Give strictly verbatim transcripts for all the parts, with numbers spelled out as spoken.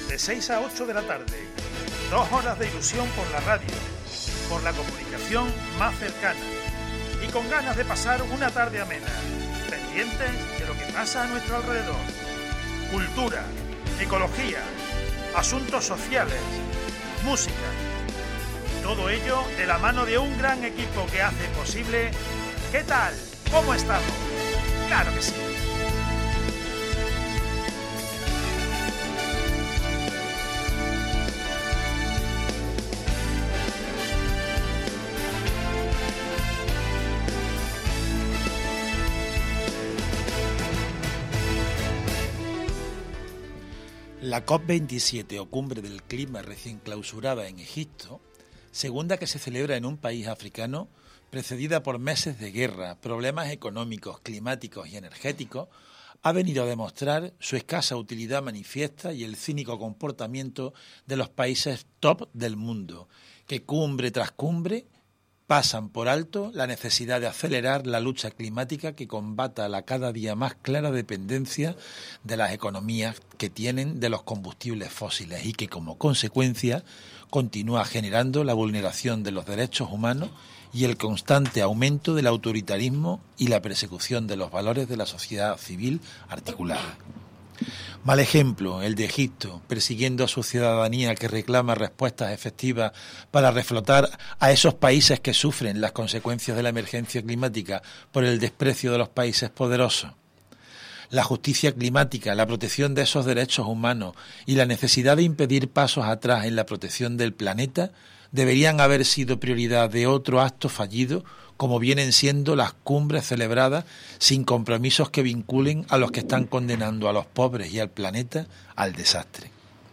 de seis a ocho de la tarde. Dos horas de ilusión por la radio, por la comunicación más cercana y con ganas de pasar una tarde amena, pendientes de lo que pasa a nuestro alrededor. Cultura, ecología, asuntos sociales, música. Todo ello de la mano de un gran equipo que hace posible... ¿Qué tal? ¿Cómo estamos? ¡Claro que sí! La COP veintisiete, o Cumbre del Clima recién clausurada en Egipto, segunda que se celebra en un país africano, precedida por meses de guerra, problemas económicos, climáticos y energéticos, ha venido a demostrar su escasa utilidad manifiesta y el cínico comportamiento de los países top del mundo, que cumbre tras cumbre pasan por alto la necesidad de acelerar la lucha climática que combata la cada día más clara dependencia de las economías que tienen de los combustibles fósiles y que como consecuencia continúa generando la vulneración de los derechos humanos y el constante aumento del autoritarismo y la persecución de los valores de la sociedad civil articulada. Mal ejemplo, el de Egipto, persiguiendo a su ciudadanía que reclama respuestas efectivas para reflotar a esos países que sufren las consecuencias de la emergencia climática por el desprecio de los países poderosos. La justicia climática, la protección de esos derechos humanos y la necesidad de impedir pasos atrás en la protección del planeta deberían haber sido prioridad de otro acto fallido, como vienen siendo las cumbres celebradas sin compromisos que vinculen a los que están condenando a los pobres y al planeta al desastre.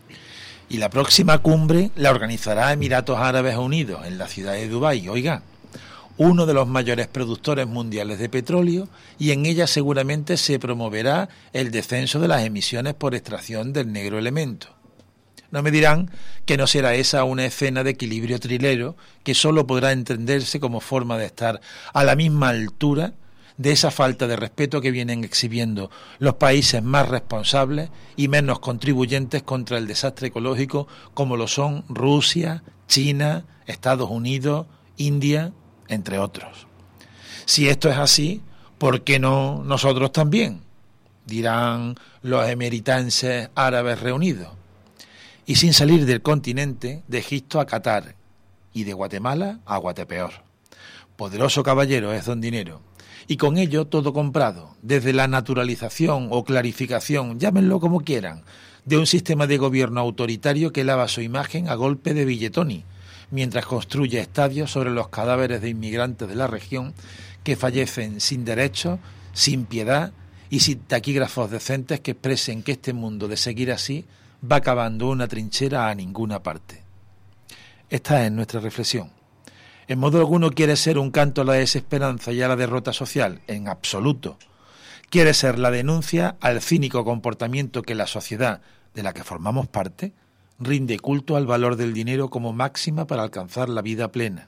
Y la próxima cumbre la organizará Emiratos Árabes Unidos, en la ciudad de Dubái, oiga, uno de los mayores productores mundiales de petróleo, y en ella seguramente se promoverá el descenso de las emisiones por extracción del negro elemento. No me dirán que no será esa una escena de equilibrio trilero que solo podrá entenderse como forma de estar a la misma altura de esa falta de respeto que vienen exhibiendo los países más responsables y menos contribuyentes contra el desastre ecológico, como lo son Rusia, China, Estados Unidos, India, entre otros. Si esto es así, ¿por qué no nosotros también?, dirán los emeritanses árabes reunidos. Y sin salir del continente, de Egipto a Qatar y de Guatemala a Guatepeor. Poderoso caballero es don Dinero, y con ello todo comprado, desde la naturalización o clarificación, llámenlo como quieran, de un sistema de gobierno autoritario que lava su imagen a golpe de billetoni, mientras construye estadios sobre los cadáveres de inmigrantes de la región que fallecen sin derechos, sin piedad y sin taquígrafos decentes que expresen que este mundo, de seguir así, va cavando una trinchera a ninguna parte. Esta es nuestra reflexión. En modo alguno quiere ser un canto a la desesperanza y a la derrota social, en absoluto. Quiere ser la denuncia al cínico comportamiento que la sociedad, de la que formamos parte, rinde culto al valor del dinero como máxima para alcanzar la vida plena.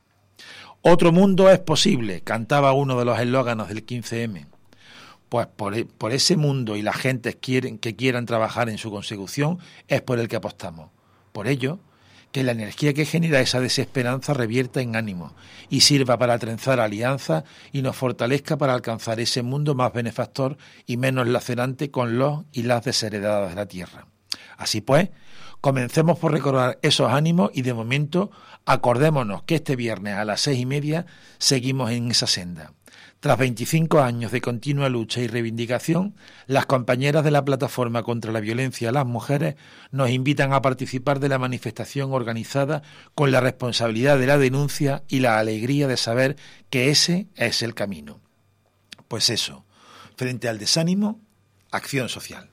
Otro mundo es posible, cantaba uno de los eslóganos del quince eme. Pues por, por ese mundo y las gentes quieren, que quieran trabajar en su consecución es por el que apostamos. Por ello, que la energía que genera esa desesperanza revierta en ánimo y sirva para trenzar alianzas y nos fortalezca para alcanzar ese mundo más benefactor y menos lacerante con los y las desheredadas de la tierra. Así pues, comencemos por recordar esos ánimos y de momento acordémonos que este viernes a las seis y media seguimos en esa senda. Tras veinticinco años de continua lucha y reivindicación, las compañeras de la Plataforma contra la Violencia a las Mujeres nos invitan a participar de la manifestación organizada con la responsabilidad de la denuncia y la alegría de saber que ese es el camino. Pues eso, frente al desánimo, acción social.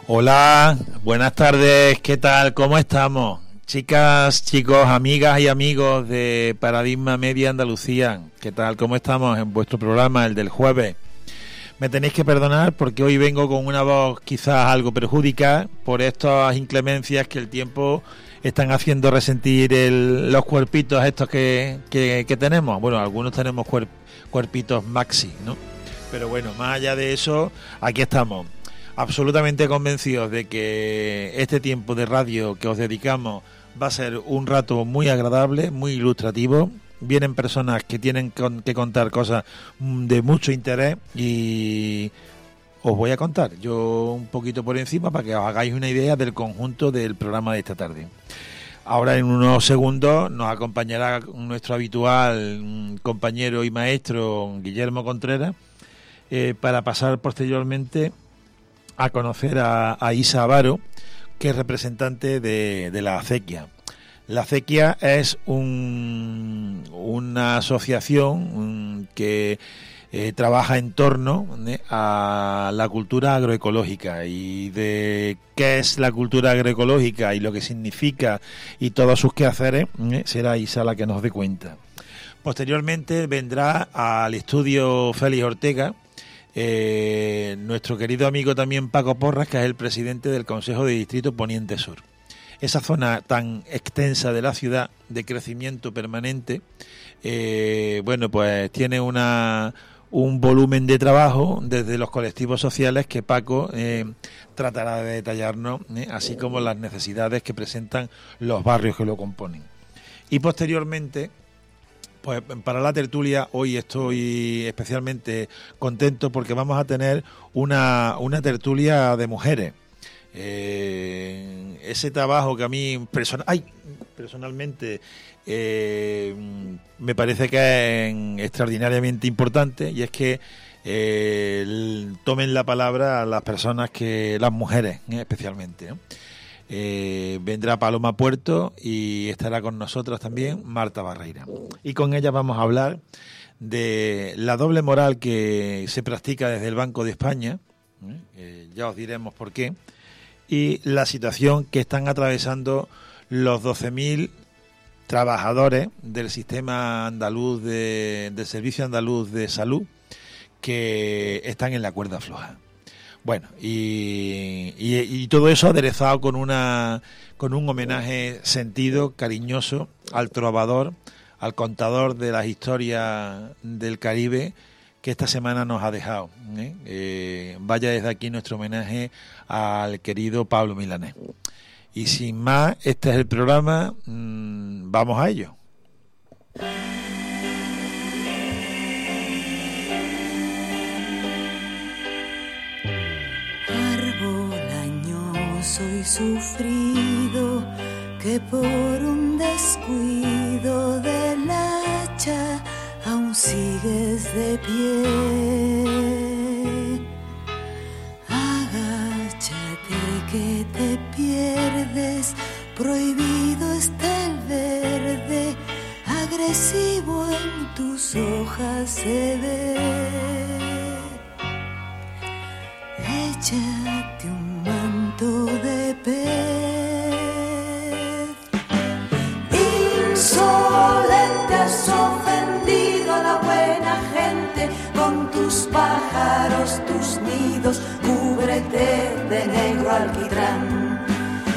Hola, buenas tardes, ¿qué tal? ¿Cómo estamos? Chicas, chicos, amigas y amigos de Paradigma Media Andalucía, ¿qué tal? ¿Cómo estamos en vuestro programa, el del jueves? Me tenéis que perdonar porque hoy vengo con una voz quizás algo perjudicada por estas inclemencias que el tiempo están haciendo resentir el, los cuerpitos estos que, que, que tenemos. Bueno, algunos tenemos cuerp, cuerpitos maxi, ¿no? Pero bueno, más allá de eso, aquí estamos. Absolutamente convencidos de que este tiempo de radio que os dedicamos va a ser un rato muy agradable, muy ilustrativo. Vienen personas que tienen que contar cosas de mucho interés y os voy a contar yo un poquito por encima para que os hagáis una idea del conjunto del programa de esta tarde. Ahora en unos segundos nos acompañará nuestro habitual compañero y maestro Guillermo Contreras eh, para pasar posteriormente a conocer a, a Isa Avaro, que es representante de, de la acequia. La acequia es un, una asociación un, que eh, trabaja en torno ¿eh? a la cultura agroecológica, y de qué es la cultura agroecológica y lo que significa y todos sus quehaceres ¿eh? será Isa la que nos dé cuenta. Posteriormente vendrá al estudio Félix Ortega, Eh, nuestro querido amigo también Paco Porras, que es el presidente del Consejo de Distrito Poniente Sur. Esa zona tan extensa de la ciudad, de crecimiento permanente, eh, bueno, pues tiene una un volumen de trabajo desde los colectivos sociales que Paco eh, tratará de detallarnos, eh, así como las necesidades que presentan los barrios que lo componen. Y posteriormente, pues para la tertulia hoy estoy especialmente contento porque vamos a tener una, una tertulia de mujeres. Eh, ese trabajo que a mí person- ay, personalmente eh, me parece que es extraordinariamente importante, y es que eh, el, tomen la palabra las personas que, las mujeres eh, especialmente, ¿no? Eh, vendrá Paloma Puerto y estará con nosotros también Marta Barreira, y con ella vamos a hablar de la doble moral que se practica desde el Banco de España, ¿eh? Eh, ya os diremos por qué, y la situación que están atravesando los doce mil trabajadores del sistema andaluz de, del Servicio Andaluz de Salud, que están en la cuerda floja. Bueno, y, y, y todo eso aderezado con una con un homenaje sentido, cariñoso al trovador, al contador de las historias del Caribe que esta semana nos ha dejado. ¿eh? Eh, vaya desde aquí nuestro homenaje al querido Pablo Milanés. Y sin más, este es el programa, mmm, vamos a ello. Soy sufrido que por un descuido del hacha aún sigues de pie. Agáchate que te pierdes, prohibido está el verde, agresivo en tus hojas se ve. Échate un manto de pez. Insolente has ofendido a la buena gente con tus pájaros, tus nidos, cúbrete de negro alquitrán.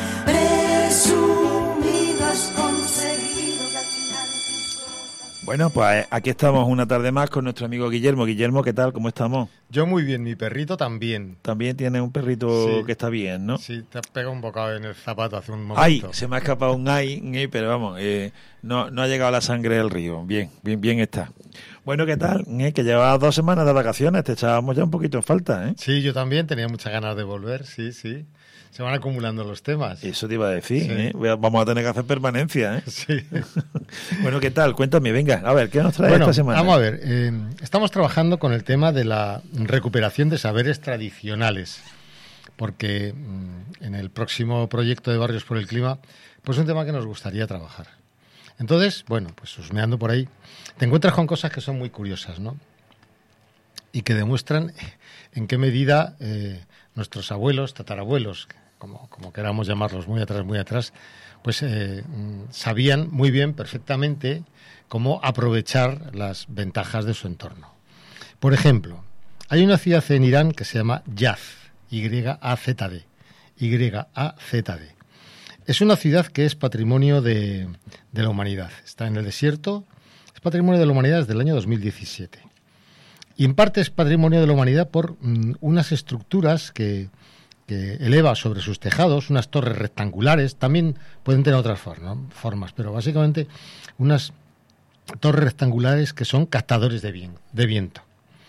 Presumido has conseguido que al final... Bueno, pues aquí estamos una tarde más con nuestro amigo Guillermo. Guillermo, ¿qué tal? ¿Cómo estamos? Yo muy bien, mi perrito también. También tiene un perrito sí, que está bien, ¿no? Sí, te has pegado un bocado en el zapato hace un momento. ¡Ay! Se me ha escapado un ay, pero vamos, eh, no, no ha llegado la sangre del río. Bien, bien, bien está. Bueno, ¿qué tal? ¿Eh? Que llevabas dos semanas de vacaciones, te echábamos ya un poquito en falta, ¿eh? Sí, yo también tenía muchas ganas de volver, sí, sí. Se van acumulando los temas. Eso te iba a decir, sí. ¿eh? Vamos a tener que hacer permanencia, ¿eh? Sí. Bueno, ¿qué tal? Cuéntame, venga, a ver, ¿qué nos trae bueno, esta semana? Vamos a ver, eh, estamos trabajando con el tema de la recuperación de saberes tradicionales, porque mm, en el próximo proyecto de Barrios por el Clima, pues es un tema que nos gustaría trabajar. Entonces, bueno, pues husmeando por ahí, te encuentras con cosas que son muy curiosas, ¿no? y que demuestran en qué medida eh, nuestros abuelos, tatarabuelos, como, como queramos llamarlos, muy atrás, muy atrás, pues eh, sabían muy bien, perfectamente, cómo aprovechar las ventajas de su entorno. Por ejemplo, hay una ciudad en Irán que se llama Yazd, Y A Z D, Y A Z D. Es una ciudad que es patrimonio de, de la humanidad. Está en el desierto, es patrimonio de la humanidad desde el año dos mil diecisiete. Y en parte es patrimonio de la humanidad por mm, unas estructuras que, que eleva sobre sus tejados, unas torres rectangulares, también pueden tener otras for- ¿no? formas, pero básicamente unas torres rectangulares que son captadores de, bien, de viento.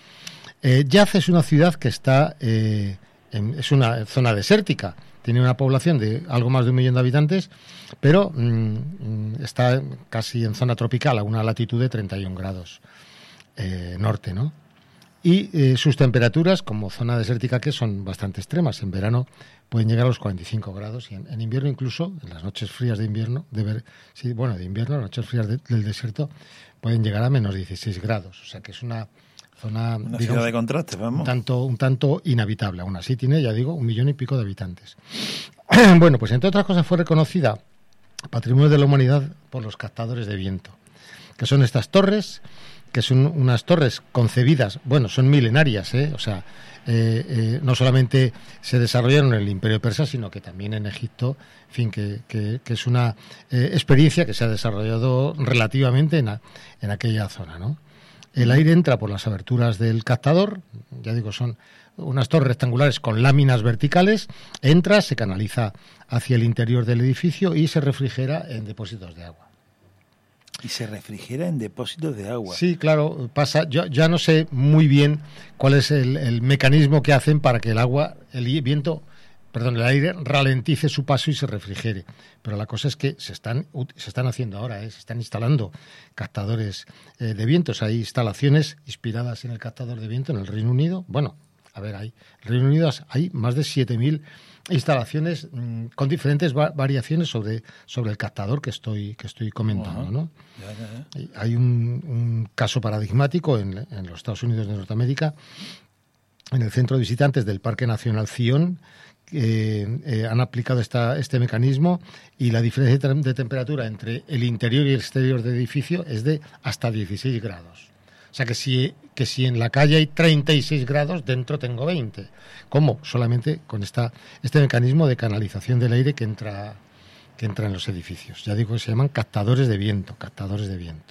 Eh, Yazd es una ciudad que está, eh, en, es una zona desértica, tiene una población de algo más de un millón de habitantes, pero mmm, está casi en zona tropical, a una latitud de treinta y un grados eh, norte, ¿no? Y eh, sus temperaturas, como zona desértica que es, son bastante extremas. En verano pueden llegar a los cuarenta y cinco grados y en, en invierno incluso, en las noches frías de invierno, de ver, sí, bueno, de invierno, las noches frías de, del desierto, pueden llegar a menos dieciséis grados. O sea que es una zona, una digamos, ciudad de contraste, vamos. Un tanto, un tanto inhabitable. Aún así tiene, ya digo, un millón y pico de habitantes. Bueno, pues entre otras cosas fue reconocida Patrimonio de la Humanidad por los captadores de viento, que son estas torres, que son unas torres concebidas, bueno, son milenarias, ¿eh? O sea, eh, eh, no solamente se desarrollaron en el Imperio Persa, sino que también en Egipto, en fin, que, que, que es una eh, experiencia que se ha desarrollado relativamente en, a, en aquella zona, ¿no? El aire entra por las aberturas del captador, ya digo, son unas torres rectangulares con láminas verticales, entra, se canaliza hacia el interior del edificio y se refrigera en depósitos de agua. Y se refrigera en depósitos de agua. Sí, claro, pasa. Yo ya no sé muy bien cuál es el, el mecanismo que hacen para que el agua, el viento, perdón, el aire ralentice su paso y se refrigere. Pero la cosa es que se están se están haciendo ahora, ¿eh? Se están instalando captadores eh, de vientos. Hay instalaciones inspiradas en el captador de viento en el Reino Unido. Bueno, a ver, hay en el Reino Unido hay más de siete mil instalaciones mmm, con diferentes va- variaciones sobre, sobre el captador que estoy que estoy comentando, uh-huh. ¿no? Ya, ya, ya. Hay un, un caso paradigmático en, en los Estados Unidos de Norteamérica, en el centro de visitantes del Parque Nacional Zion, eh, eh, han aplicado esta, este mecanismo y la diferencia de temperatura entre el interior y el exterior del edificio es de hasta dieciséis grados. O sea que si, que si en la calle hay treinta y seis grados, dentro tengo veinte. ¿Cómo? Solamente con esta, este mecanismo de canalización del aire que entra, que entra en los edificios. Ya digo que se llaman captadores de viento, captadores de viento.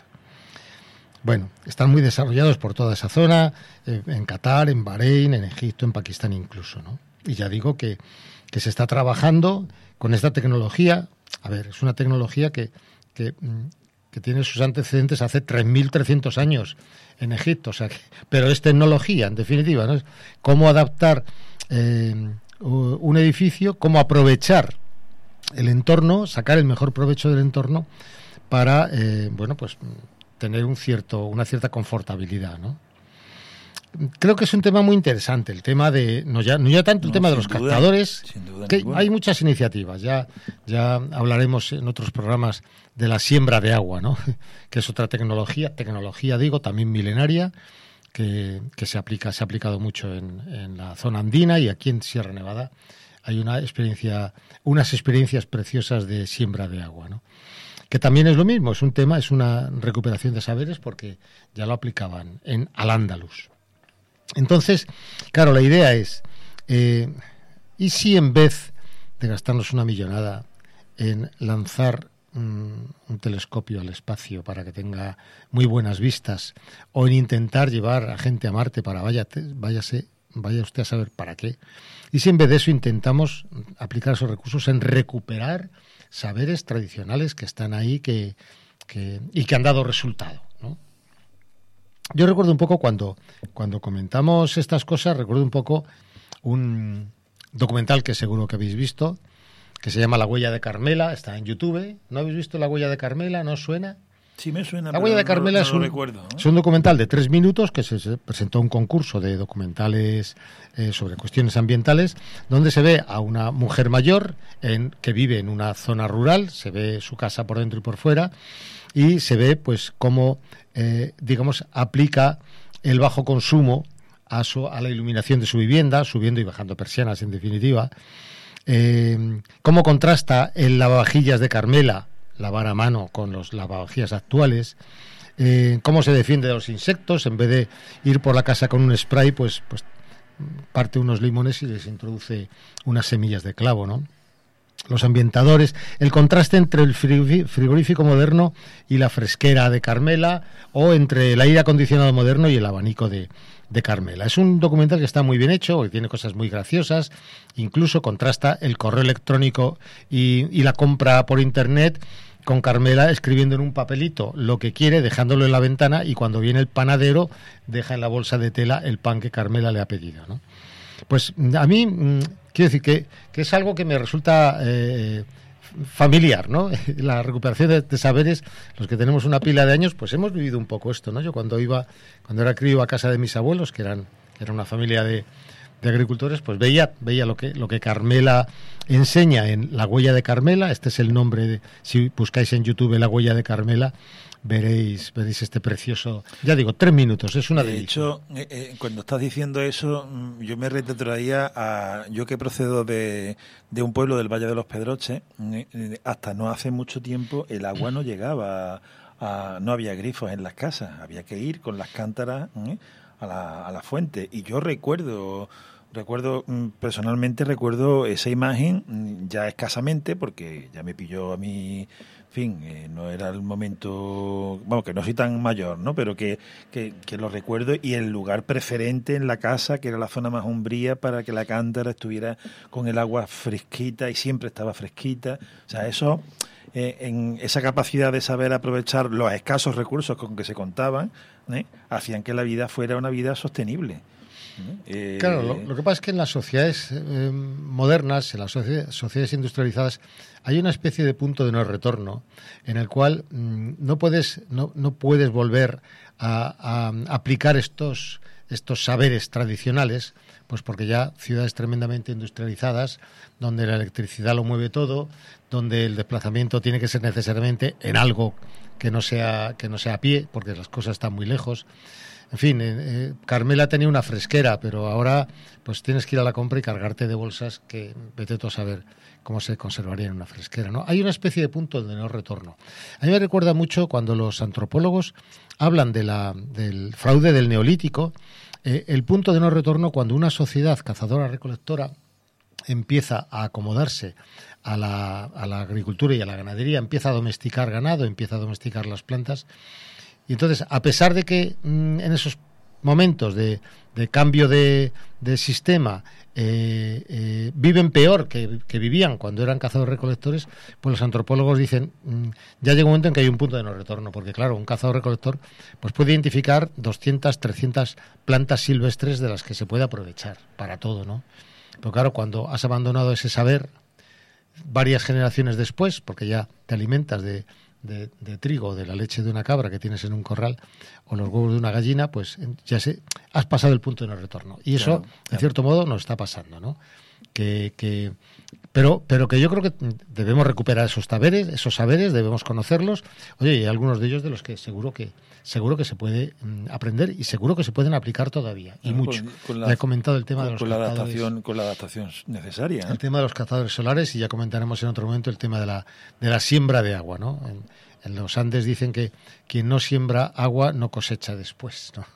Bueno, están muy desarrollados por toda esa zona, eh, en Qatar, en Bahrein, en Egipto, en Pakistán incluso, ¿no? Y ya digo que, que se está trabajando con esta tecnología. A ver, es una tecnología que, que, que tiene sus antecedentes hace tres mil trescientos años en Egipto, o sea, que, pero es tecnología, en definitiva, ¿no? Cómo adaptar eh, un edificio, cómo aprovechar el entorno, sacar el mejor provecho del entorno para, eh, bueno, pues tener un cierto, una cierta confortabilidad, ¿no? Creo que es un tema muy interesante, el tema de, no ya, no ya tanto el no, tema de los duda, captadores, que ninguna. Hay muchas iniciativas, ya, ya hablaremos en otros programas de la siembra de agua, ¿no? Que es otra tecnología, tecnología digo, también milenaria, que, que se aplica, se ha aplicado mucho en, en la zona andina y aquí en Sierra Nevada hay una experiencia, unas experiencias preciosas de siembra de agua, ¿no? Que también es lo mismo, es un tema, es una recuperación de saberes porque ya lo aplicaban en Al-Ándalus. Entonces, claro, la idea es, eh, ¿y si en vez de gastarnos una millonada en lanzar um, un telescopio al espacio para que tenga muy buenas vistas, o en intentar llevar a gente a Marte para vaya, váyase, vaya usted a saber para qué, y si en vez de eso intentamos aplicar esos recursos en recuperar saberes tradicionales que están ahí que, que, y que han dado resultado, ¿no? Yo recuerdo un poco cuando, cuando comentamos estas cosas, recuerdo un poco un documental que seguro que habéis visto, que se llama La huella de Carmela, está en YouTube. ¿No habéis visto La huella de Carmela? ¿No os suena? Sí me suena, La huella de Carmela no, no es, un, recuerdo, ¿no? es un documental de tres minutos que se, se presentó a un concurso de documentales eh, sobre cuestiones ambientales, donde se ve a una mujer mayor en, que vive en una zona rural, se ve su casa por dentro y por fuera, y se ve pues cómo, eh, digamos, aplica el bajo consumo a, su, a la iluminación de su vivienda, subiendo y bajando persianas, en definitiva. Eh, cómo contrasta el lavavajillas de Carmela, lavar a mano, con los lavavajillas actuales. Eh, cómo se defiende de los insectos, en vez de ir por la casa con un spray, pues, pues parte unos limones y les introduce unas semillas de clavo, ¿no? Los ambientadores, el contraste entre el frigorífico moderno y la fresquera de Carmela, o entre el aire acondicionado moderno y el abanico de, de Carmela. Es un documental que está muy bien hecho, que tiene cosas muy graciosas, incluso contrasta el correo electrónico y, y la compra por internet, con Carmela escribiendo en un papelito lo que quiere, dejándolo en la ventana, y cuando viene el panadero deja en la bolsa de tela el pan que Carmela le ha pedido, ¿no? Pues a mí, quiero decir que, que es algo que me resulta eh, familiar, ¿no? La recuperación de, de saberes, los que tenemos una pila de años, pues hemos vivido un poco esto, ¿no? Yo cuando iba, cuando era crío, a casa de mis abuelos, que eran, que era una familia de, de agricultores, pues veía, veía lo que, lo que Carmela enseña en La Huella de Carmela. Este es el nombre de, si buscáis en YouTube La Huella de Carmela, veréis veréis este precioso, ya digo, tres minutos, es una de delicia. hecho, eh, eh, cuando estás diciendo eso, yo me retrotraía a, yo que procedo de, de un pueblo del Valle de los Pedroches, eh, hasta no hace mucho tiempo el agua no llegaba, a, no había grifos en las casas, había que ir con las cántaras eh, a, la, a la fuente, y yo recuerdo... Recuerdo, personalmente recuerdo esa imagen ya escasamente, porque ya me pilló a mí, en fin, eh, no era el momento, vamos, que no soy tan mayor, ¿no? Pero que, que, que lo recuerdo, y el lugar preferente en la casa, que era la zona más umbría, para que la cántara estuviera con el agua fresquita, y siempre estaba fresquita. O sea, eso, eh, en esa capacidad de saber aprovechar los escasos recursos con que se contaban, ¿eh? hacían que la vida fuera una vida sostenible. Eh, claro, lo, lo que pasa es que en las sociedades eh, modernas, en las sociedades, sociedades industrializadas, hay una especie de punto de no retorno en el cual mmm, no puedes no, no puedes volver a, a aplicar estos estos saberes tradicionales, pues porque ya ciudades tremendamente industrializadas, donde la electricidad lo mueve todo, donde el desplazamiento tiene que ser necesariamente en algo que no sea que no sea a pie, porque las cosas están muy lejos. En fin, eh, Carmela tenía una fresquera, pero ahora pues tienes que ir a la compra y cargarte de bolsas que vete tú a saber cómo se conservarían en una fresquera, ¿no? Hay una especie de punto de no retorno. A mí me recuerda mucho cuando los antropólogos hablan de la, del fraude del Neolítico, eh, el punto de no retorno cuando una sociedad cazadora-recolectora empieza a acomodarse a la, a la agricultura y a la ganadería, empieza a domesticar ganado, empieza a domesticar las plantas. Y entonces, a pesar de que mmm, en esos momentos de, de cambio de, de sistema eh, eh, viven peor que, que vivían cuando eran cazadores-recolectores, pues los antropólogos dicen, mmm, ya llega un momento en que hay un punto de no retorno, porque claro, un cazador-recolector pues puede identificar doscientas, trescientas plantas silvestres de las que se puede aprovechar para todo, ¿no? Pero claro, cuando has abandonado ese saber varias generaciones después, porque ya te alimentas de De, de trigo, de la leche de una cabra que tienes en un corral, o los huevos de una gallina, pues ya sé, has pasado el punto de no retorno. Y eso, claro, claro. en cierto modo, nos está pasando, ¿no? Que, que, pero, pero que yo creo que debemos recuperar esos saberes, esos saberes, debemos conocerlos. Oye, y hay algunos de ellos de los que seguro que seguro que se puede mm, aprender y seguro que se pueden aplicar todavía, y claro, mucho. Con, con la, ya he comentado el tema con, de los con la cazadores, adaptación, con la adaptación necesaria, ¿eh? El tema de los cazadores solares, y ya comentaremos en otro momento el tema de la de la siembra de agua, ¿no? En, en los Andes dicen que quien no siembra agua no cosecha después, ¿no?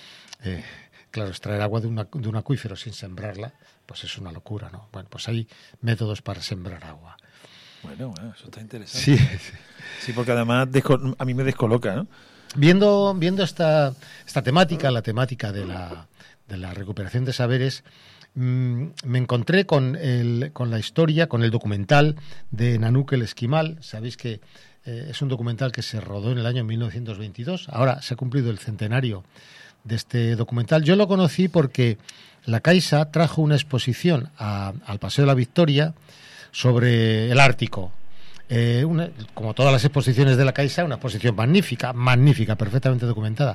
Eh, claro, extraer agua de, una, de un acuífero sin sembrarla, pues es una locura, ¿no? Bueno, pues hay métodos para sembrar agua. Bueno, bueno, eso está interesante. Sí, sí. Sí, porque además desco- a mí me descoloca, ¿no? Viendo, viendo esta, esta temática, la temática de la, de la recuperación de saberes, mmm, me encontré con, el, con la historia, con el documental de Nanook el Esquimal. Sabéis que eh, es un documental que se rodó en el año mil novecientos veintidós. Ahora se ha cumplido el centenario de este documental. Yo lo conocí porque la Caixa trajo una exposición a, al Paseo de la Victoria sobre el Ártico. Eh, una, como todas las exposiciones de la Caixa, una exposición magnífica, magnífica, perfectamente documentada.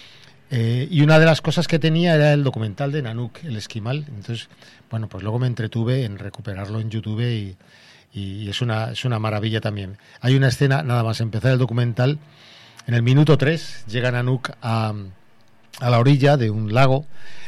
Eh, y una de las cosas que tenía era el documental de Nanook el Esquimal. Entonces, bueno, pues luego me entretuve en recuperarlo en YouTube y, y es una, es una maravilla también. Hay una escena, nada más empezar el documental, en el minuto tres llega Nanook a, a la orilla de un lago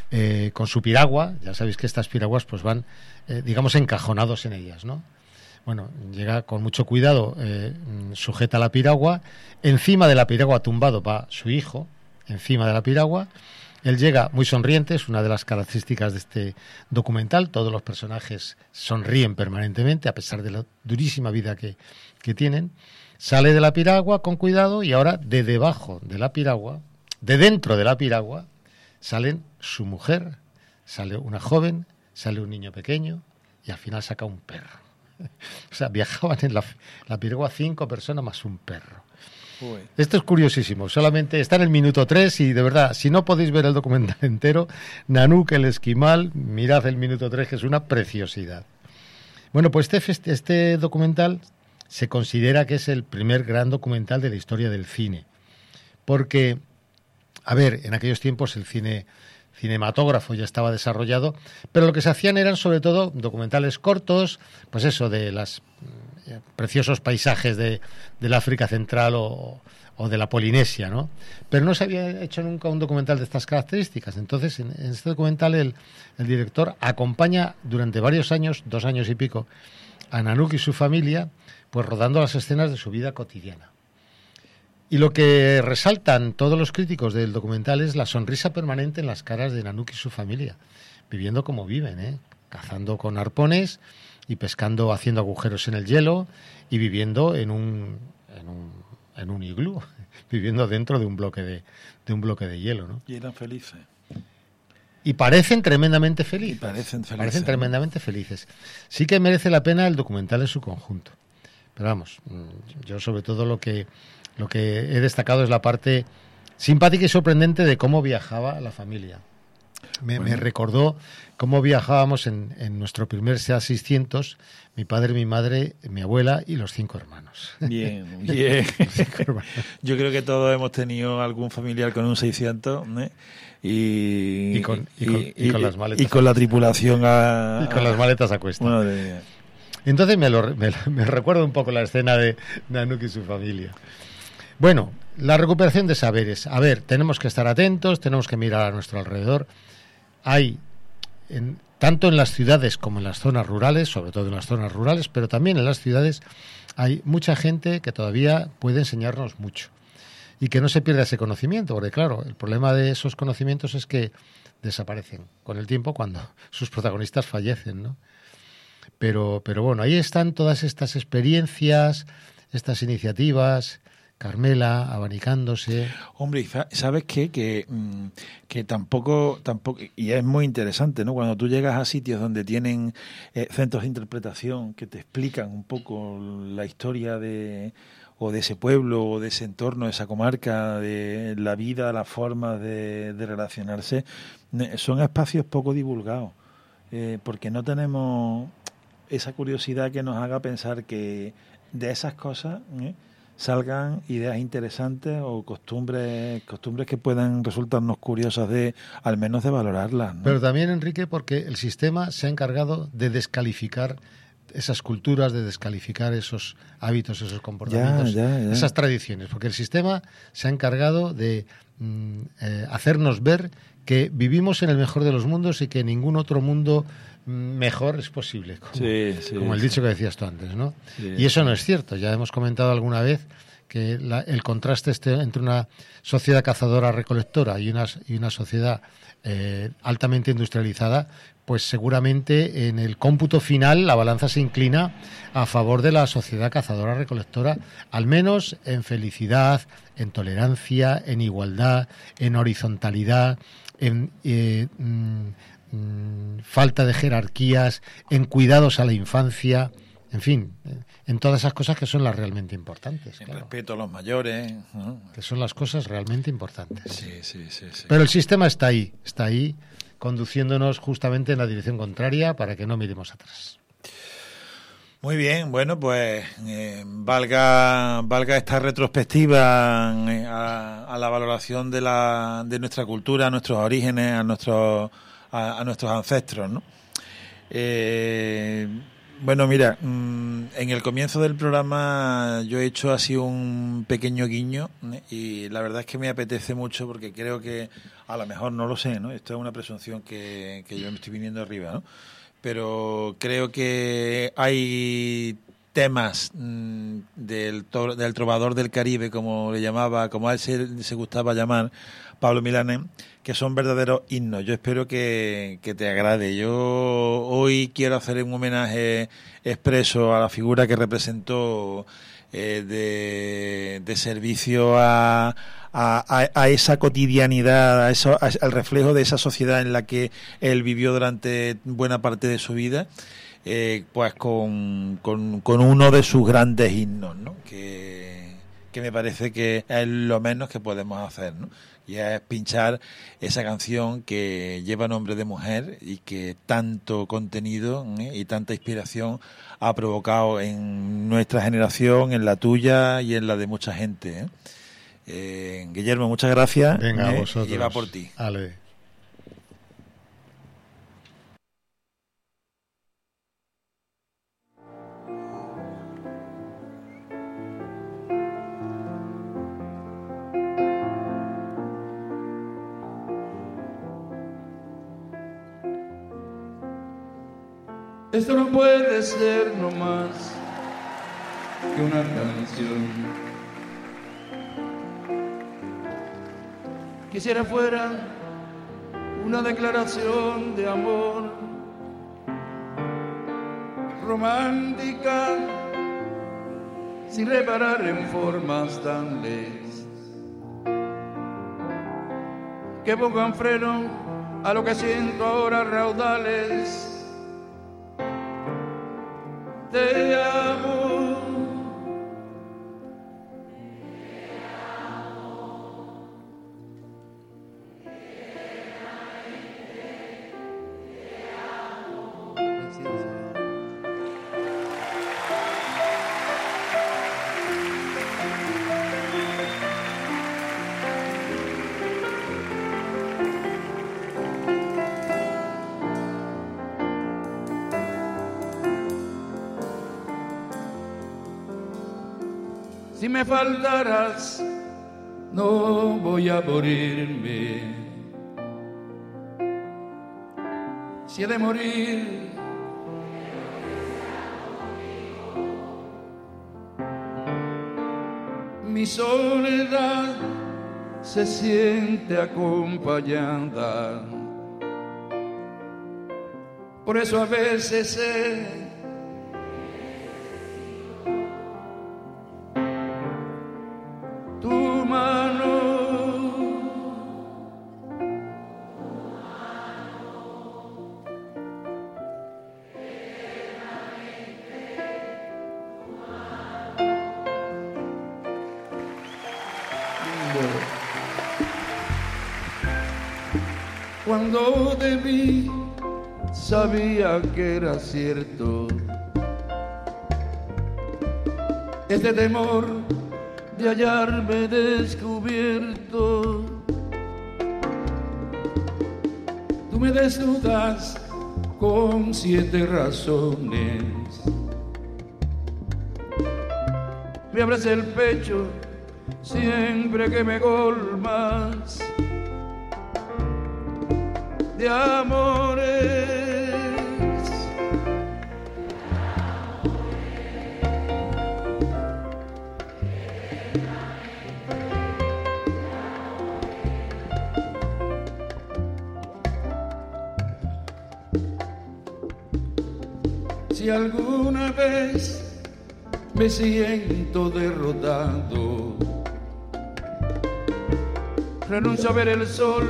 eh, con su piragua. Ya sabéis que estas piraguas pues van, eh, digamos, encajonados en ellas, ¿no? Bueno, llega con mucho cuidado, eh, sujeta la piragua, encima de la piragua tumbado va su hijo, encima de la piragua. Él llega muy sonriente, es una de las características de este documental. Todos los personajes sonríen permanentemente, a pesar de la durísima vida que, que tienen. Sale de la piragua con cuidado y ahora de debajo de la piragua, de dentro de la piragua, salen su mujer, sale una joven, sale un niño pequeño y al final saca un perro. O sea, viajaban en la, la piragua cinco personas más un perro. Uy. Esto es curiosísimo. Solamente está en el minuto tres y, de verdad, si no podéis ver el documental entero, Nanook el esquimal, mirad el minuto tres, que es una preciosidad. Bueno, pues este, este documental se considera que es el primer gran documental de la historia del cine. Porque, a ver, en aquellos tiempos el cine cinematógrafo ya estaba desarrollado, pero lo que se hacían eran sobre todo documentales cortos, pues eso, de los eh, preciosos paisajes de, del África Central o, o de la Polinesia, ¿no? Pero no se había hecho nunca un documental de estas características. Entonces, en, en este documental el, el director acompaña durante varios años, dos años y pico, a Nanook y su familia, pues rodando las escenas de su vida cotidiana. Y lo que resaltan todos los críticos del documental es la sonrisa permanente en las caras de Nanook y su familia, viviendo como viven, ¿eh? Cazando con arpones y pescando, haciendo agujeros en el hielo y viviendo en un en un, en un iglú, viviendo dentro de un bloque de, de un bloque de hielo, ¿no? Y eran felices. Y parecen tremendamente felices. Y parecen felices. Parecen tremendamente felices. Sí que merece la pena el documental en su conjunto. Pero vamos, yo sobre todo lo que Lo que he destacado es la parte simpática y sorprendente de cómo viajaba la familia. Me, bueno. me recordó cómo viajábamos en, en nuestro primer SEAT seiscientos, mi padre, mi madre, mi abuela y los cinco hermanos. Bien, bien. Yo creo que todos hemos tenido algún familiar con un seiscientos, ¿eh? y, y, con, y, con, y, y con las maletas. Y con la tripulación a... Y con las maletas a cuesta. Bueno, de... Entonces me, lo, me, me recuerda un poco la escena de Nanook y su familia. Bueno, la recuperación de saberes. A ver, tenemos que estar atentos, tenemos que mirar a nuestro alrededor. Hay, en, tanto en las ciudades como en las zonas rurales, sobre todo en las zonas rurales, pero también en las ciudades, hay mucha gente que todavía puede enseñarnos mucho. Y que no se pierda ese conocimiento, porque claro, el problema de esos conocimientos es que desaparecen con el tiempo cuando sus protagonistas fallecen, ¿no? Pero, pero bueno, ahí están todas estas experiencias, estas iniciativas... Carmela, abanicándose. Hombre, ¿sabes qué? Que, que tampoco, tampoco, y es muy interesante, ¿no? Cuando tú llegas a sitios donde tienen eh, centros de interpretación que te explican un poco la historia de o de ese pueblo, o de ese entorno, de esa comarca, de la vida, las formas de, de relacionarse, son espacios poco divulgados, eh, porque no tenemos esa curiosidad que nos haga pensar que de esas cosas... ¿eh? salgan ideas interesantes o costumbres costumbres que puedan resultarnos curiosas de, al menos de valorarlas, ¿no? Pero también, Enrique, porque el sistema se ha encargado de descalificar esas culturas, de descalificar esos hábitos, esos comportamientos, ya, ya, ya. esas tradiciones, porque el sistema se ha encargado de mm, eh, hacernos ver que vivimos en el mejor de los mundos y que ningún otro mundo mejor es posible, como, sí, sí, como el sí. dicho que decías tú antes, ¿no? Sí, y eso sí. no es cierto. Ya hemos comentado alguna vez que la, el contraste este entre una sociedad cazadora-recolectora y una, y una sociedad eh, altamente industrializada, pues seguramente en el cómputo final la balanza se inclina a favor de la sociedad cazadora-recolectora, al menos en felicidad, en tolerancia, en igualdad, en horizontalidad, en... Eh, mm, falta de jerarquías, en cuidados a la infancia, en fin, en todas esas cosas que son las realmente importantes. En claro. respeto a los mayores, ¿no? Que son las cosas realmente importantes. Sí, sí, sí, sí. Pero el sistema está ahí, está ahí, conduciéndonos justamente en la dirección contraria para que no miremos atrás. Muy bien, bueno, pues eh, valga valga esta retrospectiva eh, a, a la valoración de la de nuestra cultura, a nuestros orígenes, a nuestros a, a nuestros ancestros, ¿no? Eh, Bueno, mira, mmm, en el comienzo del programa yo he hecho así un pequeño guiño, ¿eh? Y la verdad es que me apetece mucho porque creo que, a lo mejor no lo sé, ¿no? Esto es una presunción que, que yo me estoy viniendo arriba, ¿no? Pero creo que hay temas mmm, del, to- del trovador del Caribe, como le llamaba, como a él se, se gustaba llamar, Pablo Milanés, que son verdaderos himnos. Yo espero que, que te agrade. Yo hoy quiero hacer un homenaje expreso a la figura que representó eh, de, de servicio a, a, a esa cotidianidad, a eso, a, al reflejo de esa sociedad en la que él vivió durante buena parte de su vida, eh, pues con, con, con uno de sus grandes himnos, ¿no? Que, que me parece que es lo menos que podemos hacer, ¿no? Y es pinchar esa canción que lleva nombre de mujer y que tanto contenido, ¿eh? y tanta inspiración ha provocado en nuestra generación, en la tuya y en la de mucha gente, ¿eh? Eh, Guillermo, muchas gracias. Venga, ¿eh? vosotros. Y va por ti. Ale. Esto no puede ser no más que una canción. Quisiera fuera una declaración de amor romántica, sin reparar en formas tan leves que pongan freno a lo que siento ahora, raudales. Te amo, te amo, te amo. Si me faltaras, no voy a morirme. Si he de morir, mi soledad se siente acompañada. Por eso a veces sé cuando de mí sabía que era cierto este temor de hallarme descubierto. Tú me desnudas con siete razones, me abres el pecho siempre que me colmas de amores. Si alguna vez me siento derrotado, renuncio a ver el sol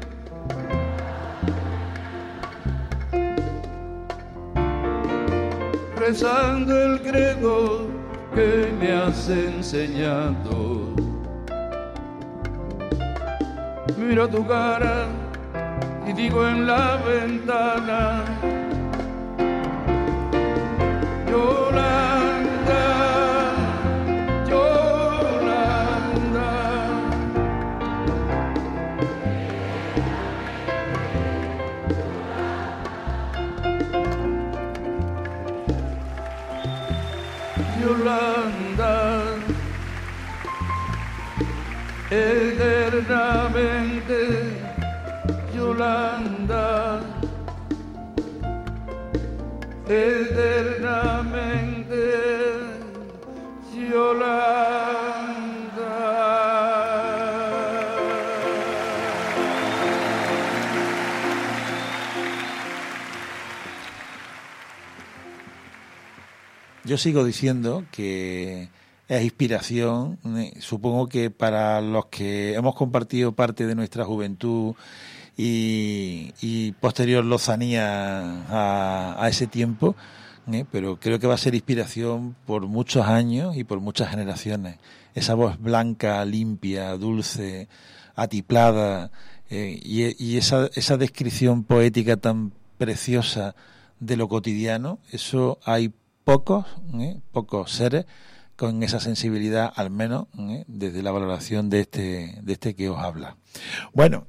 rezando el credo que me has enseñado. Miro tu cara y digo en la ventana: Yolanda, Yolanda. Yolanda, eternamente Yolanda, eternamente Yolanda. Yo sigo diciendo que es inspiración, eh, supongo que para los que hemos compartido parte de nuestra juventud y, y posterior lozanía a, a ese tiempo, eh, pero creo que va a ser inspiración por muchos años y por muchas generaciones. Esa voz blanca, limpia, dulce, atiplada, eh, y, y esa, esa descripción poética tan preciosa de lo cotidiano, eso hay pocos, ¿eh? pocos seres con esa sensibilidad, al menos ¿eh? desde la valoración de este, de este que os habla. Bueno,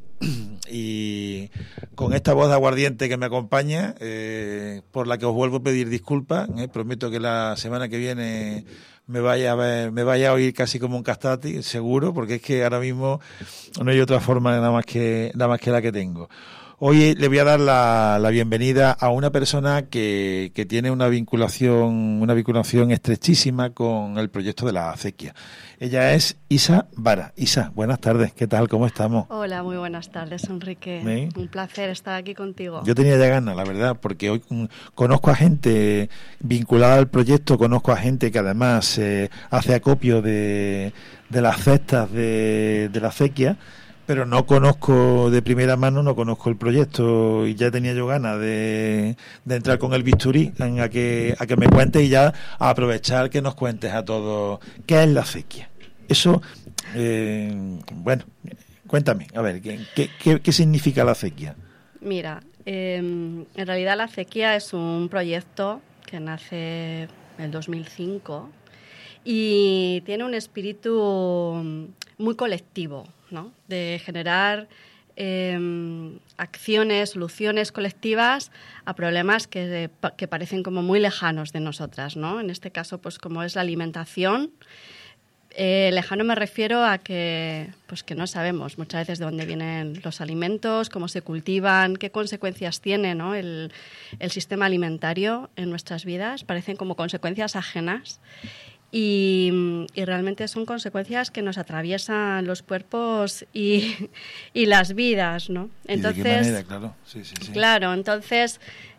y con esta voz de aguardiente que me acompaña, eh, por la que os vuelvo a pedir disculpas, ¿eh? prometo que la semana que viene me vaya a ver, me vaya a oír casi como un castati, seguro, porque es que ahora mismo no hay otra forma nada más que, nada más que la que tengo. Hoy le voy a dar la, la bienvenida a una persona que, que tiene una vinculación, una vinculación estrechísima con el proyecto de la acequia. Ella es Isa Vara. Isa, buenas tardes, ¿qué tal? ¿Cómo estamos? Hola, muy buenas tardes, Enrique. ¿Sí? Un placer estar aquí contigo. Yo tenía ya ganas, la verdad, porque hoy um, conozco a gente vinculada al proyecto, conozco a gente que además eh, hace acopio de, de las cestas de, de la acequia, pero no conozco de primera mano, no conozco el proyecto y ya tenía yo ganas de, de entrar con el bisturí en a que a que me cuentes y ya a aprovechar que nos cuentes a todos qué es la acequia. Eso, eh, bueno, cuéntame, a ver, ¿qué, qué, qué significa la acequia? Mira, eh, en realidad la acequia es un proyecto que nace en el dos mil cinco y tiene un espíritu muy colectivo, ¿no? De generar eh, acciones, soluciones colectivas a problemas que, que parecen como muy lejanos de nosotras, ¿no? En este caso, pues como es la alimentación. Eh, lejano me refiero a que, pues que no sabemos muchas veces de dónde vienen los alimentos, cómo se cultivan, qué consecuencias tiene, ¿no? el, el sistema alimentario en nuestras vidas. Parecen como consecuencias ajenas. Y, y realmente son consecuencias que nos atraviesan los cuerpos y, y las vidas, ¿no? Entonces, ¿Y de qué manera? Claro, sí, sí, sí. Claro, entonces,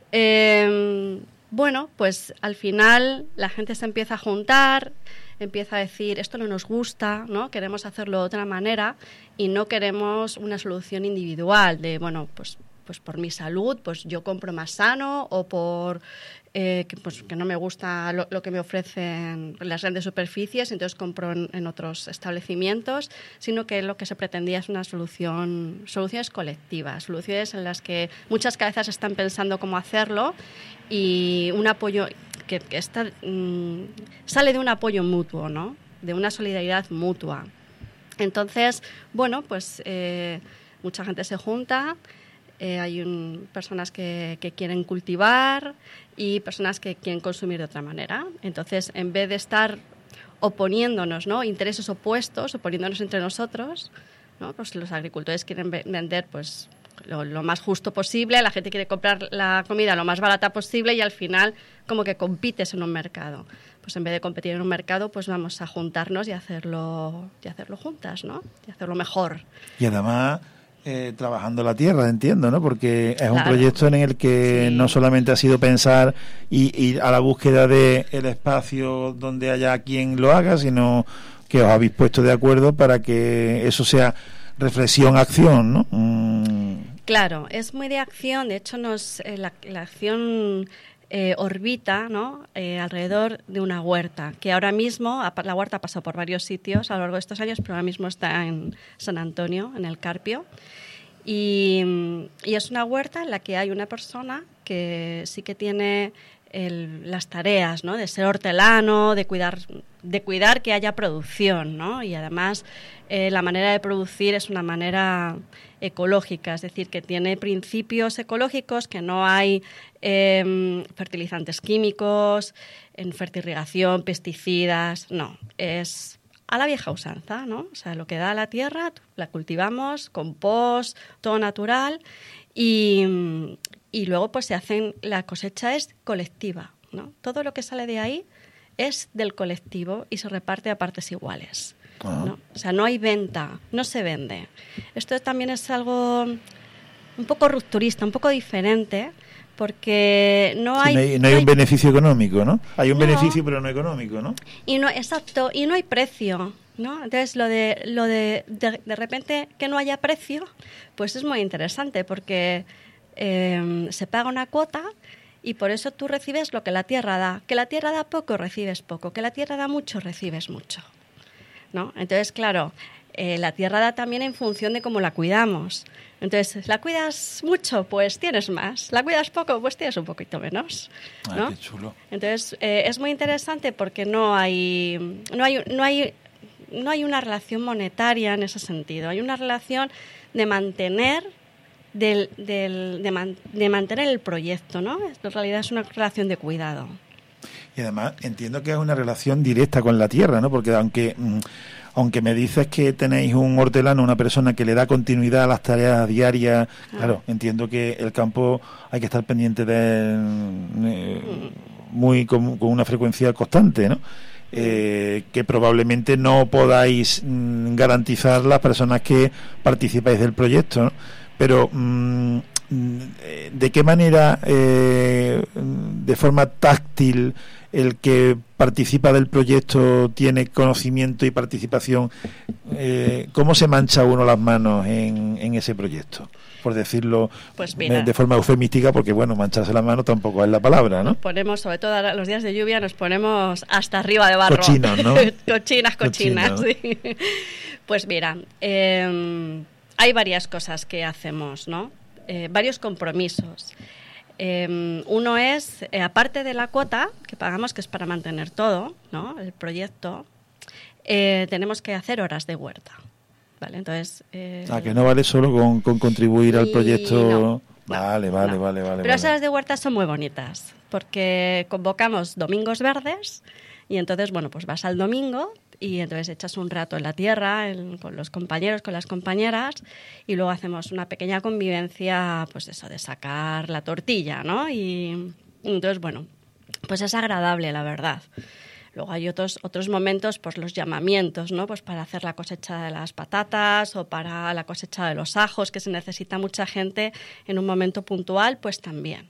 eh, bueno, pues al final la gente se empieza a juntar, empieza a decir, esto no nos gusta, ¿no? Queremos hacerlo de otra manera y no queremos una solución individual de, bueno, pues, pues por mi salud, pues yo compro más sano o por... Eh, que, pues, que no me gusta lo, lo que me ofrecen las grandes superficies, entonces compro en, en otros establecimientos, sino que lo que se pretendía es una solución, soluciones colectivas, soluciones en las que muchas cabezas están pensando cómo hacerlo y un apoyo que, que está, mmm, sale de un apoyo mutuo, ¿no? De una solidaridad mutua. Entonces, bueno, pues eh, mucha gente se junta. Eh, hay un, personas que, que quieren cultivar y personas que quieren consumir de otra manera. Entonces, en vez de estar oponiéndonos, ¿no? Intereses opuestos, oponiéndonos entre nosotros, ¿no? Pues los agricultores quieren vender pues, lo, lo más justo posible, la gente quiere comprar la comida lo más barata posible y al final como que compites en un mercado. Pues en vez de competir en un mercado, pues vamos a juntarnos y hacerlo, y hacerlo juntas, ¿no? Y hacerlo mejor. Y además... Eh, trabajando la tierra, entiendo, ¿no? Porque es claro. un proyecto en el que sí. no solamente ha sido pensar y ir a la búsqueda de el espacio donde haya quien lo haga, sino que os habéis puesto de acuerdo para que eso sea reflexión, acción, ¿no? Mm. Claro, es muy de acción. De hecho, nos eh, la, la acción eh, orbita, ¿no? eh, alrededor de una huerta, que ahora mismo, la huerta ha pasado por varios sitios a lo largo de estos años, pero ahora mismo está en San Antonio, en el Carpio. Y, y es una huerta en la que hay una persona que sí que tiene el, las tareas, ¿no? De ser hortelano, de cuidar, de cuidar que haya producción, ¿no? Y además eh, la manera de producir es una manera ecológica, es decir, que tiene principios ecológicos, que no hay eh, fertilizantes químicos, en fertirrigación, pesticidas, no, es a la vieja usanza, ¿no? O sea, lo que da la tierra, la cultivamos, compost, todo natural, y, y luego pues se hacen, la cosecha es colectiva, ¿no? Todo lo que sale de ahí es del colectivo y se reparte a partes iguales, ¿no? O sea, no hay venta, no se vende. Esto también es algo un poco rupturista, un poco diferente, porque no hay... Sí, no hay, no hay no un hay, beneficio económico, ¿no? Hay un no, beneficio, pero no económico, ¿no? Y no, exacto, y no hay precio, ¿no? Entonces, lo de lo de, de, de repente que no haya precio, pues es muy interesante, porque eh, se paga una cuota y por eso tú recibes lo que la tierra da. Que la tierra da poco, recibes poco. Que la tierra da mucho, recibes mucho, ¿no? Entonces, claro, eh, la tierra da también en función de cómo la cuidamos. Entonces, ¿la cuidas mucho? Pues tienes más. ¿La cuidas poco? Pues tienes un poquito menos, ¿no? Ay, qué chulo. Entonces, eh, es muy interesante porque no hay, no hay, no hay, no hay una relación monetaria en ese sentido. Hay una relación de mantener, del, del, de, man, de mantener el proyecto, ¿no? En realidad es una relación de cuidado. Y además entiendo que es una relación directa con la tierra, ¿no? Porque aunque... Mmm, Aunque me dices que tenéis un hortelano, una persona que le da continuidad a las tareas diarias, ah. claro, entiendo que el campo hay que estar pendiente de eh, muy con, con una frecuencia constante, ¿no? Eh, que probablemente no podáis mm, garantizar las personas que participáis del proyecto, ¿no? Pero mm, ¿de qué manera, eh, de forma táctil, el que participa del proyecto tiene conocimiento y participación? Eh, ¿Cómo se mancha uno las manos en, en ese proyecto? Por decirlo pues mira, de forma eufemística, porque bueno, mancharse las manos tampoco es la palabra, ¿no? Nos ponemos, sobre todo los días de lluvia, nos ponemos hasta arriba de barro. Cochinos, ¿no? cochinas, cochinas, Cochino. Sí. Pues mira, eh, hay varias cosas que hacemos, ¿no? Eh, varios compromisos. Eh, uno es, eh, aparte de la cuota que pagamos, que es para mantener todo, ¿no? El proyecto, eh, tenemos que hacer horas de huerta, ¿vale? Entonces, eh, ah, que no vale solo con, con contribuir al proyecto. No, vale, no, vale, no. vale, vale. Pero vale. esas horas de huerta son muy bonitas, porque convocamos domingos verdes y entonces, bueno, pues vas al domingo y entonces echas un rato en la tierra en, con los compañeros, con las compañeras, y luego hacemos una pequeña convivencia, pues eso, de sacar la tortilla, ¿no? Y entonces, bueno, pues es agradable, la verdad. Luego hay otros otros momentos, pues los llamamientos, ¿no? Pues para hacer la cosecha de las patatas o para la cosecha de los ajos, que se necesita mucha gente en un momento puntual, pues también.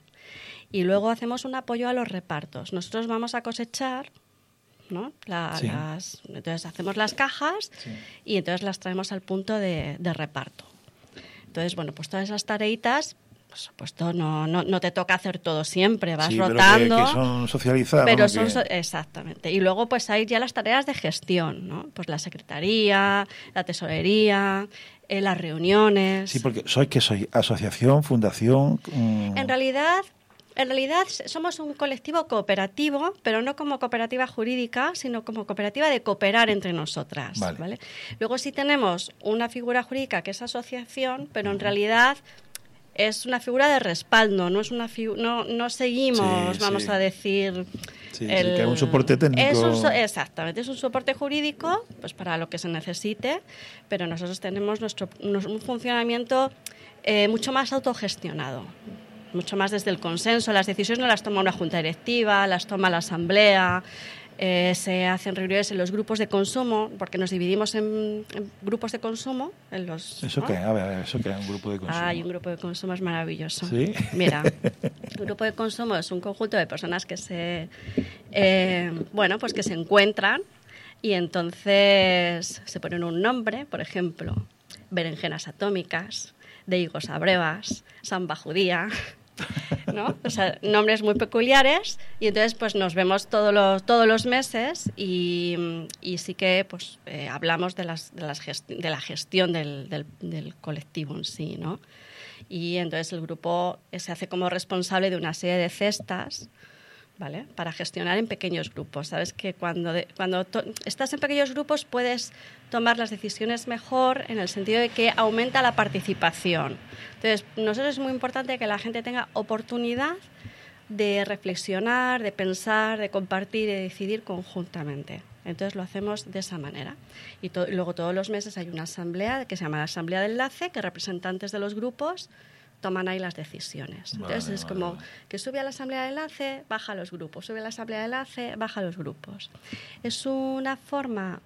Y luego hacemos un apoyo a los repartos. Nosotros vamos a cosechar, ¿no? La, sí. las, entonces hacemos las cajas, sí, y entonces las traemos al punto de, de reparto. Entonces, bueno, pues todas esas tareitas, por supuesto, no, no, no te toca hacer todo siempre, vas sí, rotando. Pero que, que son socializadas. Pero ¿no? son, que... so, exactamente. Y luego pues hay ya las tareas de gestión, ¿no? Pues la secretaría, la tesorería, eh, las reuniones. Sí, porque sois que sois asociación, fundación. Mmm... En realidad... En realidad somos un colectivo cooperativo, pero no como cooperativa jurídica, sino como cooperativa de cooperar entre nosotras. Vale. ¿Vale? Luego sí tenemos una figura jurídica que es asociación, pero en realidad es una figura de respaldo, no es una figu- no, no seguimos, sí, vamos sí. a decir... Sí, el, sí, que es un soporte técnico. Es un so- exactamente, es un soporte jurídico pues para lo que se necesite, pero nosotros tenemos nuestro un funcionamiento eh, mucho más autogestionado. Mucho más desde el consenso. Las decisiones no las toma una junta directiva, las toma la asamblea, eh, se hacen reuniones en los grupos de consumo, porque nos dividimos en, en grupos de consumo. En los, ¿Eso ¿no? qué? A ver, ¿eso qué es un grupo de consumo? Ay, un grupo de consumo es maravilloso. ¿Sí? Mira, un grupo de consumo es un conjunto de personas que se, eh, bueno, pues que se encuentran y entonces se ponen un nombre, por ejemplo, berenjenas atómicas, de higos a brevas, samba judía, ¿no? O sea, nombres muy peculiares, y entonces pues nos vemos todos los todos los meses y, y sí que pues eh, hablamos de las de las gesti- de la gestión del, del, del colectivo en sí, ¿no? Y entonces el grupo se hace como responsable de una serie de cestas, ¿vale? Para gestionar en pequeños grupos. Sabes que cuando, de, cuando to, estás en pequeños grupos puedes tomar las decisiones mejor, en el sentido de que aumenta la participación. Entonces, nosotros es muy importante que la gente tenga oportunidad de reflexionar, de pensar, de compartir y de decidir conjuntamente. Entonces lo hacemos de esa manera. Y, to- y luego todos los meses hay una asamblea que se llama la Asamblea de Enlace, que representantes de los grupos toman ahí las decisiones. Entonces Vale, es vale, como vale. que sube a la Asamblea de Enlace, baja a los grupos, sube a la Asamblea de Enlace, baja a los grupos. Es una forma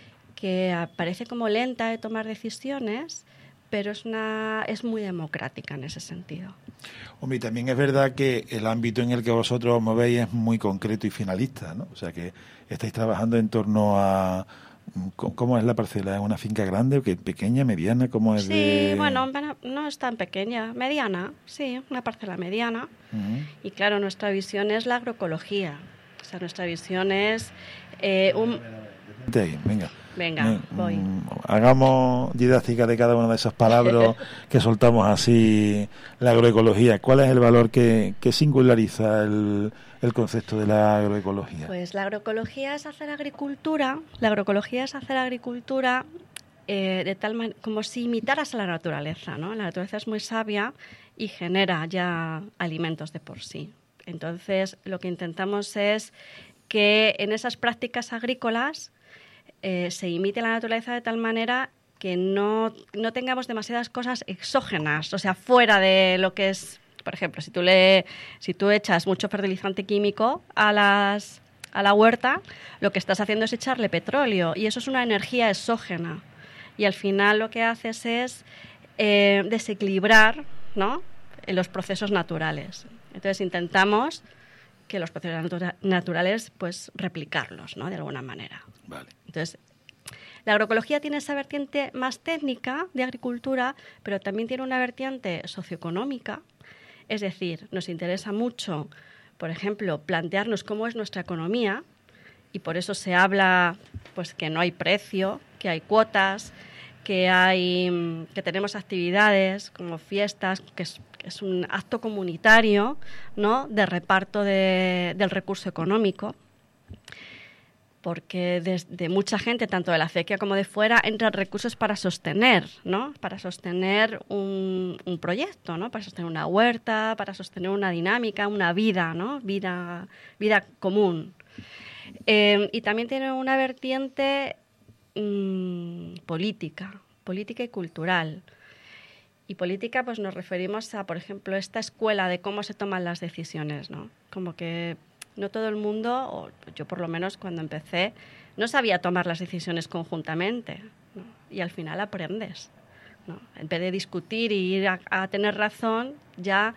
que parece como lenta de tomar decisiones, pero es, una, es muy democrática en ese sentido. Hombre, y también es verdad que el ámbito en el que vosotros os movéis es muy concreto y finalista, ¿no? O sea, que estáis trabajando en torno a... ¿Cómo es la parcela? ¿Es una finca grande o qué? ¿Pequeña, mediana? ¿Cómo es Sí, de...? bueno, no es tan pequeña, mediana, sí, una parcela mediana. Uh-huh. Y claro, nuestra visión es la agroecología. O sea, nuestra visión es eh, un... De ahí, venga. Venga, Eh, voy. mm, Hagamos didáctica de cada una de esas palabras que soltamos así, la agroecología. ¿Cuál es el valor que, que singulariza el, el concepto de la agroecología? Pues la agroecología es hacer agricultura, la agroecología es hacer agricultura eh, de tal manera, como si imitaras a la naturaleza, ¿no? La naturaleza es muy sabia y genera ya alimentos de por sí. Entonces, lo que intentamos es que en esas prácticas agrícolas eh, se imite la naturaleza de tal manera que no, no tengamos demasiadas cosas exógenas, o sea, fuera de lo que es, por ejemplo, si tú, le, si tú echas mucho fertilizante químico a, las, a la huerta, lo que estás haciendo es echarle petróleo y eso es una energía exógena. Y al final lo que haces es eh, desequilibrar, ¿no?, en los procesos naturales. Entonces intentamos que los procesos natura- naturales, pues, replicarlos, ¿no?, de alguna manera. Vale. Entonces, la agroecología tiene esa vertiente más técnica de agricultura, pero también tiene una vertiente socioeconómica. Es decir, nos interesa mucho, por ejemplo, plantearnos cómo es nuestra economía, y por eso se habla, pues, que no hay precio, que hay cuotas, que hay que tenemos actividades como fiestas, que es, que es un acto comunitario, ¿no?, de reparto de, del recurso económico, porque desde mucha gente, tanto de la acequia como de fuera, entran recursos para sostener, ¿no?, para sostener un, un proyecto, ¿no?, para sostener una huerta, para sostener una dinámica, una vida, ¿no?, vida, vida común. Eh, y también tiene una vertiente mmm, política, política y cultural. Y política, pues nos referimos a, por ejemplo, esta escuela de cómo se toman las decisiones, ¿no? Como que no todo el mundo, o yo por lo menos cuando empecé, no sabía tomar las decisiones conjuntamente, ¿no? Y al final aprendes, ¿no? En vez de discutir y ir a, a tener razón, ya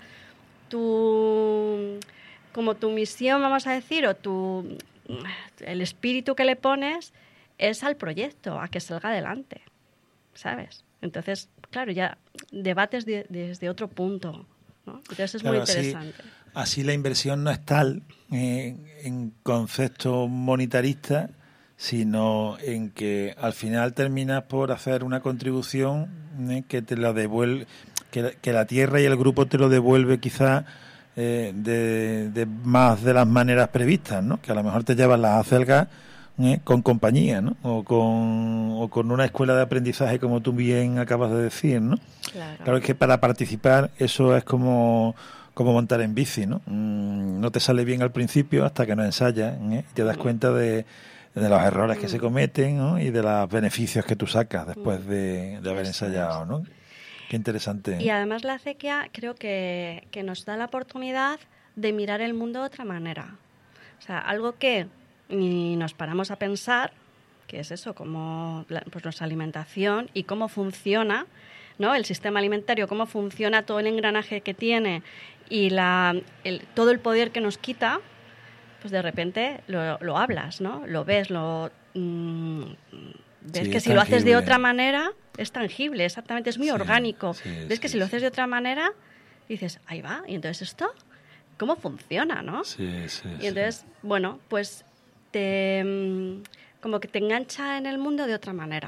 tu, como tu misión, vamos a decir, o tu, el espíritu que le pones es al proyecto, a que salga adelante, ¿sabes? Entonces, claro, ya debates de, desde otro punto, ¿no? Entonces es Claro, muy interesante. Así, así la inversión no es tal eh, en concepto monetarista, sino en que al final terminas por hacer una contribución eh, que te la devuelve, que, que la tierra y el grupo te lo devuelve quizás eh, de, de más de las maneras previstas, ¿no? Que a lo mejor te llevas las acelgas ¿eh? con compañía, ¿no? O con, o con una escuela de aprendizaje, como tú bien acabas de decir, ¿no? Claro. Claro, es que para participar eso es como, como montar en bici, ¿no? Mm, no te sale bien al principio hasta que no ensayas, ¿eh? Y te das cuenta de, de los errores que se cometen, ¿no? Y de los beneficios que tú sacas después de, de haber ensayado, ¿no? Qué interesante. ¿eh? Y además la acequia creo que, que nos da la oportunidad de mirar el mundo de otra manera. O sea, algo que ni nos paramos a pensar, que es eso, como pues, nuestra alimentación y cómo funciona, ¿no?, el sistema alimentario, cómo funciona todo el engranaje que tiene y la, el, todo el poder que nos quita, pues de repente lo, lo hablas, ¿no? Lo ves, lo mmm, ves Sí, que es si lo haces de tangible. otra manera, es tangible, exactamente, es muy Sí, orgánico. sí, ves sí, que si lo sí. haces de otra manera, dices, ahí va, y entonces esto, ¿cómo funciona, no? Sí, sí, Y entonces, bueno, pues te, mm, como que te engancha en el mundo de otra manera.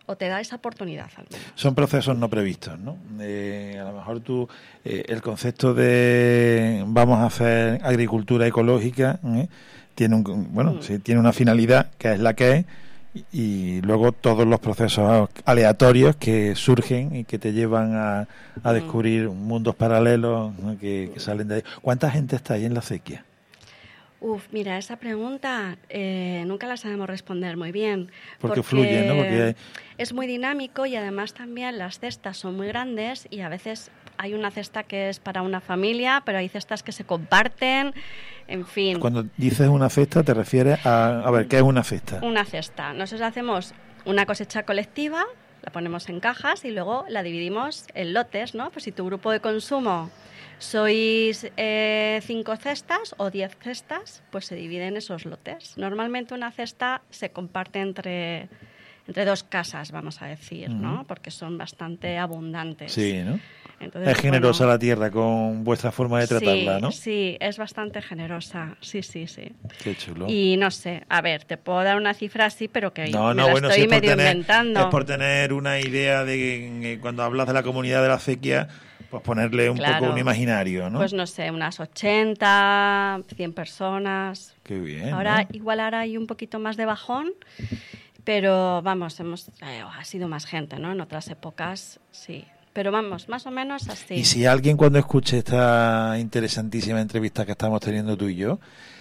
o te da esa oportunidad al menos. Son procesos no previstos, ¿no? Eh, a lo mejor tú, eh, el concepto de vamos a hacer agricultura ecológica, ¿eh? tiene un, bueno, mm. sí, tiene una finalidad que es la que es, y luego todos los procesos aleatorios que surgen y que te llevan a, a descubrir mm. mundos paralelos, ¿no? que, que salen de ahí. ¿Cuánta gente está ahí en la acequia? Uf, mira, esa pregunta eh, nunca la sabemos responder muy bien. Porque, porque fluye, ¿no? Porque hay... es muy dinámico y además también las cestas son muy grandes y a veces hay una cesta que es para una familia, pero hay cestas que se comparten, en fin. Cuando dices una cesta, ¿te refieres a... A ver, ¿qué es una cesta? Una cesta. Nosotros hacemos una cosecha colectiva, la ponemos en cajas y luego la dividimos en lotes, ¿no? Pues si tu grupo de consumo sois eh, cinco cestas o diez cestas, pues se dividen esos lotes. Normalmente una cesta se comparte entre, entre dos casas, vamos a decir, uh-huh. ¿no? Porque son bastante abundantes. Sí, ¿no? Entonces, es generosa bueno, la tierra con vuestra forma de tratarla, sí, ¿no? Sí, es bastante generosa, sí, sí, sí. Qué chulo. Y no sé, a ver, te puedo dar una cifra así, pero que no, me no, la bueno, estoy si es medio tener, inventando. Es por tener una idea de que cuando hablas de la comunidad de la acequia, pues ponerle un claro. poco un imaginario, ¿no? Pues no sé, unas ochenta, cien personas. Qué bien, Ahora, ¿no? igual ahora hay un poquito más de bajón, pero vamos, hemos eh, ha sido más gente, ¿no? En otras épocas, sí. Pero vamos, más o menos así. Y si alguien cuando escuche esta interesantísima entrevista que estamos teniendo tú y yo,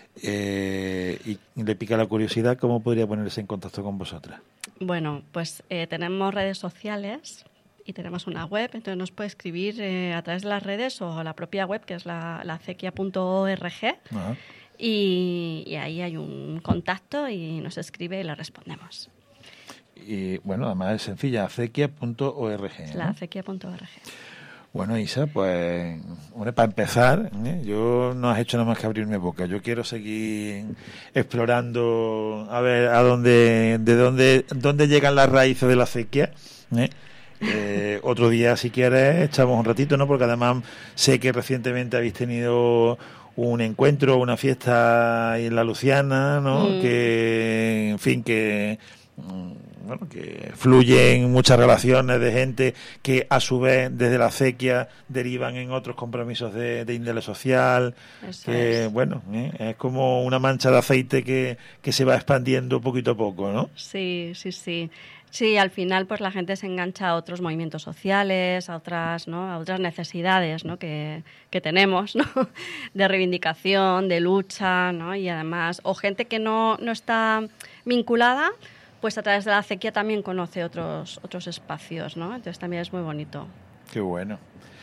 eh, y le pica la curiosidad, ¿cómo podría ponerse en contacto con vosotras? Bueno, pues eh, tenemos redes sociales y tenemos una web, entonces nos puede escribir eh, a través de las redes o a la propia web, que es la, la acequia punto org. Ajá. Y, y ahí hay un contacto y nos escribe y le respondemos. Y bueno, además es sencilla, acequia punto org. ¿no? La acequia punto org. Bueno, Isa, pues, hombre, para empezar, ¿eh? yo no has hecho nada más que abrirme boca. Yo quiero seguir explorando, a ver, a dónde, de dónde, dónde llegan las raíces de la acequia. ¿eh? Eh, otro día, si quieres, echamos un ratito, ¿no? Porque además sé que recientemente habéis tenido un encuentro, una fiesta ahí en la Luciana, ¿no? Mm. Que, en fin, que... bueno, que fluyen muchas relaciones de gente que a su vez desde la acequia derivan en otros compromisos de, de índole social. Eso que es. Bueno, ¿eh? es como una mancha de aceite que, que se va expandiendo poquito a poco, ¿no? Sí, sí, sí. Sí, al final pues la gente se engancha a otros movimientos sociales, a otras, ¿no? a otras necesidades, ¿no? que, que tenemos, ¿no? de reivindicación, de lucha, ¿no? Y además, o gente que no, no está vinculada, pues a través de la acequia también conoce otros otros espacios, ¿no? Entonces también es muy bonito. Qué bueno.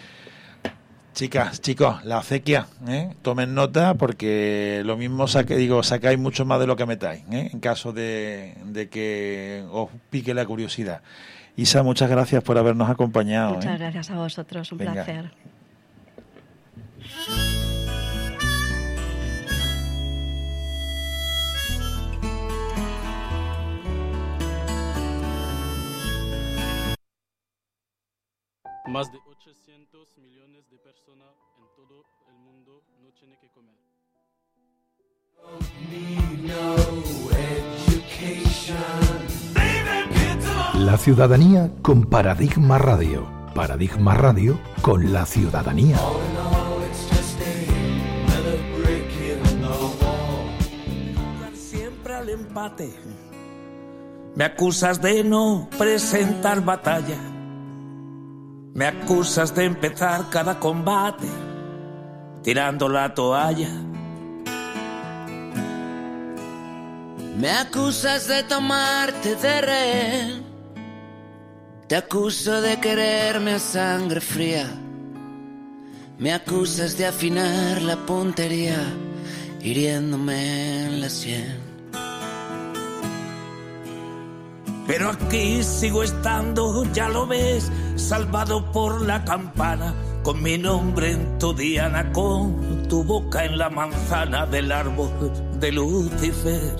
Chicas, chicos, la acequia, ¿eh? tomen nota porque lo mismo saque, digo, sacáis mucho más de lo que metáis, ¿eh? en caso de, de que os pique la curiosidad. Isa, muchas gracias por habernos acompañado. Muchas ¿eh? gracias a vosotros, un Venga. placer. Más de ochocientos millones de personas en todo el mundo no tienen que comer. La ciudadanía con Paradigma Radio. Paradigma Radio con la ciudadanía. Siempre al empate. Me acusas de no presentar batalla. Me acusas de empezar cada combate tirando la toalla. Me acusas de tomarte de rehén. Te acuso de quererme a sangre fría. Me acusas de afinar la puntería hiriéndome en la sien. Pero aquí sigo estando, ya lo ves, salvado por la campana, con mi nombre en tu diana, con tu boca en la manzana del árbol de Lucifer.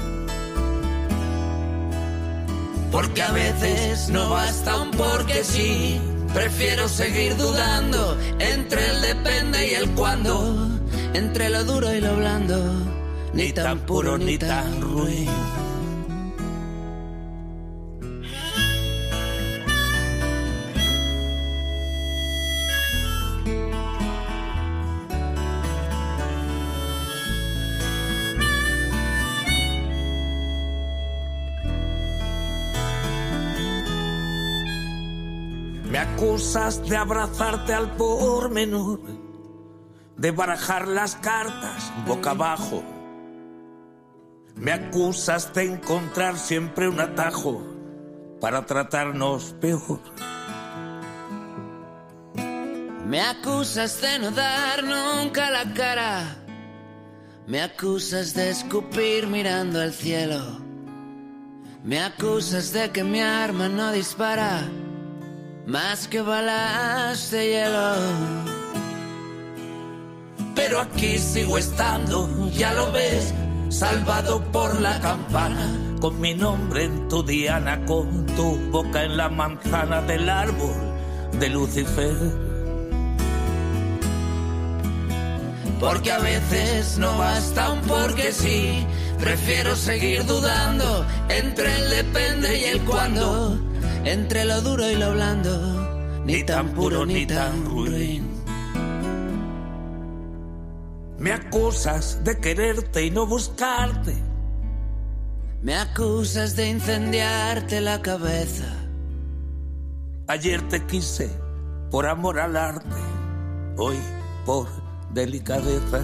Porque a veces no basta un porque sí, prefiero seguir dudando entre el depende y el cuándo, entre lo duro y lo blando, ni tan puro ni tan ruin. acusas de abrazarte al pormenor, de barajar las cartas boca abajo. Me acusas de encontrar siempre un atajo para tratarnos peor. Me acusas de no dar nunca la cara. Me acusas de escupir mirando al cielo. Me acusas de que mi arma no dispara más que balas de hielo. Pero aquí sigo estando, ya lo ves, salvado por la campana, con mi nombre en tu diana, con tu boca en la manzana del árbol de Lucifer. Porque a veces no basta un porque sí. Prefiero seguir dudando entre el depende y el cuándo, entre lo duro y lo blando, ni, ni tan puro ni tan ruin. Me acusas de quererte y no buscarte. Me acusas de incendiarte la cabeza. Ayer te quise por amor al arte, hoy por delicadeza.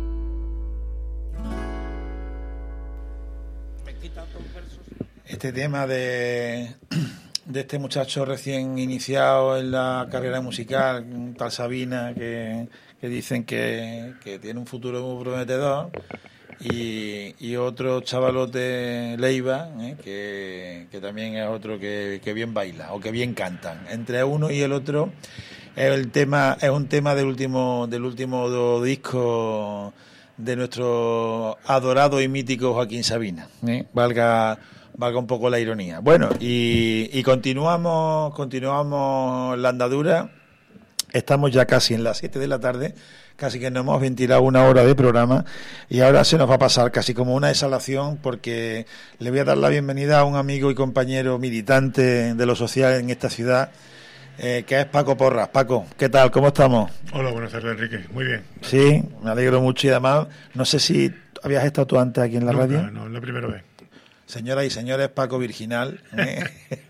Este tema de, de este muchacho recién iniciado en la carrera musical, un tal Sabina, que, que dicen que, que tiene un futuro muy prometedor, y, y otro chavalote Leiva, ¿eh? que, que también es otro que, que bien baila o que bien cantan. Entre uno y el otro el tema es un tema del último del último disco de nuestro adorado y mítico Joaquín Sabina, ¿eh? valga valga un poco la ironía. Bueno, y, y continuamos continuamos la andadura. Estamos ya casi en las siete de la tarde, casi que nos hemos ventilado una hora de programa, y ahora se nos va a pasar casi como una exhalación, porque le voy a dar la bienvenida a un amigo y compañero militante de lo social en esta ciudad, Eh, que es Paco Porras. Paco, ¿qué tal? ¿Cómo estamos? Hola, buenas tardes, Enrique. Muy bien. Sí, me alegro mucho, y además, no sé si habías estado tú antes aquí en la Nunca, radio. No, es la primera vez. Señoras y señores, Paco Virginal. ¿eh?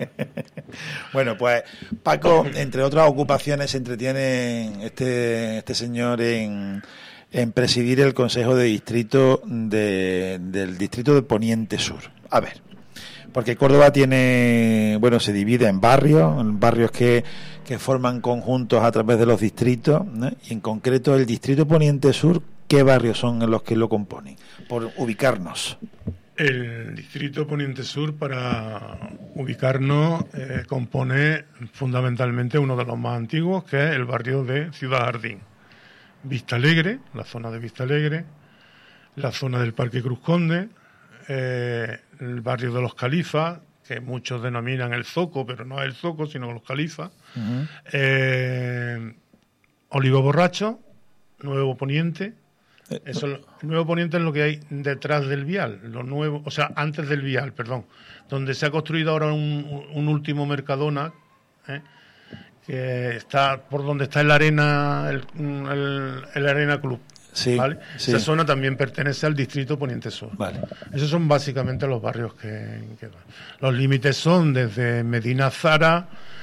Bueno, pues Paco, entre otras ocupaciones, se entretiene este, este señor en, en presidir el Consejo de Distrito de, del Distrito de Poniente Sur. A ver, porque Córdoba tiene, bueno, se divide en barrios, en barrios que, que forman conjuntos a través de los distritos, ¿no? Y en concreto el Distrito Poniente Sur, ¿qué barrios son los que lo componen? Por ubicarnos. El Distrito Poniente Sur, para ubicarnos, eh, compone fundamentalmente uno de los más antiguos, que es el barrio de Ciudad Jardín. Vista Alegre, la zona de Vista Alegre, la zona del Parque Cruz Conde, eh, el barrio de los Califas, que muchos denominan el Zoco, pero no es el Zoco, sino los Califas, uh-huh. eh, Olivo Borracho, Nuevo Poniente. Eso, el Nuevo Poniente es lo que hay detrás del vial, lo nuevo, o sea, antes del vial, perdón, donde se ha construido ahora un, un último Mercadona, ¿eh? que está por donde está el Arena, el, el, el Arena Club. Sí, ¿vale? sí. Esa zona también pertenece al Distrito Poniente Sur. Vale. Esos son básicamente los barrios que, que los límites son desde Medina Zara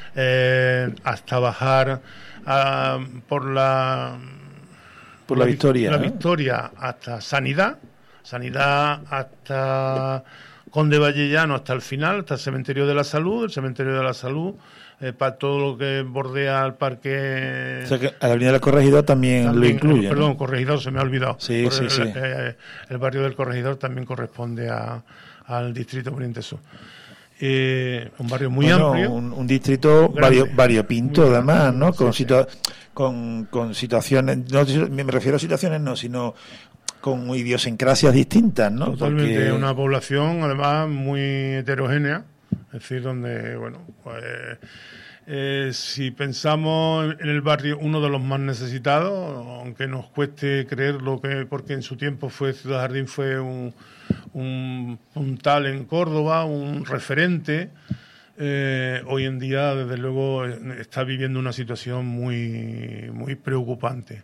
eh, hasta bajar a, por la por la, la Victoria, la ¿no? Victoria hasta Sanidad, Sanidad hasta Conde Vallellano hasta el final, hasta el Cementerio de la Salud, el Cementerio de la Salud. Eh, para todo lo que bordea al parque. O sea que a la Avenida del Corregidor también, también lo incluye. Eh, perdón, ¿no? Corregidor, se me ha olvidado. Sí, Por sí, el, sí. Eh, el barrio del Corregidor también corresponde a, al Distrito Poniente Sur. Eh, un barrio muy bueno, amplio. Un, un distrito vario, variopinto, además, ¿no? Con, sí, situa- sí. con, con situaciones. No, me refiero a situaciones, no, sino con idiosincrasias distintas, ¿no? Totalmente. Porque... una población, además, muy heterogénea. Es decir, donde, bueno, pues. Eh, si pensamos en el barrio, uno de los más necesitados, aunque nos cueste creerlo, que porque en su tiempo fue Ciudad Jardín fue un, un puntal en Córdoba, un referente, eh, hoy en día desde luego está viviendo una situación muy, muy preocupante.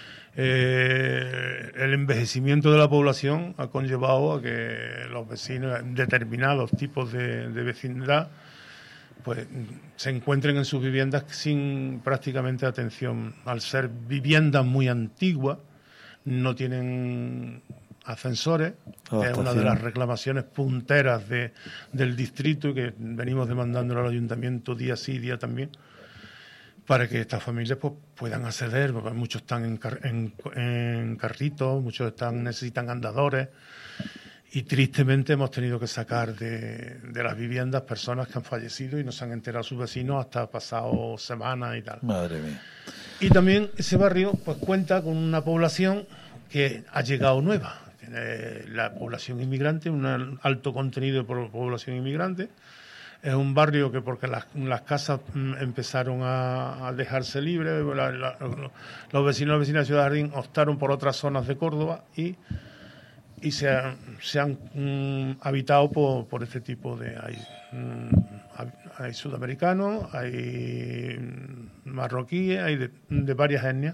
Eh, el envejecimiento de la población ha conllevado a que los vecinos, determinados tipos de, de vecindad, pues se encuentren en sus viviendas sin prácticamente atención. Al ser viviendas muy antiguas, no tienen ascensores, es una de las reclamaciones punteras de, del distrito y que venimos demandándolo al ayuntamiento día sí, día también, para que estas familias pues, puedan acceder, porque muchos están en, car en, en carritos, muchos están necesitan andadores, y tristemente hemos tenido que sacar de, de las viviendas personas que han fallecido y no se han enterado sus vecinos hasta pasado semanas y tal. Madre mía. Y también ese barrio pues cuenta con una población que ha llegado nueva. Tiene la población inmigrante, un alto contenido de población inmigrante. Es un barrio que porque las, las casas empezaron a, a dejarse libres, la, la, los vecinos y vecinas de Ciudad Jardín optaron por otras zonas de Córdoba y, y se, han, se han um, habitado por, por este tipo de... Hay, um, hay sudamericanos, hay marroquíes, hay de, de varias etnias,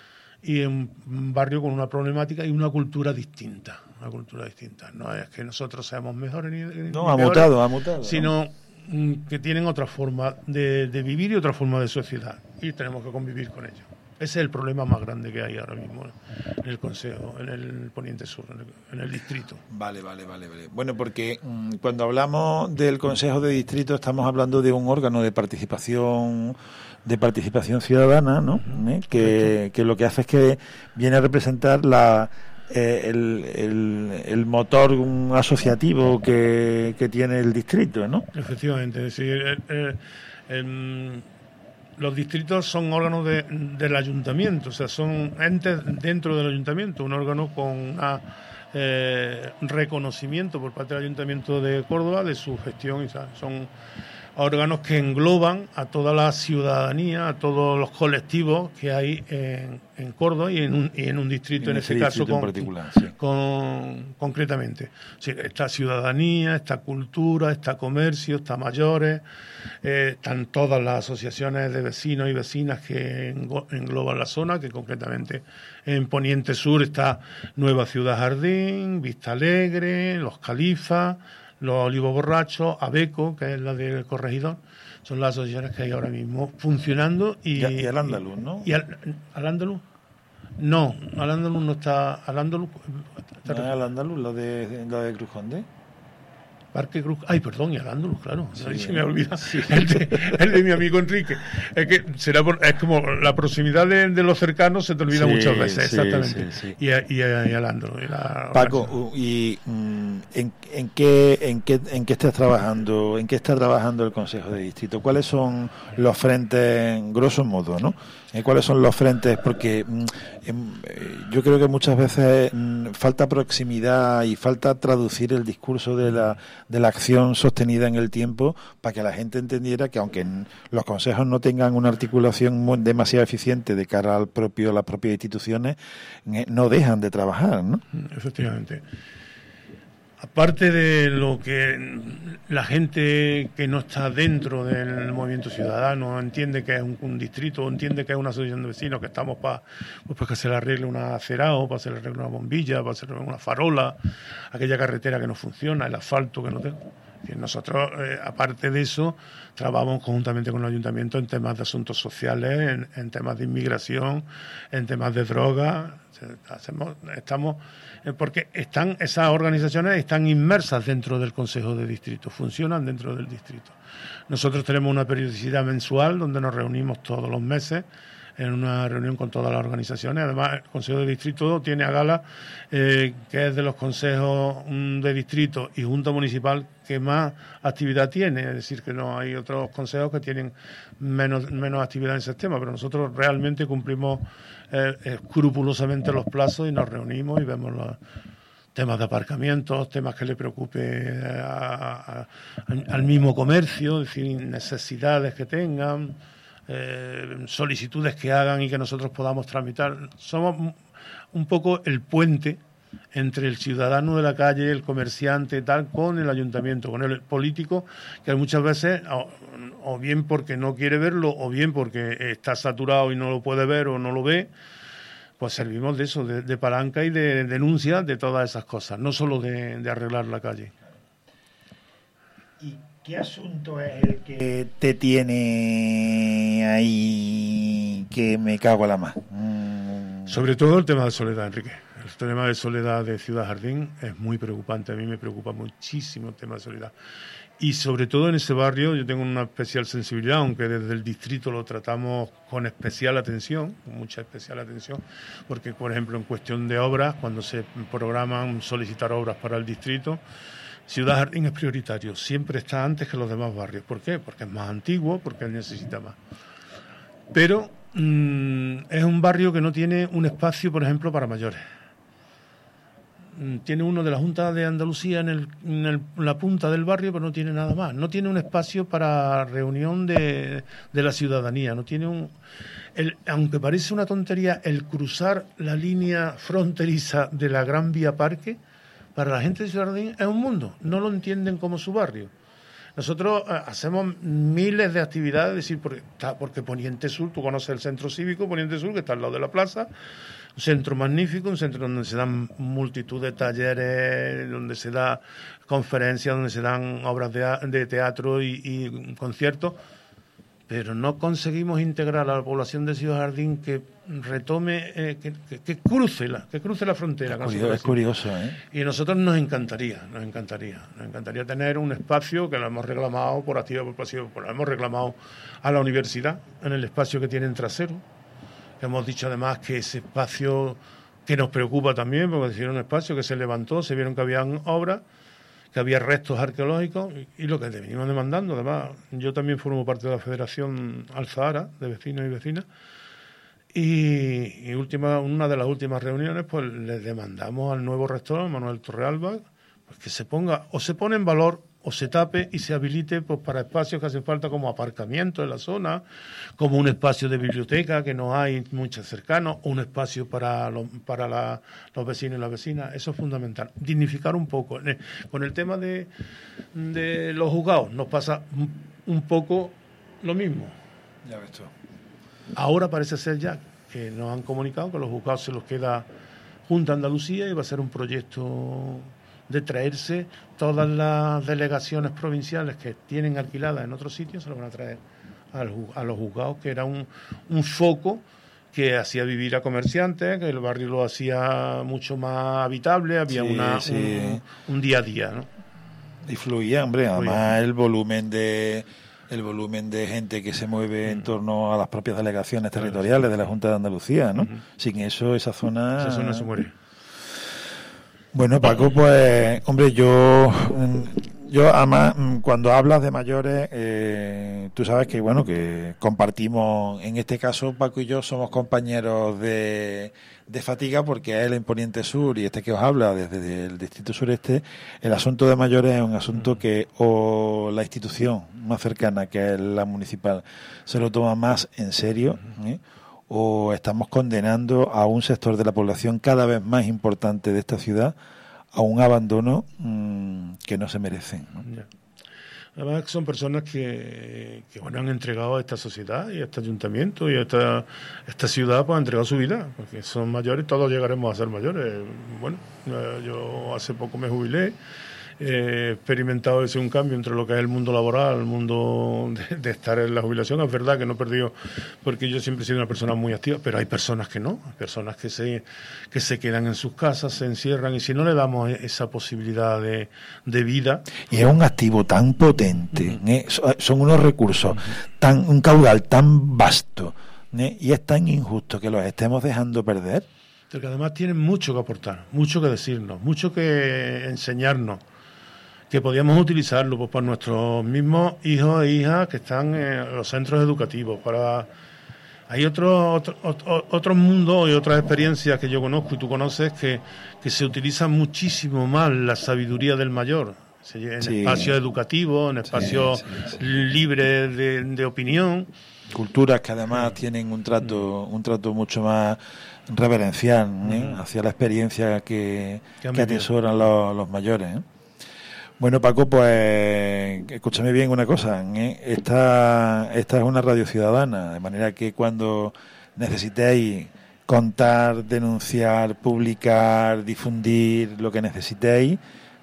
y en un barrio con una problemática y una cultura distinta, una cultura distinta. No es que nosotros seamos mejores ni, ni no, ha mejores, mutado, ha mutado, sino ¿no? que tienen otra forma de, de vivir y otra forma de sociedad, y tenemos que convivir con ellos. Ese es el problema más grande que hay ahora mismo en el Consejo, en el Poniente Sur, en el, en el distrito. Vale, vale, vale, vale. Bueno, porque mmm, cuando hablamos del Consejo de Distrito estamos hablando de un órgano de participación de participación ciudadana, ¿no? Uh-huh. ¿Eh? Que, que lo que hace es que viene a representar la eh, el, el, el motor un asociativo que, que tiene el distrito, ¿no? Efectivamente, es decir, el, el, el, los distritos son órganos de, del ayuntamiento, o sea, son entes dentro del ayuntamiento, un órgano con una, eh, reconocimiento por parte del Ayuntamiento de Córdoba de su gestión, y ¿sabes? Son órganos que engloban a toda la ciudadanía, a todos los colectivos que hay en, en Córdoba y en un, y en un distrito, en, en este caso con, particular, sí. con, concretamente. Sí, está ciudadanía, está cultura, está comercio, está mayores, eh, están todas las asociaciones de vecinos y vecinas que engloban la zona, que concretamente en Poniente Sur está Nueva Ciudad Jardín, Vista Alegre, Los Califas, Los Olivos Borrachos, Abeco, que es la del Corregidor, son las asociaciones que hay ahora mismo funcionando. Y, y, y al Andaluz, ¿no? ¿Y al, al Andaluz? No, al Andaluz no está... Al Andaluz... ¿No es al Andaluz, lo de, lo de Cruz Conde? Parque Cruz... Ay, perdón, y al Andaluz, claro. Sí, ahí se me olvida. Sí. El, de, el de mi amigo Enrique. Es que será por, es como la proximidad de, de los cercanos se te olvida sí, muchas veces, sí, exactamente. Sí, sí. Y, y, y al Andaluz. Y la, Paco, ¿y mm, en, en, qué, en, qué, en qué estás trabajando? ¿En qué está trabajando el Consejo de Distrito? ¿Cuáles son los frentes, grosso modo, no? ¿Cuáles son los frentes? Porque mm, eh, yo creo que muchas veces mm, falta proximidad y falta traducir el discurso de la, de la acción sostenida en el tiempo para que la gente entendiera que aunque los consejos no tengan una articulación muy, demasiado eficiente de cara al propio, a las propias instituciones, eh, no dejan de trabajar, ¿no? Efectivamente. Aparte de lo que la gente que no está dentro del movimiento ciudadano entiende que es un, un distrito, entiende que es una asociación de vecinos, que estamos para pues, que se le arregle una acerado, para que se le arregle una bombilla, para que se le arregle una farola, aquella carretera que no funciona, el asfalto que no tenga. Nosotros, eh, aparte de eso, trabajamos conjuntamente con el ayuntamiento en temas de asuntos sociales, en, en temas de inmigración, en temas de droga. Hacemos, estamos, eh, porque están esas organizaciones están inmersas dentro del Consejo de Distrito, funcionan dentro del distrito. Nosotros tenemos una periodicidad mensual donde nos reunimos todos los meses en una reunión con todas las organizaciones. Además, el Consejo de Distrito tiene a gala, eh, que es de los consejos de distrito y junta municipal que más actividad tiene. Es decir, que no hay otros consejos que tienen menos, menos actividad en ese tema, pero nosotros realmente cumplimos eh, escrupulosamente los plazos y nos reunimos y vemos los temas de aparcamientos, temas que le preocupe a, a, al mismo comercio, es decir, necesidades que tengan, Eh, solicitudes que hagan y que nosotros podamos tramitar. Somos un poco el puente entre el ciudadano de la calle, el comerciante, tal, con el ayuntamiento, con el político, que muchas veces, o, o bien porque no quiere verlo, o bien porque está saturado y no lo puede ver o no lo ve, pues servimos de eso, de, de palanca y de denuncia de todas esas cosas, no solo de, de arreglar la calle. Y ¿Qué asunto es el que te tiene ahí que me cago en la más? Mm. Sobre todo el tema de soledad, Enrique. El tema de soledad de Ciudad Jardín es muy preocupante. A mí me preocupa muchísimo el tema de soledad. Y sobre todo en ese barrio yo tengo una especial sensibilidad, aunque desde el distrito lo tratamos con especial atención, con mucha especial atención, porque, por ejemplo, en cuestión de obras, cuando se programan solicitar obras para el distrito, Ciudad Jardín es prioritario, siempre está antes que los demás barrios. ¿Por qué? Porque es más antiguo, porque él necesita más. Pero mmm, es un barrio que no tiene un espacio, por ejemplo, para mayores. Tiene uno de la Junta de Andalucía en, el, en, el, en la punta del barrio, pero no tiene nada más. No tiene un espacio para reunión de, de la ciudadanía. No tiene un, el, aunque parece una tontería, el cruzar la línea fronteriza de la Gran Vía Parque, para la gente de Ciudad Jardín es un mundo. No lo entienden como su barrio. Nosotros eh, hacemos miles de actividades, es decir, porque, porque Poniente Sur, tú conoces el centro cívico Poniente Sur, que está al lado de la plaza, un centro magnífico, un centro donde se dan multitud de talleres, donde se da conferencias, donde se dan obras de, de teatro y, y conciertos, pero no conseguimos integrar a la población de Ciudad Jardín que retome, eh, que, que, que cruce la, que cruce la frontera. Es curioso, es curioso, ¿eh? Y a nosotros nos encantaría, nos encantaría, nos encantaría tener un espacio que lo hemos reclamado por activa por pasiva, lo hemos reclamado a la universidad en el espacio que tienen trasero. Hemos dicho además que ese espacio que nos preocupa también, porque era un espacio que se levantó, se vieron que habían obras, que había restos arqueológicos y, y lo que venimos demandando. Además, yo también formo parte de la Federación Alzahara de vecinos y vecinas y, y última, una de las últimas reuniones pues le demandamos al nuevo rector, Manuel Torrealba, pues, que se ponga o se pone en valor o se tape y se habilite pues para espacios que hacen falta como aparcamiento en la zona, como un espacio de biblioteca que no hay mucho cercano, o un espacio para, lo, para la, los vecinos y las vecinas. Eso es fundamental. Dignificar un poco. Con el tema de, de los juzgados nos pasa un poco lo mismo. Ya ves tú. Ahora parece ser ya que nos han comunicado que los juzgados se los queda Junta Andalucía y va a ser un proyecto de traerse todas las delegaciones provinciales que tienen alquiladas en otros sitios, se lo van a traer al, a los juzgados, que era un, un foco que hacía vivir a comerciantes, que el barrio lo hacía mucho más habitable, había sí, una, sí. Un, un día a día, ¿no? Y fluía, hombre, además fluía. el volumen de el volumen de gente que se mueve uh-huh. en torno a las propias delegaciones territoriales de la Junta de Andalucía, ¿no? Uh-huh. Sin eso, esa zona... Esa zona se muere. Bueno, Paco, pues, hombre, yo, yo además, cuando hablas de mayores, eh, tú sabes que, bueno, que compartimos, en este caso, Paco y yo somos compañeros de, de fatiga, porque él en Poniente Sur y este que os habla desde el Distrito Sureste, el asunto de mayores es un asunto que o la institución más cercana, que es la municipal, se lo toma más en serio, ¿eh? o estamos condenando a un sector de la población cada vez más importante de esta ciudad a un abandono mmm, que no se merecen, ¿no? Ya. Además son personas que, que bueno, han entregado a esta sociedad y a este ayuntamiento y a esta, esta ciudad, pues han entregado su vida, porque son mayores, todos llegaremos a ser mayores. Bueno, yo hace poco me jubilé. He experimentado ese un cambio entre lo que es el mundo laboral, el mundo de, de estar en la jubilación. Es verdad que no he perdido, porque yo siempre he sido una persona muy activa, pero hay personas que no, hay personas que se, que se quedan en sus casas, se encierran, y si no le damos esa posibilidad de, de vida... Y es un activo tan potente, uh-huh. ¿eh? Son unos recursos, uh-huh. tan un caudal tan vasto, ¿eh? Y es tan injusto que los estemos dejando perder. Porque además tienen mucho que aportar, mucho que decirnos, mucho que enseñarnos, que podíamos utilizarlo pues, para nuestros mismos hijos e hijas que están en los centros educativos. Para Hay otros otro, otro, otro mundos y otras experiencias que yo conozco y tú conoces que, que se utiliza muchísimo más la sabiduría del mayor, en sí. espacios educativos, en espacios sí, sí, sí. libres de, de opinión. Culturas que además tienen un trato un trato mucho más reverencial, ¿eh? uh-huh. hacia la experiencia que, que atesoran los, los mayores, ¿eh? Bueno, Paco, pues escúchame bien una cosa, ¿eh? Esta, esta es una radio ciudadana, de manera que cuando necesitéis contar, denunciar, publicar, difundir lo que necesitéis,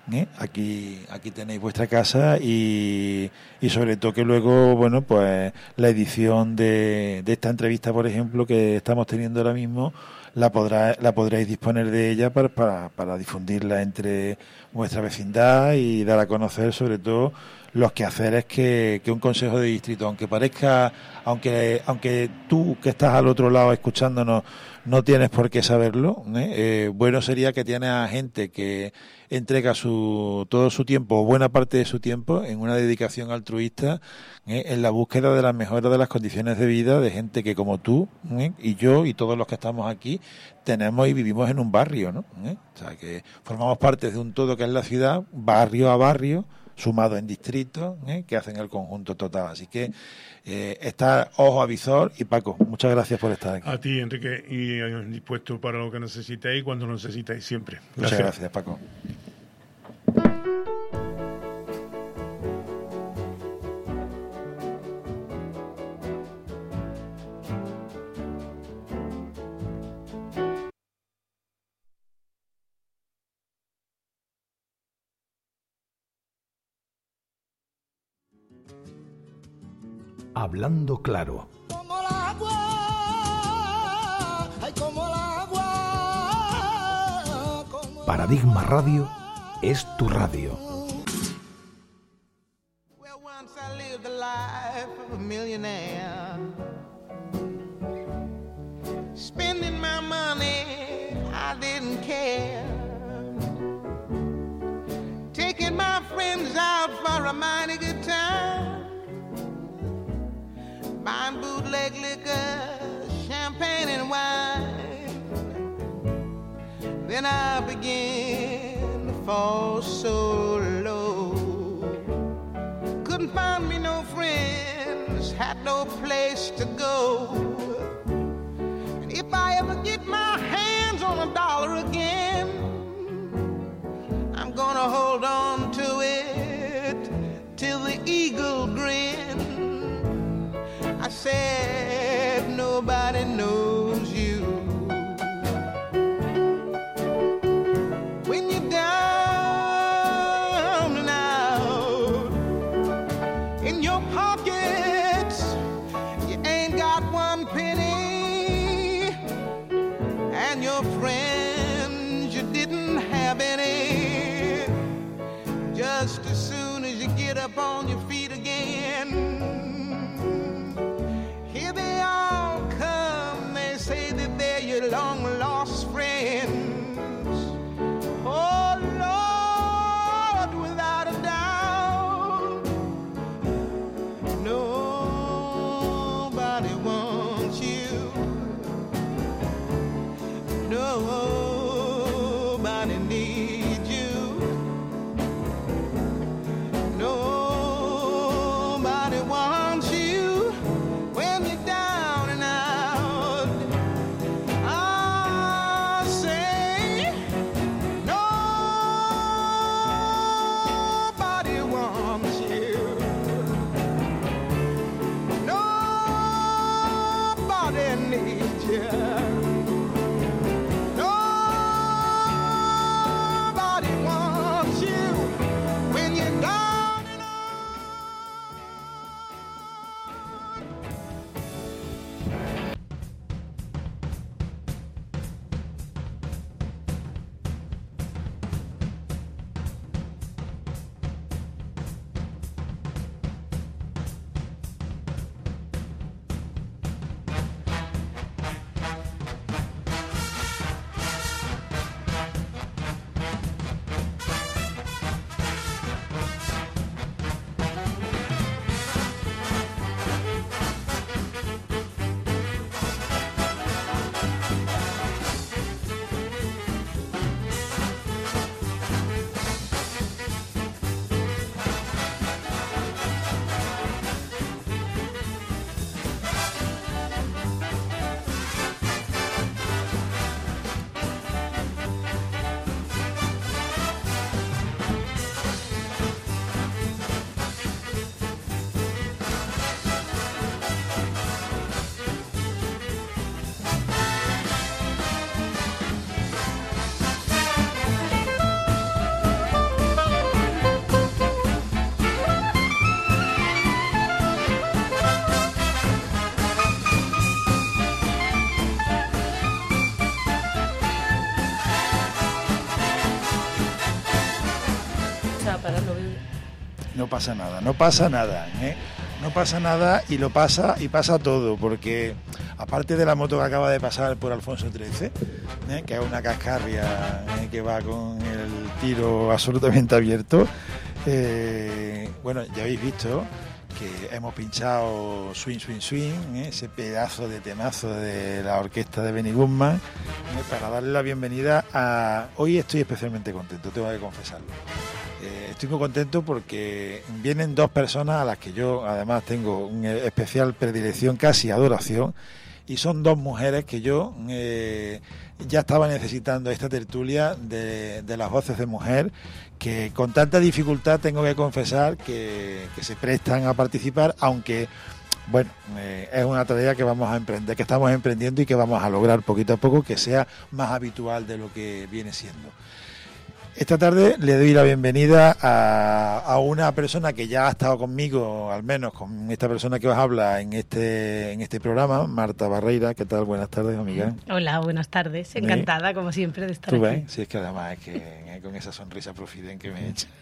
¿eh? Aquí, aquí tenéis vuestra casa y, y sobre todo que luego, bueno, pues la edición de, de esta entrevista, por ejemplo, que estamos teniendo ahora mismo, la podrá, la podréis disponer de ella para, para, para difundirla entre vuestra vecindad y dar a conocer sobre todo los quehaceres que, que un consejo de distrito, aunque parezca, aunque aunque tú que estás al otro lado escuchándonos no tienes por qué saberlo, ¿eh? Eh, bueno sería que tienes a gente que entrega su todo su tiempo o buena parte de su tiempo en una dedicación altruista, ¿eh? En la búsqueda de las mejoras de las condiciones de vida de gente que como tú, ¿eh? Y yo y todos los que estamos aquí tenemos y vivimos en un barrio, ¿no? ¿Eh? O sea que formamos parte de un todo que es la ciudad, barrio a barrio, sumado en distritos, ¿eh? Que hacen el conjunto total. Así que eh, está ojo a visor. Y Paco, muchas gracias por estar aquí. A ti, Enrique, y eh, dispuesto para lo que necesitéis cuando lo necesitéis siempre. Gracias. Muchas gracias, Paco. Hablando claro. Como el agua, ay, como el agua. Como el Paradigma Radio es tu radio. Well, once I lived the life of a millionaire, spending my money, I didn't care. Taking my friends out for a mighty good time. Buying bootleg liquor, champagne and wine. Then I began to fall so low. Couldn't find me no friends, had no place to go. And if I ever get my hands on a dollar again, I'm gonna hold on to it till the eagle grins. I said, nobody knows you. When you're down and out, in your pockets, you ain't got one penny, and your friends, you didn't have any. Just as soon as you get up on your feet again, here they all come, they say that they're your long-lost friends. Oh, Lord, without a doubt, nobody wants you. Nobody needs you. Nobody wants you. When you're down and out, I say nobody wants you. Nobody needs you. Nobody No pasa nada, no pasa nada, ¿eh? No pasa nada y lo pasa y pasa todo, porque aparte de la moto que acaba de pasar por Alfonso trece, ¿eh? que es una cascarria, ¿eh? que va con el tiro absolutamente abierto, eh, bueno, ya habéis visto que hemos pinchado Swing, Swing, Swing, ¿eh? ese pedazo de temazo de la orquesta de Benny Goodman, ¿eh? para darle la bienvenida a... Hoy estoy especialmente contento, tengo que confesarlo. Eh, estoy muy contento porque vienen dos personas a las que yo además tengo una especial predilección, casi adoración, y son dos mujeres que yo eh, ya estaba necesitando esta tertulia de, de las voces de mujer, que con tanta dificultad tengo que confesar que, que se prestan a participar, aunque bueno, eh, es una tarea que vamos a emprender, que estamos emprendiendo y que vamos a lograr poquito a poco que sea más habitual de lo que viene siendo. Esta tarde le doy la bienvenida a, a una persona que ya ha estado conmigo, al menos con esta persona que os habla en este en este programa, Marta Barreira. ¿Qué tal? Buenas tardes, amiga. Hola, buenas tardes. Encantada, como siempre, de estar ¿Tú aquí. ves? Sí, es que además es que eh, con esa sonrisa profiden que me echa.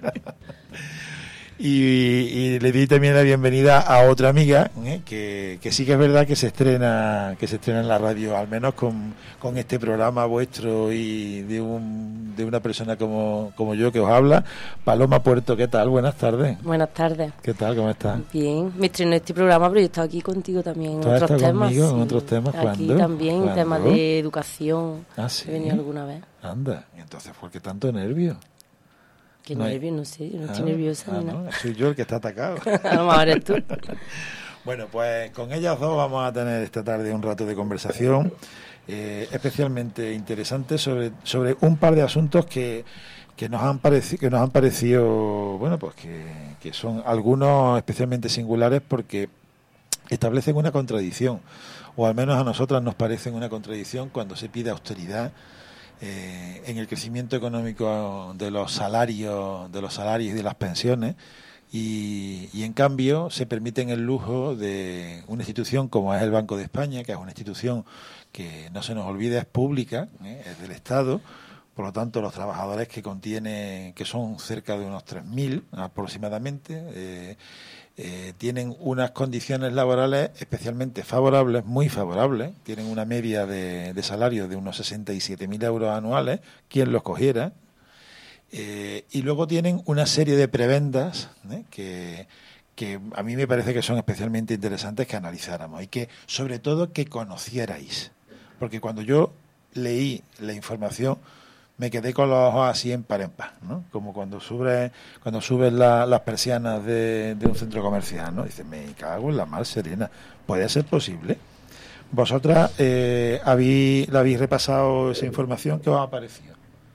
Y, y le di también la bienvenida a otra amiga, ¿eh? que, que sí que es verdad que se estrena que se estrena en la radio, al menos con, con este programa vuestro y de un de una persona como, como yo que os habla. Paloma Puerto, ¿qué tal? Buenas tardes. Buenas tardes. ¿Qué tal? ¿Cómo estás? Bien, me estrenó este programa, pero yo he estado aquí contigo también en ¿Tú has otros estado temas. conmigo Sí. en otros temas? Aquí ¿Cuándo? también, ¿Cuándo? temas de educación. ¿Ah, sí? He venido alguna vez. Anda, ¿y entonces por qué tanto nervio? Qué No hay- nervio, no sé, yo no estoy Ah, nerviosa ah, ni no, nada. soy yo el que está atacado. A lo mejor eres tú. Bueno, pues con ellas dos vamos a tener esta tarde un rato de conversación eh, especialmente interesante sobre, sobre un par de asuntos que, que nos han parecido, que nos han parecido, bueno, pues que, que son algunos especialmente singulares porque establecen una contradicción, o al menos a nosotras nos parecen una contradicción cuando se pide austeridad eh, en el crecimiento económico de los salarios, de los salarios y de las pensiones. Y, y en cambio se permiten el lujo de una institución como es el Banco de España, que es una institución que, no se nos olvide, es pública, ¿eh? es del Estado. Por lo tanto, los trabajadores que contiene, que son cerca de unos tres mil aproximadamente, eh, eh, tienen unas condiciones laborales especialmente favorables, muy favorables. Tienen una media de, de salario de unos sesenta y siete mil euros anuales, quien los cogiera. Eh, y luego tienen una serie de prebendas, ¿eh? que, que a mí me parece que son especialmente interesantes que analizáramos y que, sobre todo, que conocierais. Porque cuando yo leí la información me quedé con los ojos así en par en par, ¿no? Como cuando subes cuando subes la, las persianas de, de un centro comercial, ¿no? Dices, me cago en la mar serena. ¿Puede ser posible? ¿Vosotras eh, habéis, la habéis repasado esa información? ¿Qué os ha parecido?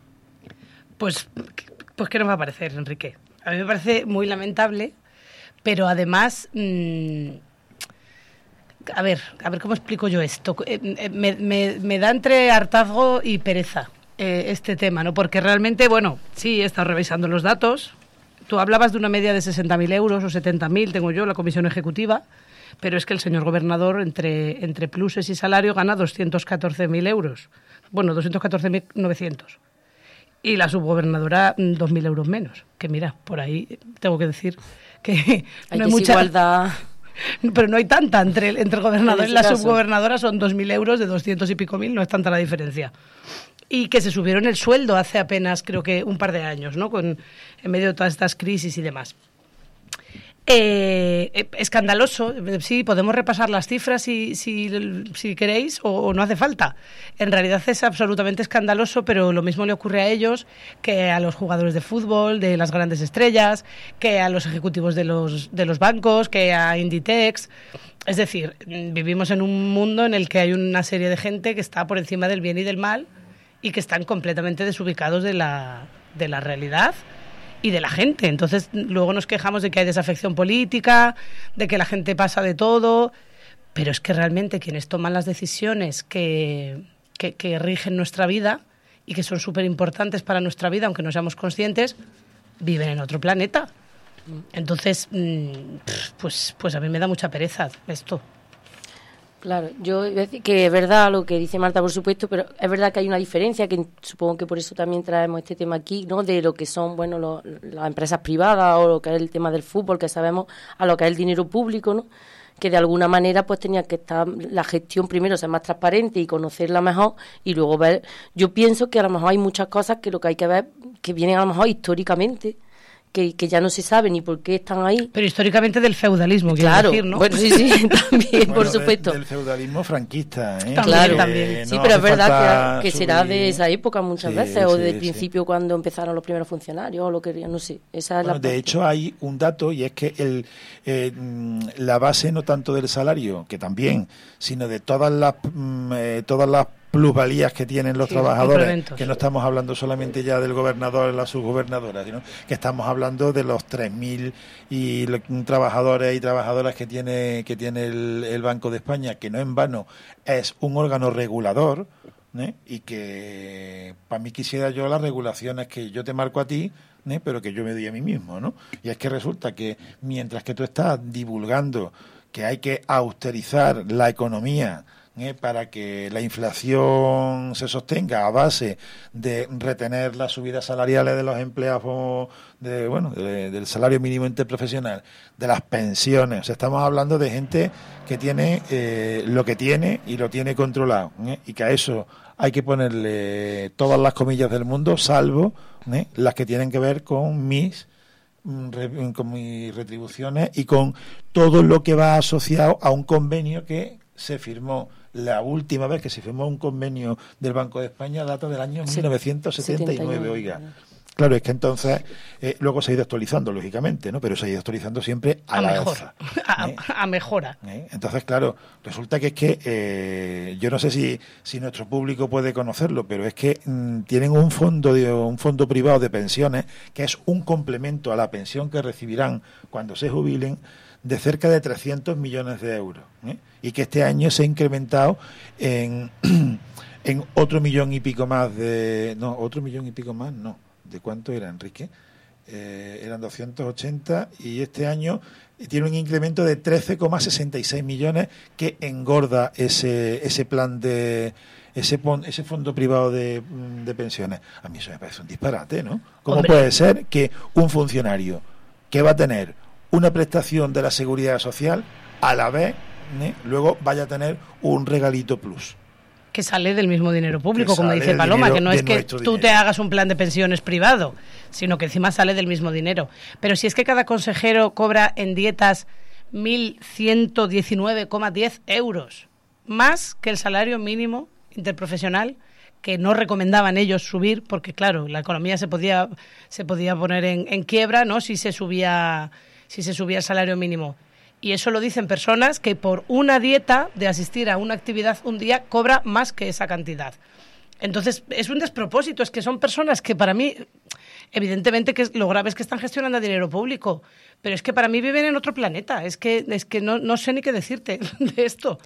Pues, pues ¿qué nos va a parecer, Enrique? A mí me parece muy lamentable, pero además, mmm, a ver, a ver cómo explico yo esto. Eh, me, me, me da entre hartazgo y pereza eh, este tema, ¿no? Porque realmente, bueno, sí, he estado revisando los datos. Tú hablabas de una media de sesenta mil euros o setenta mil, tengo yo, la comisión ejecutiva, pero es que el señor gobernador, entre, entre pluses y salario, gana doscientos catorce mil euros. Bueno, doscientos catorce mil novecientos. Y la subgobernadora dos mil euros menos. Que mira, por ahí tengo que decir que Hay no hay mucha desigualdad. Pero no hay tanta entre el, entre el gobernador En y ese la caso. subgobernadora, son dos mil euros de doscientos y pico mil, no es tanta la diferencia. Y que se subieron el sueldo hace apenas, creo que un par de años, ¿no? Con, en medio de todas estas crisis y demás. Eh, eh, escandaloso, sí, podemos repasar las cifras si, si, si queréis o, o no hace falta. En realidad es absolutamente escandaloso, pero lo mismo le ocurre a ellos que a los jugadores de fútbol, de las grandes estrellas, que a los ejecutivos de los, de los bancos, que a Inditex. Es decir, vivimos en un mundo en el que hay una serie de gente que está por encima del bien y del mal y que están completamente desubicados de la, de la realidad y de la gente. Entonces, luego nos quejamos de que hay desafección política, de que la gente pasa de todo, pero es que realmente quienes toman las decisiones que, que, que rigen nuestra vida y que son súper importantes para nuestra vida, aunque no seamos conscientes, viven en otro planeta. Entonces, pues, pues a mí me da mucha pereza esto. Claro, yo iba a decir que es verdad lo que dice Marta, por supuesto, pero es verdad que hay una diferencia, que supongo que por eso también traemos este tema aquí, ¿no? De lo que son, bueno, lo, las empresas privadas o lo que es el tema del fútbol, que sabemos, a lo que es el dinero público, ¿no? Que de alguna manera pues tenía que estar la gestión primero ser más transparente y conocerla mejor y luego ver. Yo pienso que a lo mejor hay muchas cosas que lo que hay que ver que vienen a lo mejor históricamente, que, que ya no se sabe ni por qué están ahí. Pero históricamente del feudalismo, quiero claro, decir, ¿no? Bueno, sí, sí, también, bueno, por supuesto. De, del feudalismo franquista, ¿eh? Claro, eh, también. No sí, pero es verdad que, que subir... será de esa época muchas sí, veces, o sí, del sí. principio cuando empezaron los primeros funcionarios, o lo que no sé. Esa es bueno, la de parte. hecho, hay un dato, y es que el, eh, la base no tanto del salario, que también, sino de todas las, eh, todas las plusvalías que tienen los Sí, trabajadores, complementos. que no estamos hablando solamente ya del gobernador y la subgobernadora, sino que estamos hablando de los tres mil y lo- trabajadores y trabajadoras que tiene que tiene el, el Banco de España, que no en vano es un órgano regulador, ¿eh? Y que para mí quisiera yo las regulaciones que yo te marco a ti, ¿eh? Pero que yo me doy a mí mismo, ¿no? Y es que resulta que mientras que tú estás divulgando que hay que austerizar la economía, ¿eh? Para que la inflación se sostenga a base de retener las subidas salariales de los empleados, de, bueno, de- del salario mínimo interprofesional, de las pensiones. O sea, estamos hablando de gente que tiene eh, lo que tiene y lo tiene controlado, ¿eh? Y que a eso hay que ponerle todas las comillas del mundo, salvo ¿eh? las que tienen que ver con mis mm, re- con mis retribuciones y con todo lo que va asociado a un convenio que se firmó. La última vez que se firmó un convenio del Banco de España data del año mil novecientos setenta y nueve, oiga. Claro, es que entonces eh, luego se ha ido actualizando, lógicamente, ¿no? Pero se ha ido actualizando siempre a, A la mejor. alza, A, ¿eh? a mejora. ¿Eh? Entonces, claro, resulta que es que, eh, yo no sé si, si nuestro público puede conocerlo, pero es que mm, tienen un fondo de, un fondo privado de pensiones que es un complemento a la pensión que recibirán cuando se jubilen, de cerca de trescientos millones de euros, ¿eh? Y que este año se ha incrementado en, en otro millón y pico más de... No, otro millón y pico más, no. ¿De cuánto era, Enrique? Eh, eran doscientos ochenta y este año tiene un incremento de trece coma sesenta y seis millones que engorda ese ese plan de ese pon, ese fondo privado de, de pensiones. A mí eso me parece un disparate, ¿no? ¿Cómo Hombre. puede ser que un funcionario que va a tener una prestación de la seguridad social a la vez, ¿eh? luego vaya a tener un regalito plus? Que sale del mismo dinero público, Que como sale dice del Paloma, dinero que no de es que nuestro tú dinero. te hagas un plan de pensiones privado, sino que encima sale del mismo dinero. Pero si es que cada consejero cobra en dietas mil ciento diecinueve coma diez euros, más que el salario mínimo interprofesional, que no recomendaban ellos subir, porque claro, la economía se podía, se podía poner en, en quiebra, ¿no? Si se subía, si se subía el salario mínimo. Y eso lo dicen personas que por una dieta de asistir a una actividad un día cobra más que esa cantidad. Entonces, es un despropósito, es que son personas que para mí, evidentemente que lo grave es que están gestionando dinero público, pero es que para mí viven en otro planeta, es que, es que no, no sé ni qué decirte de esto.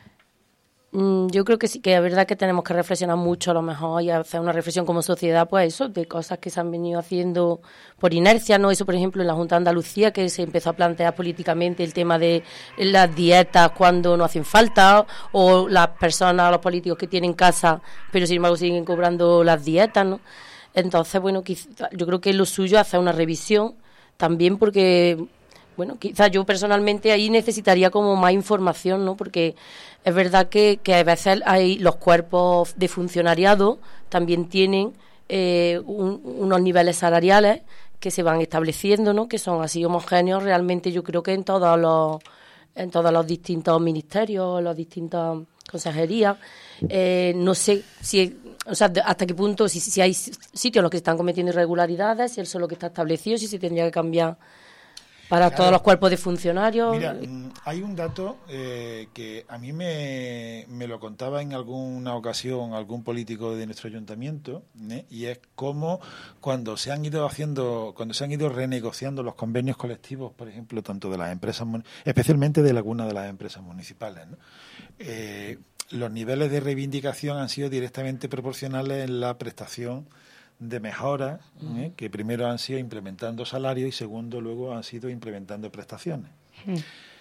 Mm, Yo creo que sí, que es verdad que tenemos que reflexionar mucho a lo mejor y hacer una reflexión como sociedad, pues eso, de cosas que se han venido haciendo por inercia, ¿no? Eso, por ejemplo, en la Junta de Andalucía, que se empezó a plantear políticamente el tema de las dietas cuando no hacen falta, o las personas, los políticos que tienen casa, pero sin embargo siguen cobrando las dietas, ¿no? Entonces, bueno, quizá, yo creo que lo suyo es hacer una revisión también porque... Bueno, quizás yo personalmente ahí necesitaría como más información, ¿no? Porque es verdad que, que a veces hay los cuerpos de funcionariado también tienen eh, un- unos niveles salariales que se van estableciendo, ¿no? Que son así homogéneos realmente, yo creo que en todos los en todos los distintos ministerios, las distintas consejerías. Eh, no sé si, o sea, de- hasta qué punto, si, si hay sitios en los que se están cometiendo irregularidades, si eso es lo que está establecido, si se tendría que cambiar para Claro. todos los cuerpos de funcionarios. Mira, mm, hay un dato eh, que a mí me, me lo contaba en alguna ocasión algún político de nuestro ayuntamiento, ¿eh? Y es cómo cuando se han ido haciendo, cuando se han ido renegociando los convenios colectivos, por ejemplo, tanto de las empresas, mun- especialmente de alguna de las empresas municipales, ¿no? Eh, los niveles de reivindicación han sido directamente proporcionales en la prestación de mejoras, ¿eh? Que primero han sido implementando salarios y segundo luego han sido implementando prestaciones.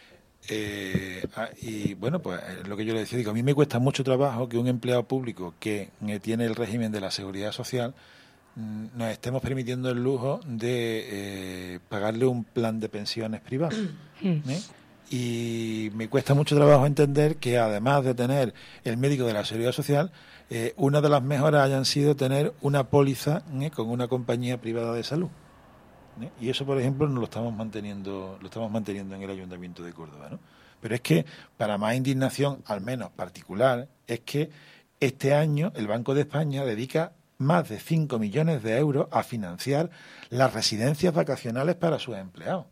Eh, ah, y bueno, pues lo que yo le decía, digo, a mí me cuesta mucho trabajo que un empleado público que eh, tiene el régimen de la seguridad social mm, nos estemos permitiendo el lujo de eh, pagarle un plan de pensiones privado. ¿eh? Y me cuesta mucho trabajo entender que además de tener el médico de la seguridad social, eh, una de las mejoras hayan sido tener una póliza ¿eh? con una compañía privada de salud. ¿eh? Y eso, por ejemplo, no lo estamos manteniendo, lo estamos manteniendo en el Ayuntamiento de Córdoba, ¿no? Pero es que, para más indignación, al menos particular, es que este año el Banco de España dedica más de cinco millones de euros a financiar las residencias vacacionales para sus empleados.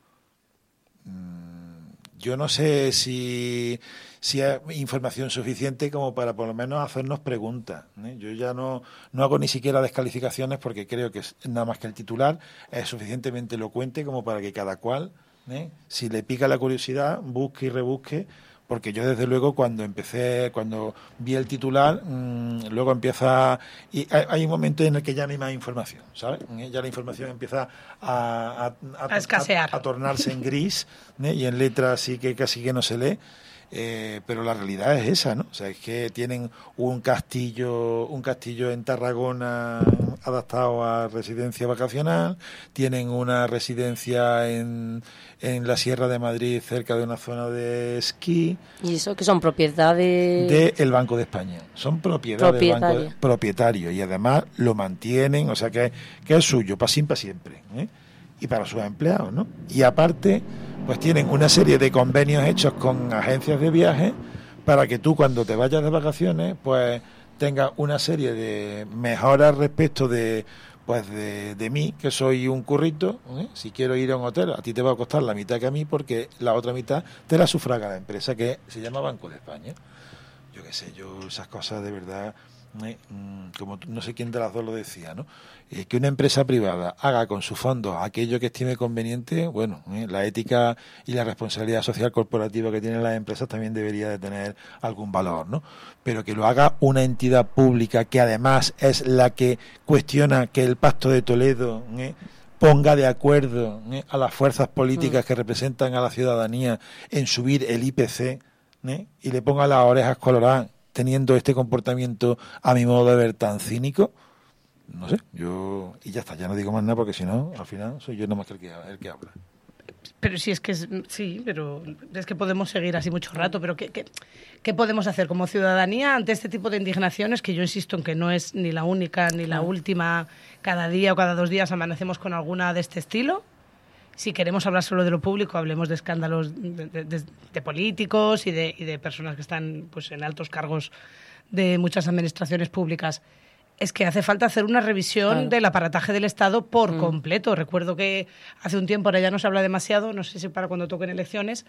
Yo no sé si, si hay información suficiente como para por lo menos hacernos preguntas. ¿eh? Yo ya no, no hago ni siquiera descalificaciones porque creo que es, nada más que el titular es suficientemente elocuente como para que cada cual, ¿eh? si le pica la curiosidad, busque y rebusque. Porque yo, desde luego, cuando empecé, cuando vi el titular, mmm, luego empieza... Y hay, hay un momento en el que ya no hay más información, ¿sabes? Ya la información empieza a, a, a, a escasear. A, a tornarse en gris, ¿eh? Y en letra así que casi que no se lee. Eh, pero la realidad es esa, ¿no? O sea, es que tienen un castillo, un castillo en Tarragona adaptado a residencia vacacional, tienen una residencia en, en la Sierra de Madrid cerca de una zona de esquí. Y eso que son propiedades del Banco de España, son propiedades del Banco de, propietarios y además lo mantienen, o sea que, que es suyo, para siempre, para siempre, ¿eh? Y para sus empleados, ¿no? Y aparte, pues tienen una serie de convenios hechos con agencias de viaje para que tú, cuando te vayas de vacaciones, pues tengas una serie de mejoras respecto de pues de, de mí, que soy un currito, ¿eh? Si quiero ir a un hotel, a ti te va a costar la mitad que a mí, porque la otra mitad te la sufraga la empresa, que se llama Banco de España. Yo qué sé, yo esas cosas de verdad... Eh, como no sé quién de las dos lo decía, ¿no? Eh, que una empresa privada haga con sus fondos aquello que estime conveniente, bueno, eh, la ética y la responsabilidad social corporativa que tienen las empresas también debería de tener algún valor, ¿no? Pero que lo haga una entidad pública que además es la que cuestiona que el Pacto de Toledo eh, ponga de acuerdo eh, a las fuerzas políticas mm. que representan a la ciudadanía en subir el I P C eh, y le ponga las orejas coloradas teniendo este comportamiento, a mi modo de ver, tan cínico. No sé, yo... Y ya está, ya no digo más nada porque si no, al final soy yo nomás que el que, el que habla. Pero sí, es que es, sí, pero es que podemos seguir así mucho rato, pero ¿qué, qué, ¿qué podemos hacer como ciudadanía ante este tipo de indignaciones? Que yo insisto en que no es ni la única ni la última. Cada día o cada dos días amanecemos con alguna de este estilo. Si queremos hablar solo de lo público, hablemos de escándalos de, de, de, de políticos y de, y de personas que están pues en altos cargos de muchas administraciones públicas. Es que hace falta hacer una revisión claro. del aparataje del Estado por mm. completo. Recuerdo que hace un tiempo, ahora ya no se habla demasiado, no sé si para cuando toquen elecciones,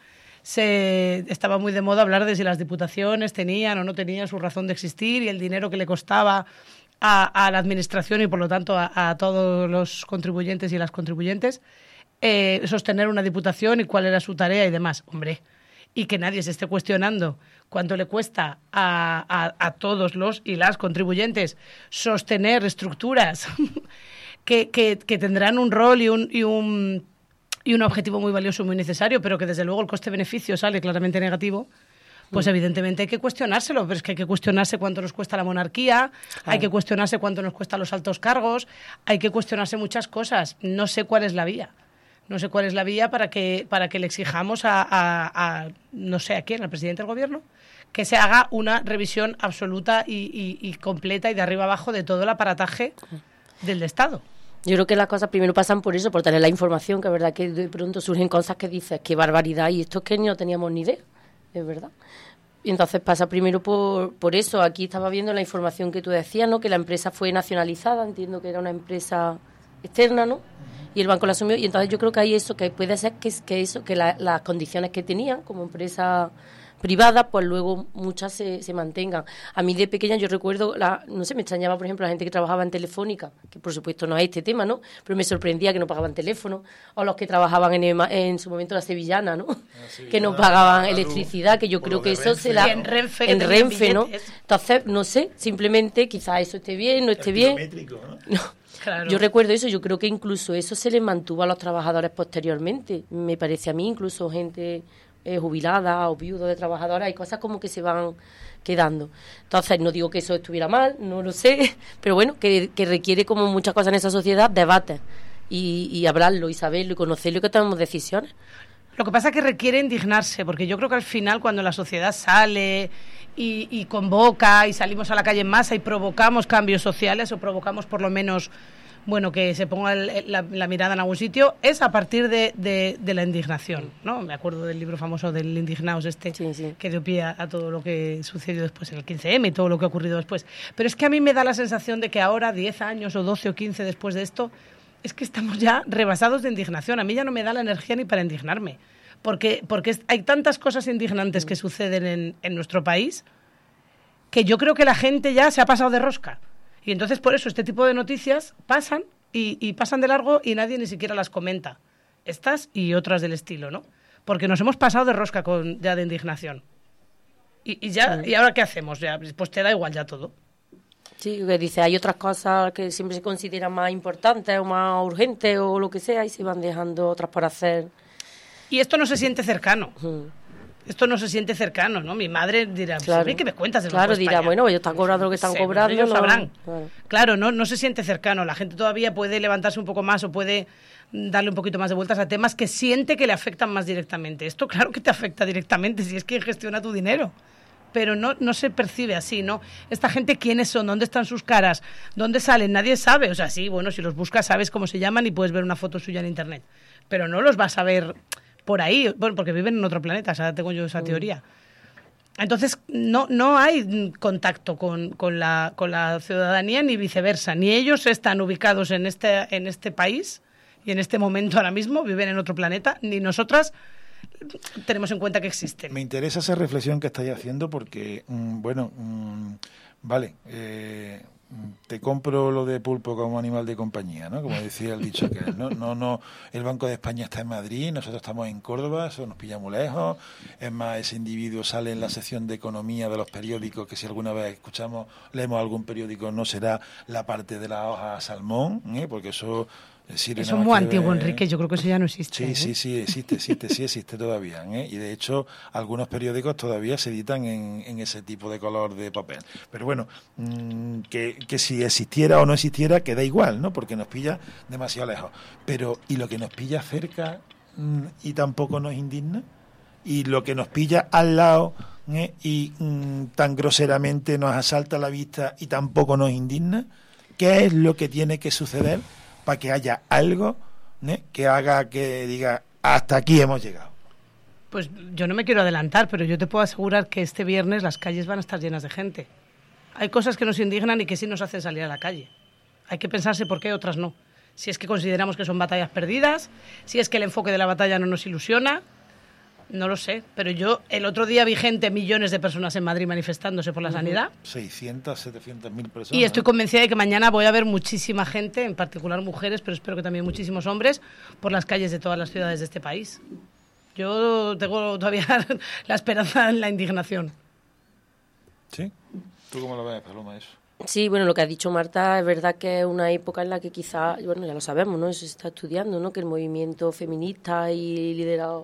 se estaba muy de moda hablar de si las diputaciones tenían o no tenían su razón de existir y el dinero que le costaba a, a la administración y por lo tanto a, a todos los contribuyentes y las contribuyentes eh, sostener una diputación y cuál era su tarea y demás. Hombre, y que nadie se esté cuestionando cuánto le cuesta a, a, a todos los y las contribuyentes sostener estructuras que, que, que tendrán un rol y un, y, un, y un objetivo muy valioso y muy necesario, pero que desde luego el coste-beneficio sale claramente negativo, pues evidentemente hay que cuestionárselo, pero es que hay que cuestionarse cuánto nos cuesta la monarquía, claro. hay que cuestionarse cuánto nos cuesta los altos cargos, hay que cuestionarse muchas cosas. No sé cuál es la vía. No sé cuál es la vía para que para que le exijamos a, a, a no sé a quién, al presidente del gobierno, que se haga una revisión absoluta y, y, y completa y de arriba abajo de todo el aparataje del Estado. Yo creo que las cosas primero pasan por eso, por tener la información, que es verdad que de pronto surgen cosas que dices, qué barbaridad, y esto es que no teníamos ni idea, es verdad. Y entonces pasa primero por, por eso. Aquí estaba viendo la información que tú decías, ¿no? Que la empresa fue nacionalizada, entiendo que era una empresa externa, ¿no? Y el banco la asumió, y entonces yo creo que hay eso, que puede ser que, que eso, que la, las condiciones que tenían como empresa privada, pues luego muchas se, se mantengan. A mí de pequeña yo recuerdo, la, no sé, me extrañaba, por ejemplo, la gente que trabajaba en Telefónica, que por supuesto no es este tema, ¿no? Pero me sorprendía que no pagaban teléfono, o los que trabajaban en, el, en su momento la Sevillana, ¿no? Sevillana, que no pagaban electricidad, que yo creo que eso Renfe. se la... En Renfe, en Renfe, ¿no? Entonces, no sé, simplemente quizás eso esté bien, no esté bien. ¿no? No. Claro. Yo recuerdo eso, yo creo que incluso eso se les mantuvo a los trabajadores posteriormente, me parece a mí, incluso gente eh, jubiladas o viudos de trabajadoras, hay cosas como que se van quedando. Entonces, no digo que eso estuviera mal, no lo sé, pero bueno, que, que requiere, como muchas cosas en esa sociedad, debate y, y hablarlo y saberlo y conocerlo y que tomemos decisiones. Lo que pasa es que requiere indignarse, porque yo creo que al final cuando la sociedad sale y, y convoca y salimos a la calle en masa y provocamos cambios sociales o provocamos por lo menos, bueno, que se ponga el, la, la mirada en algún sitio, es a partir de, de, de la indignación, ¿no? Me acuerdo del libro famoso del Indignaos este, sí, sí. que dio pie a, a todo lo que sucedió después en el quince eme y todo lo que ha ocurrido después. Pero es que a mí me da la sensación de que ahora, diez años o doce o quince después de esto, es que estamos ya rebasados de indignación. A mí ya no me da la energía ni para indignarme. Porque, porque hay tantas cosas indignantes que suceden en, en nuestro país que yo creo que la gente ya se ha pasado de rosca. Y entonces por eso este tipo de noticias pasan y, y pasan de largo y nadie ni siquiera las comenta. Estas y otras del estilo, ¿no? Porque nos hemos pasado de rosca con, ya de indignación. Y, y, ya, ¿Y ahora qué hacemos? Ya, pues te da igual ya todo. Sí, que dice, hay otras cosas que siempre se consideran más importantes o más urgentes o lo que sea y se van dejando otras por hacer. Y esto no se siente cercano. Uh-huh. Esto no se siente cercano, ¿no? Mi madre dirá, claro. ¿qué me cuentas del Claro, Banco dirá, España? bueno, ellos están cobrando lo que están sí, cobrando. Ellos no, sabrán. Claro, claro no, no se siente cercano. La gente todavía puede levantarse un poco más o puede darle un poquito más de vueltas a temas que siente que le afectan más directamente. Esto claro que te afecta directamente si es quien gestiona tu dinero. Pero no, no se percibe así, ¿no? Esta gente, ¿quiénes son? ¿Dónde están sus caras? ¿Dónde salen? Nadie sabe. O sea, sí, bueno, si los buscas sabes cómo se llaman y puedes ver una foto suya en internet. Pero no los vas a ver por ahí, bueno, porque viven en otro planeta, o sea, tengo yo esa teoría. Entonces, no, no hay contacto con, con, la, con la ciudadanía ni viceversa. Ni ellos están ubicados en este, en este país y en este momento ahora mismo, viven en otro planeta, ni nosotras tenemos en cuenta que existen. Me interesa esa reflexión que estáis haciendo porque, mmm, bueno, mmm, vale, eh, te compro lo de pulpo como animal de compañía, ¿no? Como decía el dicho que no, no, no, el Banco de España está en Madrid, nosotros estamos en Córdoba, eso nos pilla muy lejos. Es más, ese individuo sale en la sección de economía de los periódicos, que si alguna vez escuchamos, leemos algún periódico, no será la parte de la hoja salmón, ¿eh? Porque eso... Sí, eso es muy antiguo, ver... Enrique, yo creo que eso ya no existe. Sí, ¿eh? sí, sí, existe, existe, sí existe todavía. ¿eh? Y de hecho, algunos periódicos todavía se editan en, en ese tipo de color de papel. Pero bueno, mmm, que, que si existiera o no existiera, que da igual, ¿no? Porque nos pilla demasiado lejos. Pero, ¿y lo que nos pilla cerca mmm, y tampoco nos indigna? ¿Y lo que nos pilla al lado ¿eh? y mmm, tan groseramente nos asalta la vista y tampoco nos indigna? ¿Qué es lo que tiene que suceder para que haya algo ¿eh? que haga que diga hasta aquí hemos llegado? Pues yo no me quiero adelantar, pero yo te puedo asegurar que este viernes las calles van a estar llenas de gente. Hay cosas que nos indignan y que sí nos hacen salir a la calle. Hay que pensarse por qué otras no. Si es que consideramos que son batallas perdidas, si es que el enfoque de la batalla no nos ilusiona, no lo sé. Pero yo el otro día vi gente, millones de personas en Madrid manifestándose por la uh-huh. sanidad. seiscientas, setecientas mil personas. Y estoy convencida de que mañana voy a ver muchísima gente, en particular mujeres, pero espero que también muchísimos hombres, por las calles de todas las ciudades de este país. Yo tengo todavía la esperanza en la indignación. ¿Sí? ¿Tú cómo lo ves, Paloma, eso? Sí, bueno, lo que ha dicho Marta es verdad que es una época en la que quizá, bueno, ya lo sabemos, ¿no? Eso se está estudiando, ¿no? Que el movimiento feminista y liderado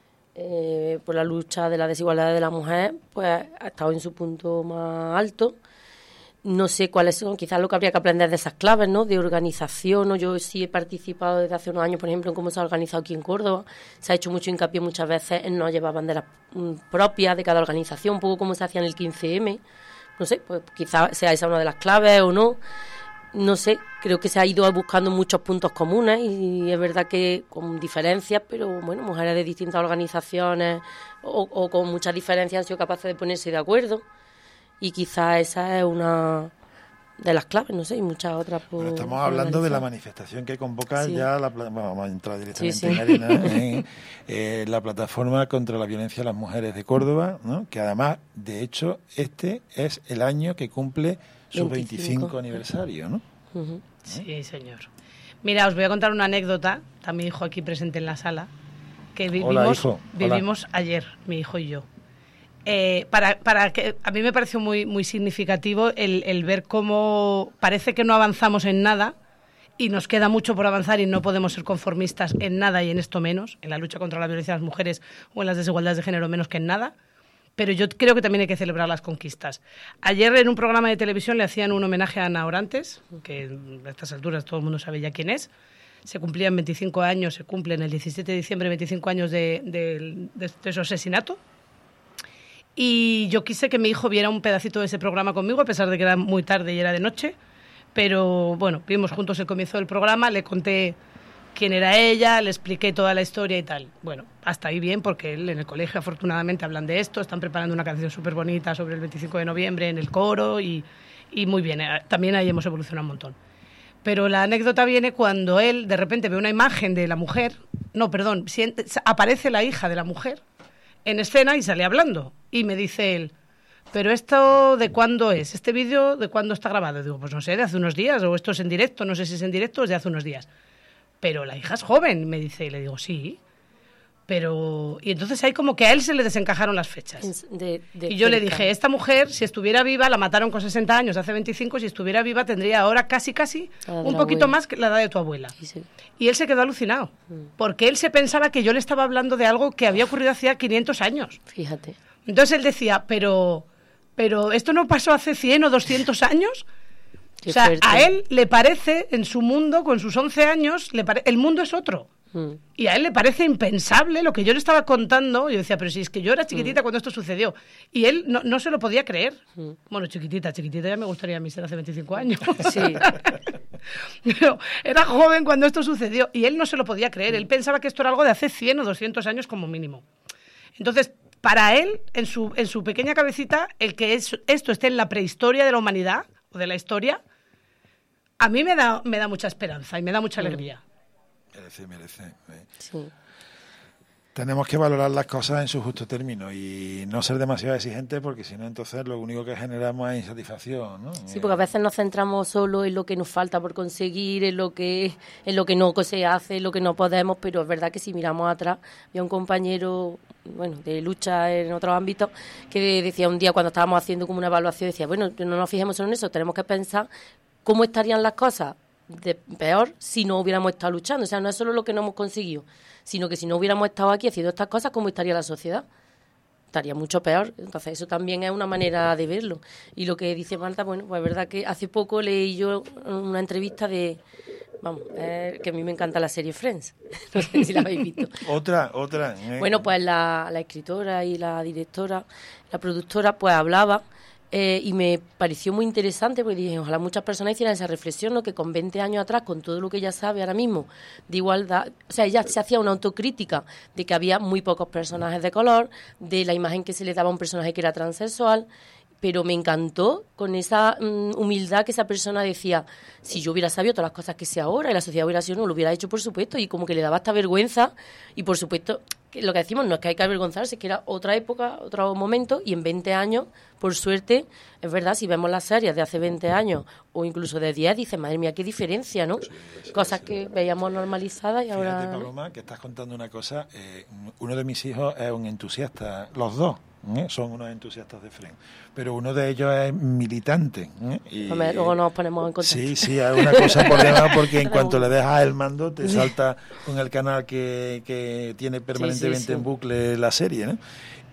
Eh, por la lucha de la desigualdad de la mujer, pues ha estado en su punto más alto. No sé cuáles son, quizás lo que habría que aprender de esas claves, ¿no? De organización, ¿no? Yo sí he participado desde hace unos años, por ejemplo, en cómo se ha organizado aquí en Córdoba. Se ha hecho mucho hincapié muchas veces en no llevar banderas propias de cada organización, un poco como se hacía en el quince eme. No sé, pues quizás sea esa una de las claves o no. No sé, creo que se ha ido buscando muchos puntos comunes y es verdad que con diferencias, pero bueno, mujeres de distintas organizaciones o, o con muchas diferencias han sido capaces de ponerse de acuerdo y quizás esa es una de las claves, no sé, y muchas otras. Por, bueno, estamos hablando de la manifestación que convoca sí. ya, la, vamos a entrar directamente sí, sí. en harina, eh, eh, la plataforma contra la violencia a las mujeres de Córdoba, ¿no? Que además, de hecho, este es el año que cumple su veinticinco aniversario, ¿no? Uh-huh. Sí, señor. Mira, os voy a contar una anécdota, está mi hijo aquí presente en la sala, que vivimos, Hola, hijo. vivimos Hola. ayer, mi hijo y yo. Eh, para, para que a mí me pareció muy, muy significativo el, el ver cómo parece que no avanzamos en nada y nos queda mucho por avanzar y no podemos ser conformistas en nada y en esto menos, en la lucha contra la violencia de las mujeres o en las desigualdades de género menos que en nada, pero yo creo que también hay que celebrar las conquistas. Ayer en un programa de televisión le hacían un homenaje a Ana Orantes, que a estas alturas todo el mundo sabe ya quién es. Se cumplían veinticinco años, se cumplen el diecisiete de diciembre veinticinco años de, de, de, de su asesinato. Y yo quise que mi hijo viera un pedacito de ese programa conmigo, a pesar de que era muy tarde y era de noche. Pero bueno, vimos juntos el comienzo del programa, le conté quién era ella, le expliqué toda la historia y tal. Bueno, hasta ahí bien, porque él en el colegio afortunadamente hablan de esto, están preparando una canción súper bonita sobre el veinticinco de noviembre en el coro y, y muy bien, también ahí hemos evolucionado un montón. Pero la anécdota viene cuando él de repente ve una imagen de la mujer, no, perdón, siente, aparece la hija de la mujer en escena y sale hablando. Y me dice él, ¿pero esto de cuándo es? ¿Este vídeo de cuándo está grabado? Y digo, pues no sé, de hace unos días, o esto es en directo, no sé si es en directo o es de hace unos días. Pero la hija es joven, me dice, y le digo, sí. Pero... Y entonces ahí como que a él se le desencajaron las fechas. De, de y yo cerca. Le dije, esta mujer, si estuviera viva, la mataron con sesenta años, hace veinticinco, si estuviera viva tendría ahora casi, casi un poquito abuela. Más que la edad de tu abuela. Sí, sí. Y él se quedó alucinado, mm. porque él se pensaba que yo le estaba hablando de algo que había ocurrido hacía quinientos años. Fíjate. Entonces él decía, pero, pero ¿esto no pasó hace cien o doscientos años? Qué o sea, fuerte. A él le parece, en su mundo, con sus once años, le pare... el mundo es otro. Mm. Y a él le parece impensable lo que yo le estaba contando. Yo decía, pero si es que yo era chiquitita mm. cuando esto sucedió. Y él no, no se lo podía creer. Mm. Bueno, chiquitita, chiquitita ya me gustaría a mí ser hace veinticinco años. Sí. Pero era joven cuando esto sucedió. Y él no se lo podía creer. Mm. Él pensaba que esto era algo de hace cien o doscientos años como mínimo. Entonces, para él, en su, en su pequeña cabecita, el que es, esto esté en la prehistoria de la humanidad, o de la historia, a mí me da, me da mucha esperanza y me da mucha alegría. Merece, merece. ¿eh? Sí. Tenemos que valorar las cosas en su justo término y no ser demasiado exigentes, porque si no, entonces lo único que generamos es insatisfacción, ¿no? Sí, porque a veces nos centramos solo en lo que nos falta por conseguir, en lo que en lo que no se hace, en lo que no podemos, pero es verdad que si miramos atrás, había un compañero, bueno, de lucha en otros ámbitos, que decía un día cuando estábamos haciendo como una evaluación, decía, bueno, no nos fijemos solo en eso, tenemos que pensar cómo estarían las cosas de peor si no hubiéramos estado luchando. O sea, no es solo lo que no hemos conseguido, sino que si no hubiéramos estado aquí haciendo estas cosas, ¿cómo estaría la sociedad? Estaría mucho peor. Entonces eso también es una manera de verlo. Y lo que dice Marta, bueno, pues es verdad que hace poco leí yo una entrevista de, vamos, eh, que a mí me encanta la serie Friends, no sé si la habéis visto. Otra, otra. Eh. Bueno, pues la, la escritora y la directora, la productora, pues hablaba. Eh, y me pareció muy interesante porque dije, ojalá muchas personas hicieran esa reflexión, ¿no? Que con veinte años atrás, con todo lo que ella sabe ahora mismo de igualdad, o sea, ella se hacía una autocrítica de que había muy pocos personajes de color, de la imagen que se le daba a un personaje que era transexual, pero me encantó con esa um, humildad que esa persona decía, si yo hubiera sabido todas las cosas que sé ahora y la sociedad hubiera sido, no lo hubiera hecho, por supuesto, y como que le daba esta vergüenza, y por supuesto, que lo que decimos no es que hay que avergonzarse, es que era otra época, otro momento, y en veinte años, por suerte, es verdad, si vemos las series de hace veinte años, o incluso de diez, dices, madre mía, qué diferencia, ¿no? Sí, sí, Cosas sí. que veíamos normalizadas y Fíjate, ahora... Paloma, que estás contando una cosa, eh, uno de mis hijos es un entusiasta, los dos, ¿eh? Son unos entusiastas de Friends, pero uno de ellos es militante, ¿eh? Y, Hombre, luego nos ponemos en contacto. Sí, sí, hay una cosa por debajo, porque en cuanto le dejas el mando te salta con el canal que, que tiene permanentemente sí, sí, sí. en bucle la serie, ¿no?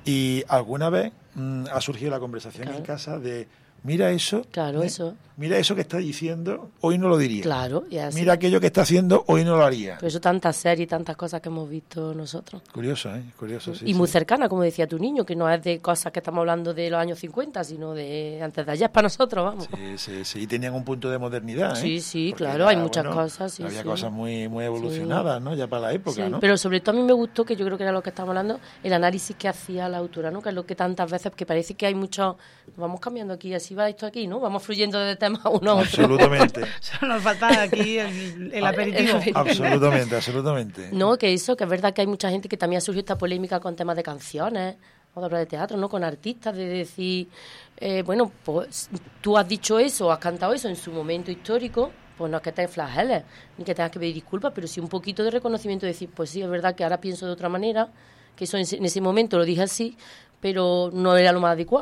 Y alguna vez mmm, ha surgido la conversación claro. en casa de mira eso, claro, ¿eh? eso. Mira eso que está diciendo, hoy no lo diría. Claro, y así. Mira aquello que está haciendo, hoy no lo haría. Por eso tantas series y tantas cosas que hemos visto nosotros. Curioso, ¿eh? Curioso, sí. Y sí. muy cercana, como decía tu niño, que no es de cosas que estamos hablando de los años cincuenta, sino de antes de ayer para nosotros, vamos. Sí, sí, sí. Y tenían un punto de modernidad, ¿eh? Sí, sí, Porque claro, ya, hay muchas bueno, cosas, sí, Había sí. cosas muy, muy evolucionadas, sí. ¿no? Ya para la época, sí, ¿no? Pero sobre todo a mí me gustó, que yo creo que era lo que estábamos hablando, el análisis que hacía la autora, ¿no? Que es lo que tantas veces, que parece que hay mucho... Vamos cambiando aquí, así va esto aquí, ¿no? Vamos fluyendo de temas uno a otro. Absolutamente. Solo nos falta aquí el, el aperitivo. Absolutamente, absolutamente. No, que eso, que es verdad que hay mucha gente que también ha surgido esta polémica con temas de canciones o de obras de teatro, ¿no? Con artistas, de decir, eh, bueno, pues tú has dicho eso, has cantado eso en su momento histórico, pues no es que te flageles, ni que tengas que pedir disculpas, pero sí un poquito de reconocimiento, de decir, pues sí, es verdad que ahora pienso de otra manera, que eso en ese momento lo dije así, pero no era lo más adecuado.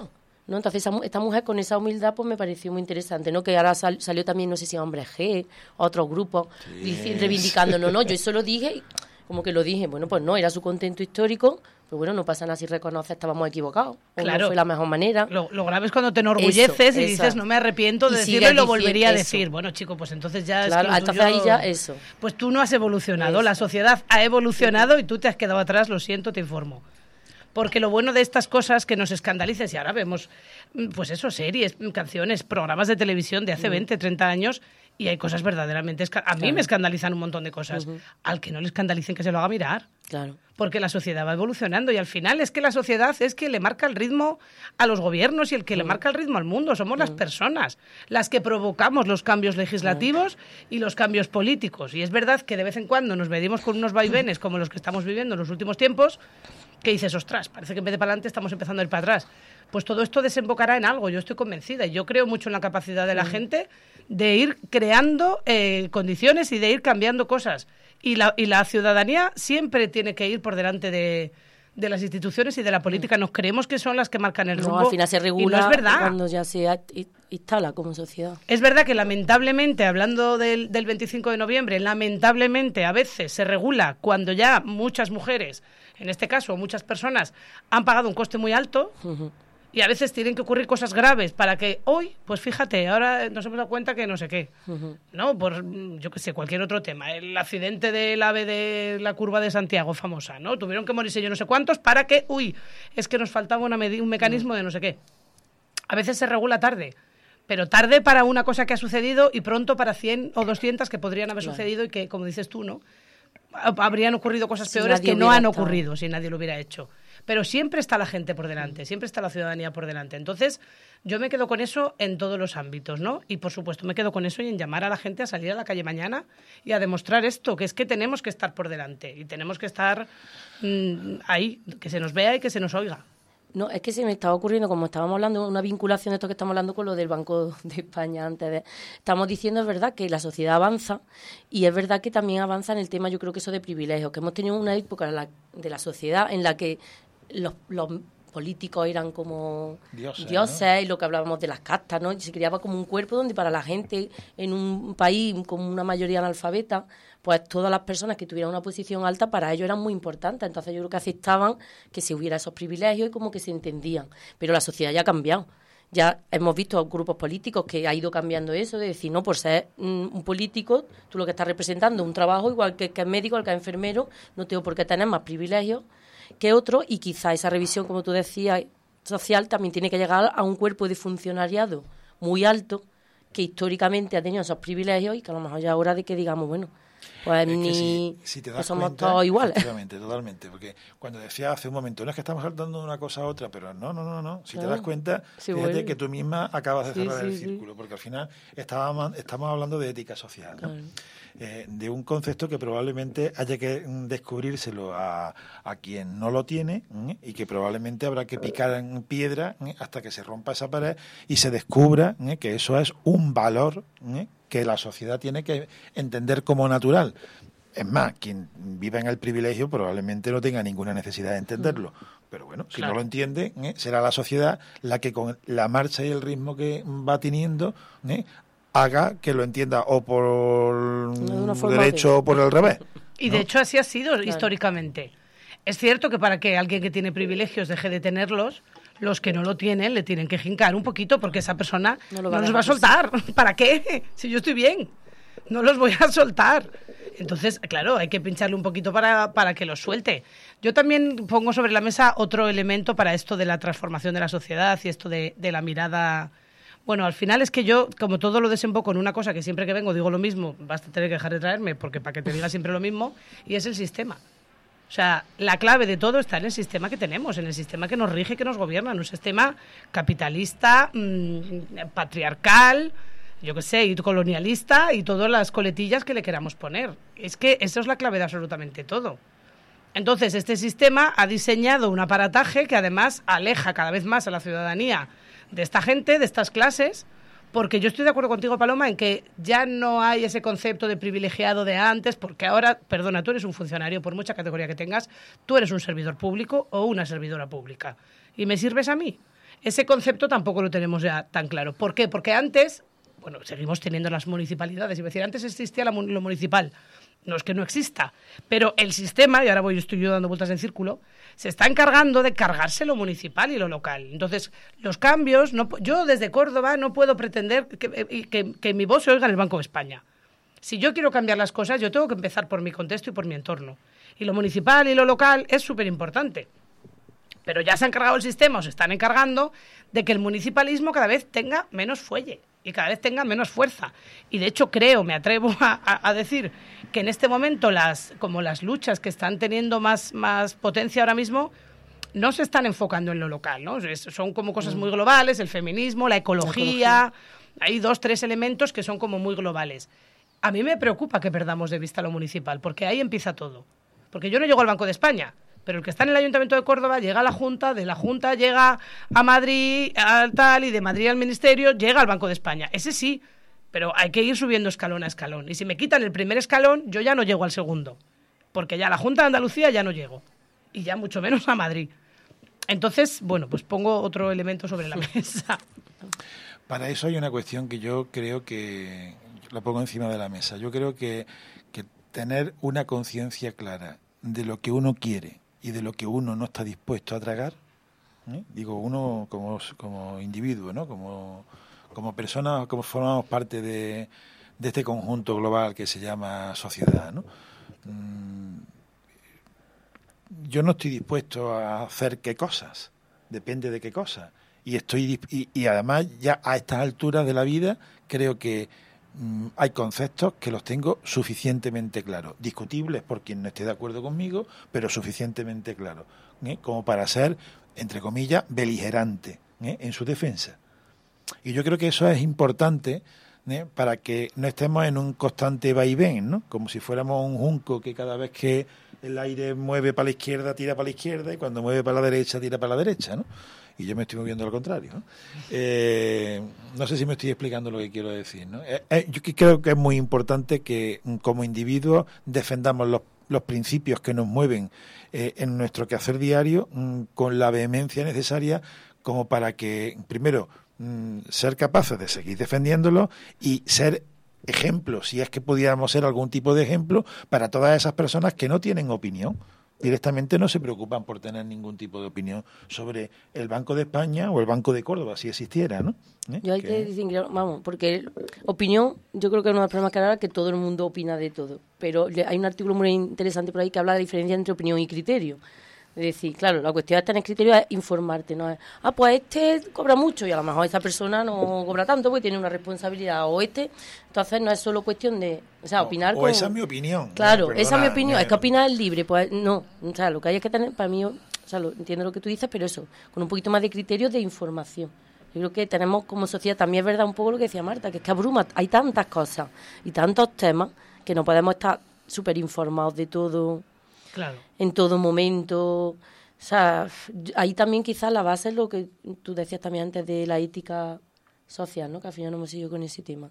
¿no? Entonces esa, esta mujer con esa humildad pues me pareció muy interesante, ¿no? Que ahora sal, salió también, no sé si Hombres G, otros grupos, sí. reivindicando, no, no, yo eso lo dije, como que lo dije, bueno, pues no, era su contento histórico, pues bueno, no pasa nada si reconoce estábamos equivocados, o claro. no fue la mejor manera. Lo, lo grave es cuando te enorgulleces eso, y esa. dices, no me arrepiento de y decirlo y lo volvería a decir. Eso. Bueno, chico, pues entonces ya claro, es que entonces ahí ya eso. Pues tú no has evolucionado, eso. La sociedad ha evolucionado sí. y tú te has quedado atrás, lo siento, te informo. Porque lo bueno de estas cosas que nos escandalices, y ahora vemos, pues eso, series, canciones, programas de televisión de hace veinte, treinta años, y hay cosas verdaderamente... A mí claro. me escandalizan un montón de cosas. Uh-huh. Al que no le escandalicen, que se lo haga mirar. Claro. Porque la sociedad va evolucionando y al final es que la sociedad es que le marca el ritmo a los gobiernos y el que uh-huh. le marca el ritmo al mundo. Somos uh-huh. las personas las que provocamos los cambios legislativos uh-huh. y los cambios políticos. Y es verdad que de vez en cuando nos medimos con unos vaivenes como los que estamos viviendo en los últimos tiempos, que dices, ostras, parece que en vez de para adelante estamos empezando a ir para atrás. Pues todo esto desembocará en algo, yo estoy convencida. Y yo creo mucho en la capacidad de la uh-huh. gente de ir creando eh, condiciones y de ir cambiando cosas. Y la, y la ciudadanía siempre tiene que ir por delante de, de las instituciones y de la política. Nos creemos que son las que marcan el rumbo. No, al final se regula y no es verdad. Cuando ya se instala como sociedad. Es verdad que lamentablemente, hablando del, del veinticinco de noviembre, lamentablemente a veces se regula cuando ya muchas mujeres, en este caso muchas personas, han pagado un coste muy alto. Uh-huh. Y a veces tienen que ocurrir cosas graves para que hoy, pues fíjate, ahora nos hemos dado cuenta que no sé qué, uh-huh. ¿no? Por, yo qué sé, cualquier otro tema. El accidente del AVE de la curva de Santiago, famosa, ¿no? Tuvieron que morirse yo no sé cuántos para que, uy, es que nos faltaba una medi- un mecanismo uh-huh. de no sé qué. A veces se regula tarde, pero tarde para una cosa que ha sucedido y pronto para cien o doscientas que podrían haber claro. sucedido y que, como dices tú, ¿no? Habrían ocurrido cosas si peores que no han estado. ocurrido si nadie lo hubiera hecho. Pero siempre está la gente por delante, siempre está la ciudadanía por delante. Entonces, yo me quedo con eso en todos los ámbitos, ¿no? Y, por supuesto, me quedo con eso y en llamar a la gente a salir a la calle mañana y a demostrar esto, que es que tenemos que estar por delante y tenemos que estar mmm, ahí, que se nos vea y que se nos oiga. No, es que se me estaba ocurriendo, como estábamos hablando, una vinculación de esto que estamos hablando con lo del Banco de España antes de... Estamos diciendo, es verdad, que la sociedad avanza y es verdad que también avanza en el tema, yo creo que eso de privilegios, que hemos tenido una época la, de la sociedad en la que los, los políticos eran como dioses, dioses ¿no? Y lo que hablábamos de las castas, ¿no? Y se creaba como un cuerpo donde para la gente en un país con una mayoría analfabeta, pues todas las personas que tuvieran una posición alta para ellos eran muy importantes. Entonces yo creo que aceptaban que si hubiera esos privilegios y como que se entendían. Pero la sociedad ya ha cambiado. Ya hemos visto grupos políticos que ha ido cambiando eso, de decir, no, por ser mm, un político, tú lo que estás representando un trabajo, igual que el que es médico, el que es enfermero, no tengo por qué tener más privilegios que otro, y quizá esa revisión, como tú decías, social, también tiene que llegar a un cuerpo de funcionariado muy alto, que históricamente ha tenido esos privilegios, y que a lo mejor ya es hora de que digamos, bueno, pues ni si, si te das pues somos cuenta, todos iguales. Efectivamente, totalmente, porque cuando decía hace un momento, no es que estamos saltando de una cosa a otra, pero no, no, no, no. Si claro. te das cuenta, sí, fíjate bueno. que tú misma acabas de cerrar sí, sí, el círculo, sí. porque al final estábamos, estamos hablando de ética social, ¿no? Claro. Eh, de un concepto que probablemente haya que descubrírselo a, a quien no lo tiene, ¿eh? y que probablemente habrá que picar en piedra, ¿eh? hasta que se rompa esa pared y se descubra, ¿eh? que eso es un valor, ¿eh? que la sociedad tiene que entender como natural. Es más, quien vive en el privilegio probablemente no tenga ninguna necesidad de entenderlo. Pero bueno, si claro. no lo entiende, ¿eh? será la sociedad la que con la marcha y el ritmo que va teniendo, ¿eh? haga que lo entienda o por derecho de... o por el revés. Y de ¿no? hecho así ha sido claro. históricamente. Es cierto que para que alguien que tiene privilegios deje de tenerlos, los que no lo tienen le tienen que jincar un poquito porque esa persona no, no los va a soltar. ¿Para qué? Si yo estoy bien, no los voy a soltar. Entonces, claro, hay que pincharle un poquito para, para que los suelte. Yo también pongo sobre la mesa otro elemento para esto de la transformación de la sociedad y esto de, de la mirada... Bueno, al final es que yo, como todo lo desemboco en una cosa que siempre que vengo digo lo mismo, vas a tener que dejar de traerme porque para que te diga siempre lo mismo, y es el sistema. O sea, la clave de todo está en el sistema que tenemos, en el sistema que nos rige, que nos gobierna, en un sistema capitalista, mmm, patriarcal, yo qué sé, y colonialista y todas las coletillas que le queramos poner. Es que eso es la clave de absolutamente todo. Entonces, este sistema ha diseñado un aparataje que además aleja cada vez más a la ciudadanía de esta gente, de estas clases, porque yo estoy de acuerdo contigo, Paloma, en que ya no hay ese concepto de privilegiado de antes, porque ahora, perdona, tú eres un funcionario, por mucha categoría que tengas, tú eres un servidor público o una servidora pública, y me sirves a mí. Ese concepto tampoco lo tenemos ya tan claro. ¿Por qué? Porque antes, bueno, seguimos teniendo las municipalidades. Iba a decir, antes existía la, lo municipal. No es que no exista, pero el sistema, y ahora voy, estoy yo dando vueltas en círculo, se está encargando de cargarse lo municipal y lo local. Entonces, los cambios, no, yo desde Córdoba no puedo pretender que, que, que mi voz se oiga en el Banco de España. Si yo quiero cambiar las cosas, yo tengo que empezar por mi contexto y por mi entorno. Y lo municipal y lo local es súper importante. Pero ya se ha encargado el sistema, o se están encargando, de que el municipalismo cada vez tenga menos fuelle y cada vez tenga menos fuerza. Y de hecho creo, me atrevo a, a, a decir, que en este momento las como las luchas que están teniendo más, más potencia ahora mismo no se están enfocando en lo local, ¿no? Es, son como cosas muy globales, el feminismo, la ecología, la ecología. Hay dos, tres elementos que son como muy globales. A mí me preocupa que perdamos de vista lo municipal, porque ahí empieza todo. Porque yo no llego al Banco de España, pero el que está en el Ayuntamiento de Córdoba llega a la Junta, de la Junta llega a Madrid, al tal, y de Madrid al Ministerio, llega al Banco de España. Ese sí, pero hay que ir subiendo escalón a escalón. Y si me quitan el primer escalón, yo ya no llego al segundo, porque ya a la Junta de Andalucía ya no llego, y ya mucho menos a Madrid. Entonces, bueno, pues pongo otro elemento sobre la mesa. Para eso hay una cuestión que yo creo que la pongo encima de la mesa. Yo creo que, que tener una conciencia clara de lo que uno quiere y de lo que uno no está dispuesto a tragar, ¿eh? Digo, uno como, como individuo, ¿no? Como, como persona, como formamos parte de, de este conjunto global que se llama sociedad, ¿no? Mm, yo no estoy dispuesto a hacer qué cosas, depende de qué cosas. Y estoy y, y además ya a estas alturas de la vida creo que mm, hay conceptos que los tengo suficientemente claros, discutibles por quien no esté de acuerdo conmigo, pero suficientemente claros, ¿eh? Como para ser, entre comillas, beligerante, ¿eh? En su defensa. Y yo creo que eso es importante, ¿eh? Para que no estemos en un constante vaivén, ¿no? Como si fuéramos un junco que cada vez que el aire mueve para la izquierda, tira para la izquierda, y cuando mueve para la derecha, tira para la derecha, ¿no? Y yo me estoy moviendo al contrario, ¿no? Eh, no sé si me estoy explicando lo que quiero decir, ¿no? Eh, eh, yo creo que es muy importante que como individuos defendamos los, los principios que nos mueven eh, en nuestro quehacer diario mm, con la vehemencia necesaria como para que, primero, mm, ser capaces de seguir defendiéndolos y ser ejemplo, si es que pudiéramos ser algún tipo de ejemplo para todas esas personas que no tienen opinión. Directamente no se preocupan por tener ningún tipo de opinión sobre el Banco de España o el Banco de Córdoba, si existiera, ¿no? ¿Eh? Yo hay que, que distinguir, vamos, porque opinión, yo creo que uno de los problemas que ahora es que todo el mundo opina de todo, pero hay un artículo muy interesante por ahí que habla de la diferencia entre opinión y criterio. Es decir, claro, la cuestión de tener criterio es informarte, no es, ah, pues este cobra mucho y a lo mejor esa persona no cobra tanto porque tiene una responsabilidad, o este, entonces no es solo cuestión de, o sea, opinar o, con... O esa es mi opinión. Claro, no, esa es mi opinión, eh, es que opinar es libre, pues no, o sea, lo que hay es que tener, para mí, o sea, lo, entiendo lo que tú dices, pero eso, con un poquito más de criterio de información. Yo creo que tenemos como sociedad, también es verdad un poco lo que decía Marta, que es que abruma, hay tantas cosas y tantos temas que no podemos estar súper informados de todo, claro, en todo momento. O sea, ahí también quizás la base es lo que tú decías también antes de la ética social, ¿no? Que al final no hemos seguido con ese tema.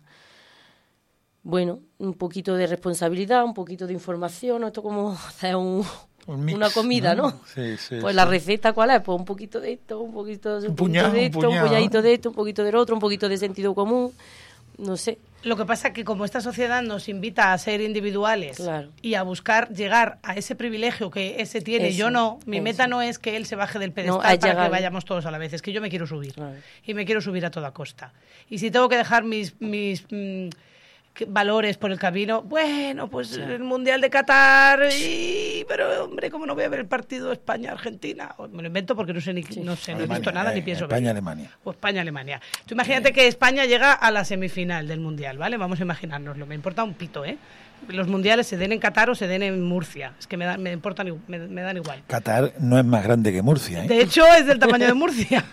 Bueno, un poquito de responsabilidad, un poquito de información, ¿no? Esto como hacer un, un mix, una comida, ¿no? ¿no? Sí, sí, pues sí. La receta, ¿cuál es? Pues un poquito de esto, un poquito de, un puñado, de esto, un, puñado. un puñadito de esto, un poquito del otro, un poquito de sentido común, no sé. Lo que pasa es que como esta sociedad nos invita a ser individuales, claro, y a buscar llegar a ese privilegio que ese tiene, eso, yo no, mi eso. meta no es que él se baje del pedestal no, para llegar. Que vayamos todos a la vez, es que yo me quiero subir, claro, y me quiero subir a toda costa. Y si tengo que dejar mis, mis mmm, valores por el camino, bueno, pues sí. El Mundial de Qatar, y... pero hombre, ¿cómo no voy a ver el partido España-Argentina? Me lo invento porque no sé, ni, sí. no, sé, no he visto nada eh, ni pienso ver. España-Alemania. O España-Alemania. Tú imagínate eh. que España llega a la semifinal del Mundial, ¿vale? Vamos a imaginárnoslo. Me importa un pito, ¿eh? Los mundiales se den en Qatar o se den en Murcia. Es que me, da, me, importan, me, me dan igual. Qatar no es más grande que Murcia, ¿eh? De hecho, es del tamaño de Murcia.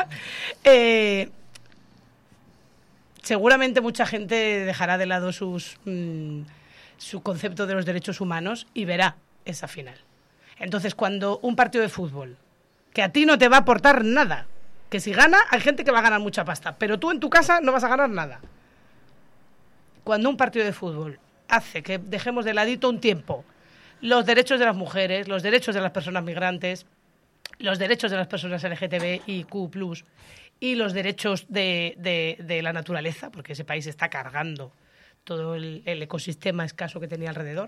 eh... Seguramente mucha gente dejará de lado sus, mmm, su concepto de los derechos humanos y verá esa final. Entonces, cuando un partido de fútbol, que a ti no te va a aportar nada, que si gana, hay gente que va a ganar mucha pasta, pero tú en tu casa no vas a ganar nada. Cuando un partido de fútbol hace que dejemos de ladito un tiempo los derechos de las mujeres, los derechos de las personas migrantes, los derechos de las personas L G T B I Q plus, y los derechos de, de, de la naturaleza, porque ese país está cargando todo el, el ecosistema escaso que tenía alrededor.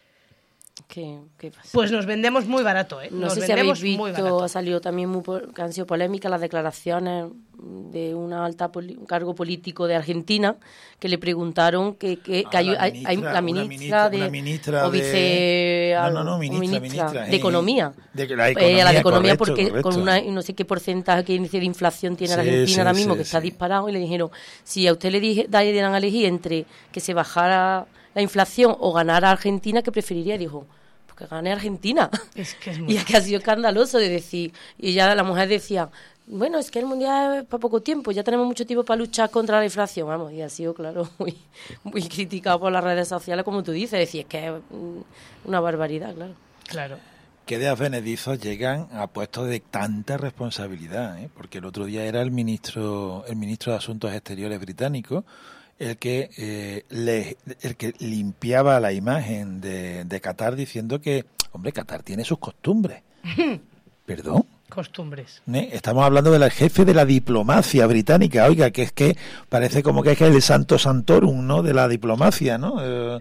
¿Qué, qué pasa? Pues nos vendemos muy barato, ¿eh? No nos sé si habéis visto, ha ha salido también muy, que han sido polémicas las declaraciones de una alta poli, un cargo político de Argentina, que le preguntaron que, que, ah, que hay, la hay, ministra, hay la ministra, ministra de, una ministra o vice, de... al, no, no, no, ministra, ministra, ministra de eh, economía, de la economía, eh, la de economía correcto, porque correcto. con una no sé qué porcentaje que índice de inflación tiene Sí, Argentina sí, ahora mismo, sí, que está sí. disparado, y le dijeron, si a usted le dije, dieran a elegir entre que se bajara la inflación o ganara Argentina, ¿qué preferiría? Y dijo, que gane Argentina. Es que es muy... Y es que ha sido escandaloso de decir. Y ya la mujer decía, bueno, es que el Mundial es para poco tiempo, ya tenemos mucho tiempo para luchar contra la inflación. Vamos, y ha sido, claro, muy, muy criticado por las redes sociales, como tú dices. Decir, es que es una barbaridad, claro. Claro. Que de advenedizos llegan a puestos de tanta responsabilidad, ¿eh? Porque el otro día era el ministro, el ministro de Asuntos Exteriores británico, el que eh, le, el que limpiaba la imagen de, de Qatar diciendo que, hombre, Qatar tiene sus costumbres. ¿Perdón? Costumbres. ¿Eh? Estamos hablando del jefe de la diplomacia británica, oiga, que es que parece como que es el santo santorum, ¿no?, de la diplomacia, ¿no? Eh,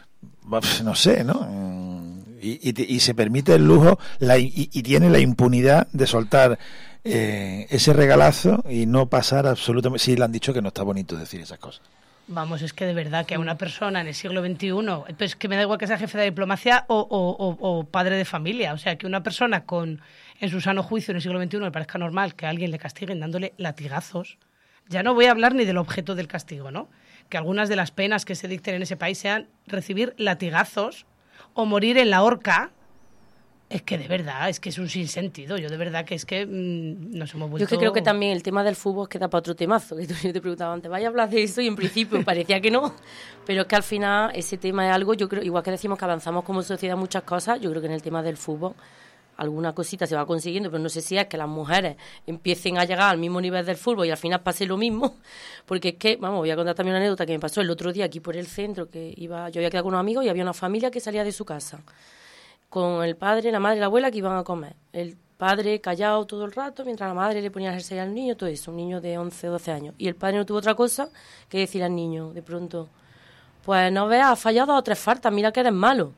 no sé, ¿no? Y, y, y se permite el lujo la, y, y tiene la impunidad de soltar eh, ese regalazo y no pasar absolutamente... Sí, le han dicho que no está bonito decir esas cosas. Vamos, es que de verdad que a una persona en el siglo veintiuno, pues que me da igual que sea jefe de diplomacia o, o, o, o padre de familia, o sea, que una persona con en su sano juicio en el siglo veintiuno le parezca normal que a alguien le castiguen dándole latigazos. Ya no voy a hablar ni del objeto del castigo, ¿no? Que algunas de las penas que se dicten en ese país sean recibir latigazos o morir en la horca. Es que de verdad, es que es un sinsentido. Yo de verdad que es que mmm, nos hemos vuelto... Yo es que creo que también el tema del fútbol queda para otro temazo. Que tú, yo te preguntaba antes, vaya a hablar de eso y en principio parecía que no. Pero es que al final ese tema es algo, yo creo, igual que decimos que avanzamos como sociedad muchas cosas, yo creo que en el tema del fútbol alguna cosita se va consiguiendo, pero no sé si es que las mujeres empiecen a llegar al mismo nivel del fútbol y al final pase lo mismo. Porque es que, vamos, voy a contar también una anécdota que me pasó el otro día aquí por el centro, que iba, yo había quedado con unos amigos y había una familia que salía de su casa con el padre, la madre y la abuela que iban a comer. El padre callado todo el rato, mientras la madre le ponía el jersey al niño, todo eso, un niño de once o doce años. Y el padre no tuvo otra cosa que decir al niño, de pronto, pues no veas, has fallado a tres faltas, mira que eres malo.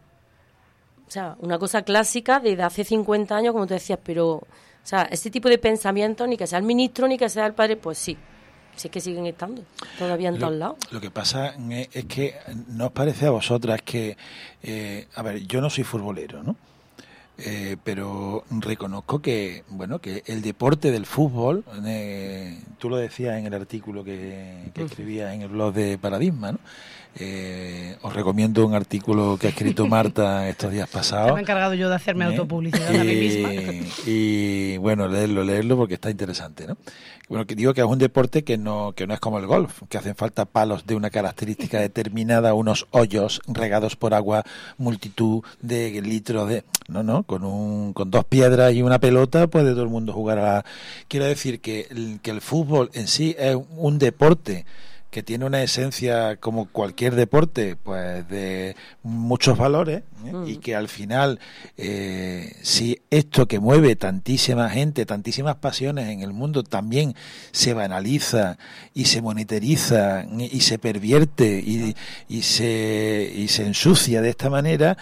O sea, una cosa clásica de hace cincuenta años, como tú decías, pero, o sea, ese tipo de pensamientos, ni que sea el ministro, ni que sea el padre, pues sí. Si es que siguen estando todavía en lo, todos lados. Lo que pasa es, es que no os parece a vosotras que, eh, a ver, yo no soy futbolero, ¿no? Eh, pero reconozco que, bueno, que el deporte del fútbol, eh, tú lo decías en el artículo que, que escribías en el blog de Paradigma, ¿no? Eh, os recomiendo un artículo que ha escrito Marta estos días pasados. Me he encargado yo de hacerme ¿Eh? autopublicidad y, a mí misma. Y bueno, leerlo, leerlo porque está interesante, ¿no? Bueno, que digo que es un deporte que no, que no es como el golf, que hacen falta palos de una característica determinada, unos hoyos regados por agua, multitud de litros de... No, no, con un con dos piedras y una pelota puede todo el mundo jugar a la... Quiero decir que el, que el fútbol en sí es un deporte que tiene una esencia como cualquier deporte, pues de muchos valores, ¿eh? Mm. Y que al final, eh, si esto que mueve tantísima gente, tantísimas pasiones en el mundo también se banaliza y se monitoriza y, y se pervierte y, y se y se ensucia de esta manera,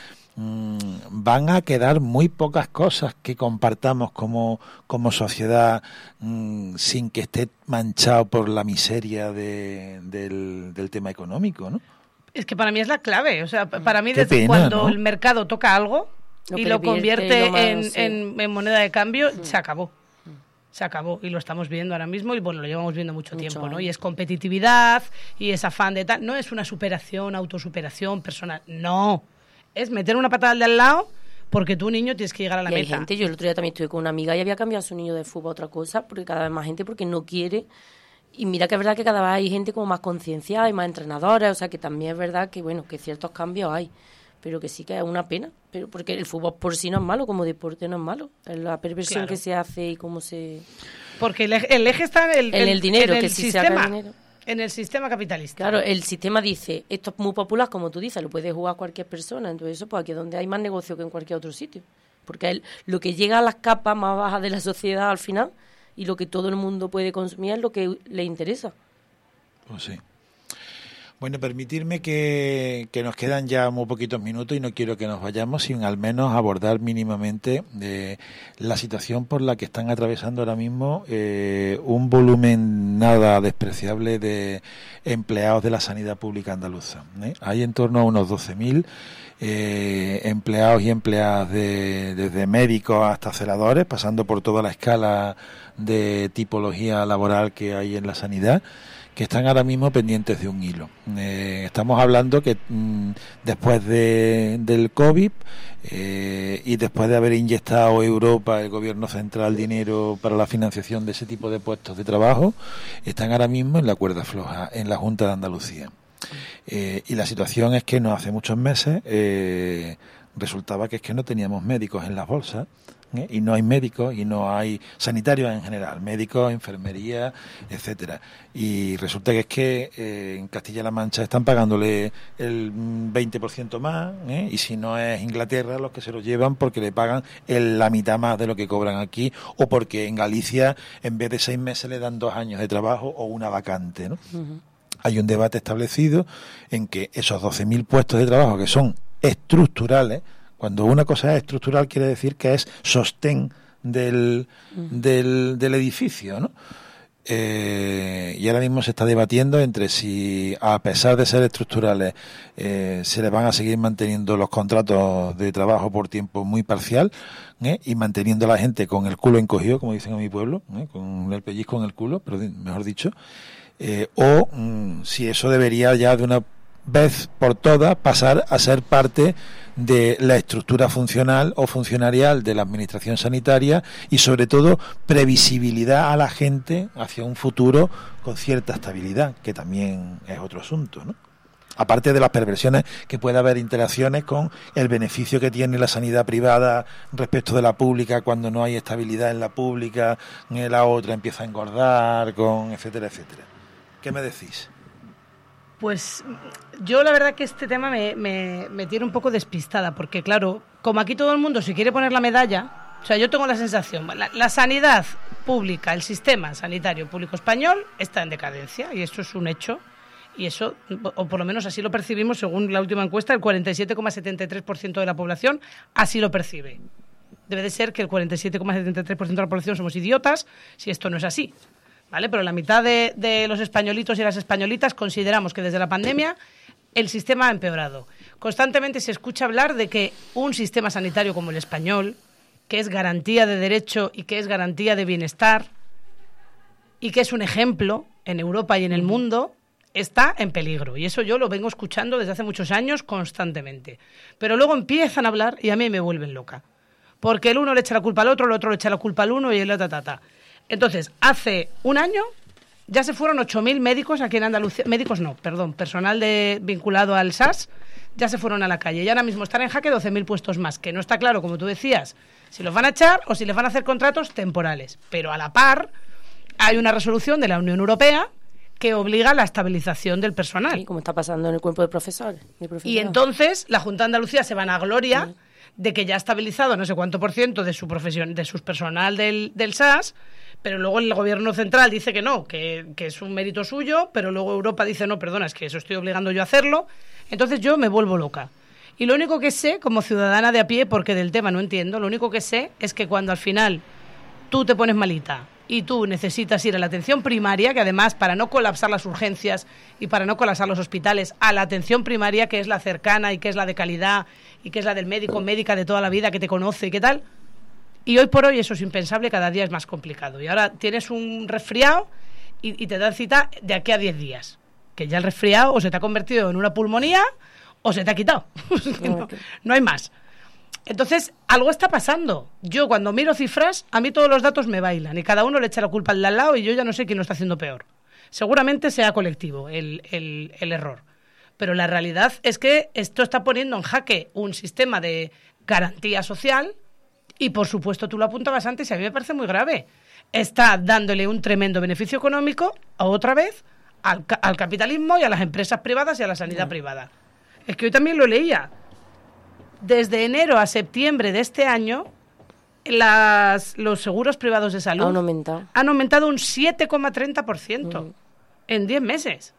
van a quedar muy pocas cosas que compartamos como, como sociedad mmm, sin que esté manchado por la miseria de, del, del tema económico, ¿no? Es que para mí es la clave. O sea, para mí Qué desde pena, cuando ¿no? el mercado toca algo Lo y lo convierte lo malo, en, sí. en, en moneda de cambio, se acabó. Se acabó y lo estamos viendo ahora mismo y bueno, lo llevamos viendo mucho, mucho tiempo, ¿no? Y es competitividad y es afán de tal. No es una superación, autosuperación personal. No. Es meter una patada al de al lado porque tu niño tienes que llegar a la y hay meta. gente, yo el otro día también estuve con una amiga y había cambiado a su niño de fútbol a otra cosa, porque cada vez más gente porque no quiere. Y mira que es verdad que cada vez hay gente como más concienciada y más entrenadores, o sea que también es verdad que bueno, que ciertos cambios hay, pero que sí que es una pena, pero porque el fútbol por sí no es malo, como deporte no es malo, es la perversión Claro. que se hace y cómo se... Porque el eje, el eje está en el, En el dinero, en el que si se sistema, haga dinero. en el sistema capitalista. Claro, el sistema dice, esto es muy popular, como tú dices, lo puede jugar cualquier persona, entonces eso, pues aquí es donde hay más negocio que en cualquier otro sitio. porque es lo que llega a las capas más bajas de la sociedad al final y lo que todo el mundo puede consumir es lo que le interesa. Pues sí. Bueno, permitirme que, que nos quedan ya muy poquitos minutos y no quiero que nos vayamos sin al menos abordar mínimamente eh, la situación por la que están atravesando ahora mismo eh, un volumen nada despreciable de empleados de la sanidad pública andaluza. ¿eh? Hay en torno a unos doce mil eh, empleados y empleadas de, desde médicos hasta celadores, pasando por toda la escala de tipología laboral que hay en la sanidad, que están ahora mismo pendientes de un hilo. Eh, estamos hablando que mmm, después de, del COVID eh, y después de haber inyectado Europa, el gobierno central, dinero para la financiación de ese tipo de puestos de trabajo, están ahora mismo en la cuerda floja, en la Junta de Andalucía. Eh, y la situación es que no hace muchos meses eh, resultaba que es que no teníamos médicos en las bolsas, ¿eh? y no hay médicos y no hay sanitarios en general, médicos, enfermería, etcétera. Y resulta que es que eh, en Castilla-La Mancha están pagándole el veinte por ciento más, ¿eh? y si no es Inglaterra los que se lo llevan porque le pagan el, la mitad más de lo que cobran aquí, o porque en Galicia en vez de seis meses le dan dos años de trabajo o una vacante, ¿no? Uh-huh. Hay un debate establecido en que esos doce mil puestos de trabajo que son estructurales, cuando una cosa es estructural quiere decir que es sostén del, del, del edificio, ¿no? Eh, y ahora mismo se está debatiendo entre si, a pesar de ser estructurales, eh, se les van a seguir manteniendo los contratos de trabajo por tiempo muy parcial, ¿eh? y manteniendo a la gente con el culo encogido, como dicen en mi pueblo, ¿eh? con el pellizco en el culo, pero mejor dicho, eh, o mm, si eso debería ya de una vez por todas pasar a ser parte de la estructura funcional o funcionarial de la administración sanitaria y sobre todo previsibilidad a la gente hacia un futuro con cierta estabilidad, que también es otro asunto, ¿no? Aparte de las perversiones que puede haber interacciones con el beneficio que tiene la sanidad privada respecto de la pública cuando no hay estabilidad en la pública, en la otra empieza a engordar, con etcétera, etcétera. ¿Qué me decís? Pues yo la verdad que este tema me, me, me tiene un poco despistada, porque claro, como aquí todo el mundo se quiere poner la medalla, o sea, yo tengo la sensación, la, la sanidad pública, el sistema sanitario público español está en decadencia, y eso es un hecho, y eso, o por lo menos así lo percibimos según la última encuesta, el cuarenta y siete coma setenta y tres por ciento de la población así lo percibe. Debe de ser que el cuarenta y siete coma setenta y tres por ciento de la población somos idiotas si esto no es así. ¿Vale? Pero la mitad de, de los españolitos y las españolitas consideramos que desde la pandemia el sistema ha empeorado. Constantemente se escucha hablar de que un sistema sanitario como el español, que es garantía de derecho y que es garantía de bienestar y que es un ejemplo en Europa y en el mundo, está en peligro. Y eso yo lo vengo escuchando desde hace muchos años constantemente. Pero luego empiezan a hablar y a mí me vuelven loca. Porque el uno le echa la culpa al otro, el otro le echa la culpa al uno y el otro ta, ta, ta. Entonces, hace un año ya se fueron ocho mil médicos aquí en Andalucía, médicos no, perdón, personal de, vinculado al S A S, ya se fueron a la calle. Y ahora mismo están en jaque doce mil puestos más, que no está claro, como tú decías, si los van a echar o si les van a hacer contratos temporales. Pero a la par hay una resolución de la Unión Europea que obliga a la estabilización del personal. Sí, como está pasando en el cuerpo de profesores. Y entonces la Junta de Andalucía se van a gloria sí. de que ya ha estabilizado no sé cuánto por ciento de su profesión, de su personal del, del S A S, pero luego el gobierno central dice que no, que, que es un mérito suyo, pero luego Europa dice, no, perdona, es que eso estoy obligando yo a hacerlo. Entonces yo me vuelvo loca. Y lo único que sé, como ciudadana de a pie, porque del tema no entiendo, lo único que sé es que cuando al final tú te pones malita y tú necesitas ir a la atención primaria, que además para no colapsar las urgencias y para no colapsar los hospitales, a la atención primaria, que es la cercana y que es la de calidad y que es la del médico, médica de toda la vida que te conoce y qué tal. Y hoy por hoy eso es impensable, cada día es más complicado. Y ahora tienes un resfriado y, y te dan cita de aquí a diez días. Que ya el resfriado o se te ha convertido en una pulmonía o se te ha quitado. no, no hay más. Entonces, algo está pasando. Yo cuando miro cifras, a mí todos los datos me bailan y cada uno le echa la culpa al de al lado y yo ya no sé quién lo está haciendo peor. Seguramente sea colectivo el, el, el error. Pero la realidad es que esto está poniendo en jaque un sistema de garantía social. Y, por supuesto, tú lo apuntabas antes y a mí me parece muy grave. Está dándole un tremendo beneficio económico, otra vez, al, al capitalismo y a las empresas privadas y a la sanidad no. privada. Es que hoy también lo leía. Desde enero a septiembre de este año, las, los seguros privados de salud han aumentado, han aumentado un siete coma treinta por ciento mm. en diez meses.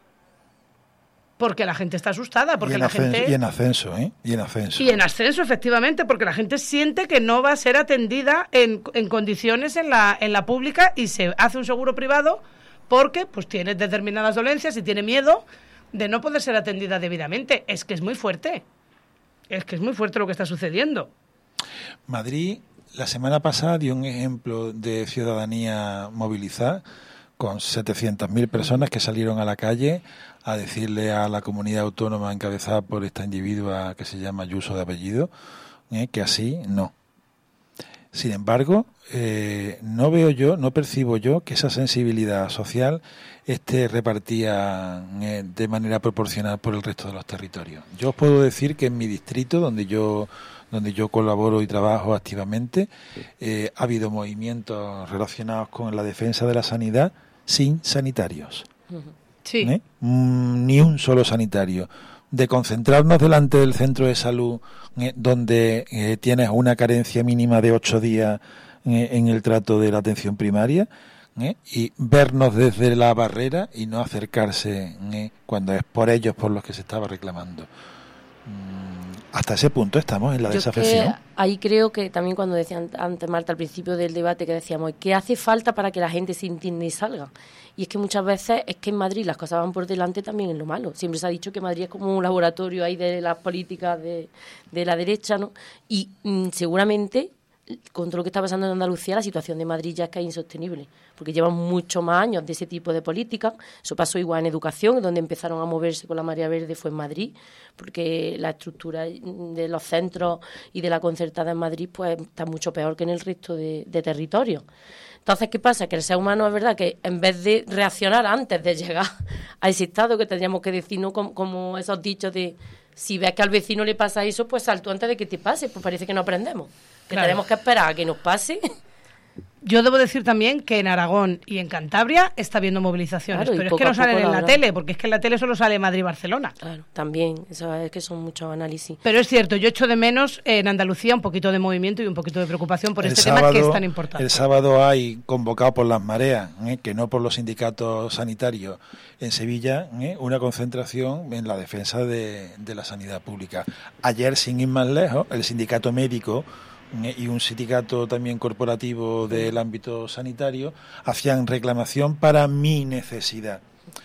Porque la gente está asustada, porque y en la ascenso, gente... Y en ascenso, ¿eh? Y en ascenso. Y en ascenso, efectivamente, porque la gente siente que no va a ser atendida en, en condiciones en la, en la pública y se hace un seguro privado porque pues tiene determinadas dolencias y tiene miedo de no poder ser atendida debidamente. Es que es muy fuerte. Es que es muy fuerte lo que está sucediendo. Madrid, la semana pasada, dio un ejemplo de ciudadanía movilizada con setecientas mil personas que salieron a la calle a decirle a la comunidad autónoma encabezada por esta individua que se llama Ayuso de apellido, eh, que así no. Sin embargo, eh, no veo yo, no percibo yo que esa sensibilidad social esté repartida eh, de manera proporcional por el resto de los territorios. Yo os puedo decir que en mi distrito, donde yo donde yo colaboro y trabajo activamente, eh, ha habido movimientos relacionados con la defensa de la sanidad sin sanitarios. Sí. ¿Eh? Mm, ni un solo sanitario. De concentrarnos delante del centro de salud, eh, donde eh, tienes una carencia mínima de ocho días eh, en el trato de la atención primaria, eh, y vernos desde la barrera y no acercarse eh, cuando es por ellos por los que se estaba reclamando. Mm, hasta ese punto estamos en la Yo desafección. Que ahí creo que también cuando decían antes, Marta, al principio del debate, que decíamos, ¿qué hace falta para que la gente se entienda y salga? Y es que muchas veces es que en Madrid las cosas van por delante también en lo malo. Siempre se ha dicho que Madrid es como un laboratorio ahí de las políticas de, de la derecha, ¿no? Y mmm, seguramente, con todo lo que está pasando en Andalucía, la situación de Madrid ya es que es insostenible, porque llevan muchos más años de ese tipo de políticas. Eso pasó igual en educación, donde empezaron a moverse con la marea verde fue en Madrid, porque la estructura de los centros y de la concertada en Madrid pues está mucho peor que en el resto de, de territorios. Entonces, ¿qué pasa? Que el ser humano es verdad que en vez de reaccionar antes de llegar a ese estado, que tendríamos que decir, ¿no? como, como esos dichos de si ves que al vecino le pasa eso, pues sal tú antes de que te pase, pues parece que no aprendemos. Que Claro. tenemos que esperar a que nos pase. Yo debo decir también que en Aragón y en Cantabria está habiendo movilizaciones, Claro, y pero es poco que a no salen poco en lo la habrá. tele, porque es que en la tele solo sale Madrid-Barcelona. Claro, también, eso es que son muchos análisis. Pero es cierto, yo echo de menos en Andalucía un poquito de movimiento y un poquito de preocupación por El este sábado, tema que es tan importante. El sábado hay convocado por las mareas, ¿eh? que no por los sindicatos sanitarios, en Sevilla, ¿eh? una concentración en la defensa de, de la sanidad pública. Ayer, sin ir más lejos, el sindicato médico ¿eh? y un sindicato también corporativo del ámbito sanitario hacían reclamación para mi necesidad.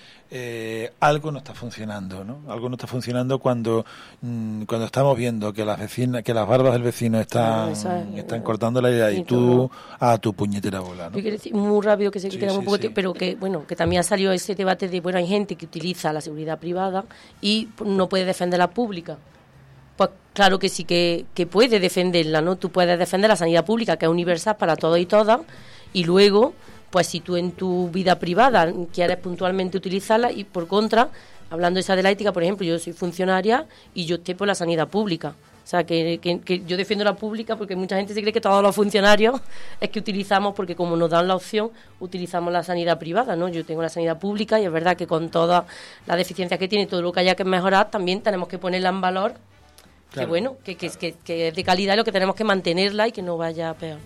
Eh, algo no está funcionando, ¿no? Algo no está funcionando cuando mmm, cuando estamos viendo que las vecinas, que las barbas del vecino están, Claro, esa es, están cortando la idea y tú a tu puñetera bola, ¿no? Yo quiero decir muy rápido que sé que Sí, quedamos sí, un poco, sí. pero que bueno, que también ha salido ese debate de bueno, hay gente que utiliza la seguridad privada y no puede defender la pública. Pues claro que sí que, que puede defenderla, ¿no? Tú puedes defender la sanidad pública, que es universal para todos y todas, y luego, pues si tú en tu vida privada quieres puntualmente utilizarla, y por contra, hablando esa de la ética, por ejemplo, yo soy funcionaria y yo estoy por la sanidad pública. O sea, que, que, que yo defiendo la pública porque mucha gente se cree que todos los funcionarios es que utilizamos, porque como nos dan la opción, utilizamos la sanidad privada, ¿no? Yo tengo la sanidad pública y es verdad que con todas las deficiencias que tiene, todo lo que haya que mejorar, también tenemos que ponerla en valor. Claro, que bueno, que, que, que, que es de calidad, lo que tenemos que mantenerla y que no vaya peor.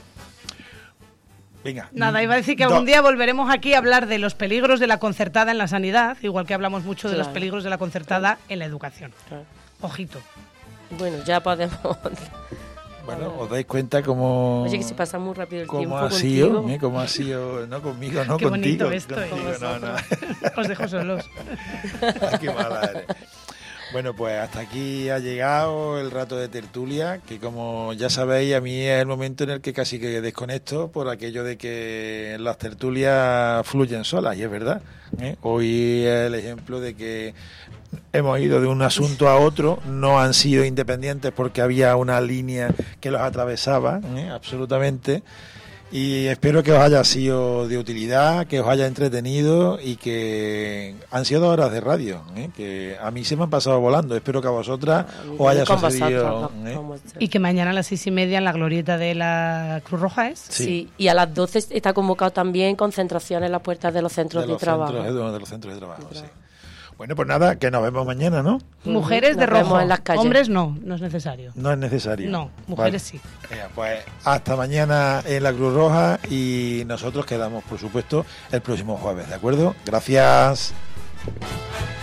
Venga. Nada, iba a decir que algún día volveremos aquí a hablar de los peligros de la concertada en la sanidad, igual que hablamos mucho de los Claro. peligros de la concertada en la educación. Claro. Ojito. Bueno, ya podemos... Bueno, os dais cuenta cómo... Oye, que se pasa muy rápido el tiempo cómo ha sido, contigo. ¿eh? Cómo ha sido, no conmigo, no Qué contigo. bonito esto, ¿eh? contigo, no, no. Os dejo solos. Qué mala eres. Bueno, pues hasta aquí ha llegado el rato de tertulia, que como ya sabéis, a mí es el momento en el que casi que desconecto por aquello de que las tertulias fluyen solas, y es verdad, ¿eh? Hoy es el ejemplo de que hemos ido de un asunto a otro, no han sido independientes porque había una línea que los atravesaba, ¿eh? Absolutamente. Y espero que os haya sido de utilidad, que os haya entretenido y que han sido dos horas de radio, ¿eh? Que a mí se me han pasado volando. Espero que a vosotras os haya Con sucedido. vosotros, ¿eh? con vosotros. Y que mañana a las seis y media en la glorieta de la Cruz Roja es. Sí. Sí, y a las doce está convocado también concentración en las puertas de los centros de de, los trabajo. centros, de los centros de trabajo, sí. Bueno, pues nada, que nos vemos mañana, ¿no? Mujeres de Nos vemos rojo, en las calles. hombres no, no es necesario. No es necesario. No, mujeres Vale. sí. Venga, pues hasta mañana en la Cruz Roja y nosotros quedamos, por supuesto, el próximo jueves, ¿de acuerdo? Gracias.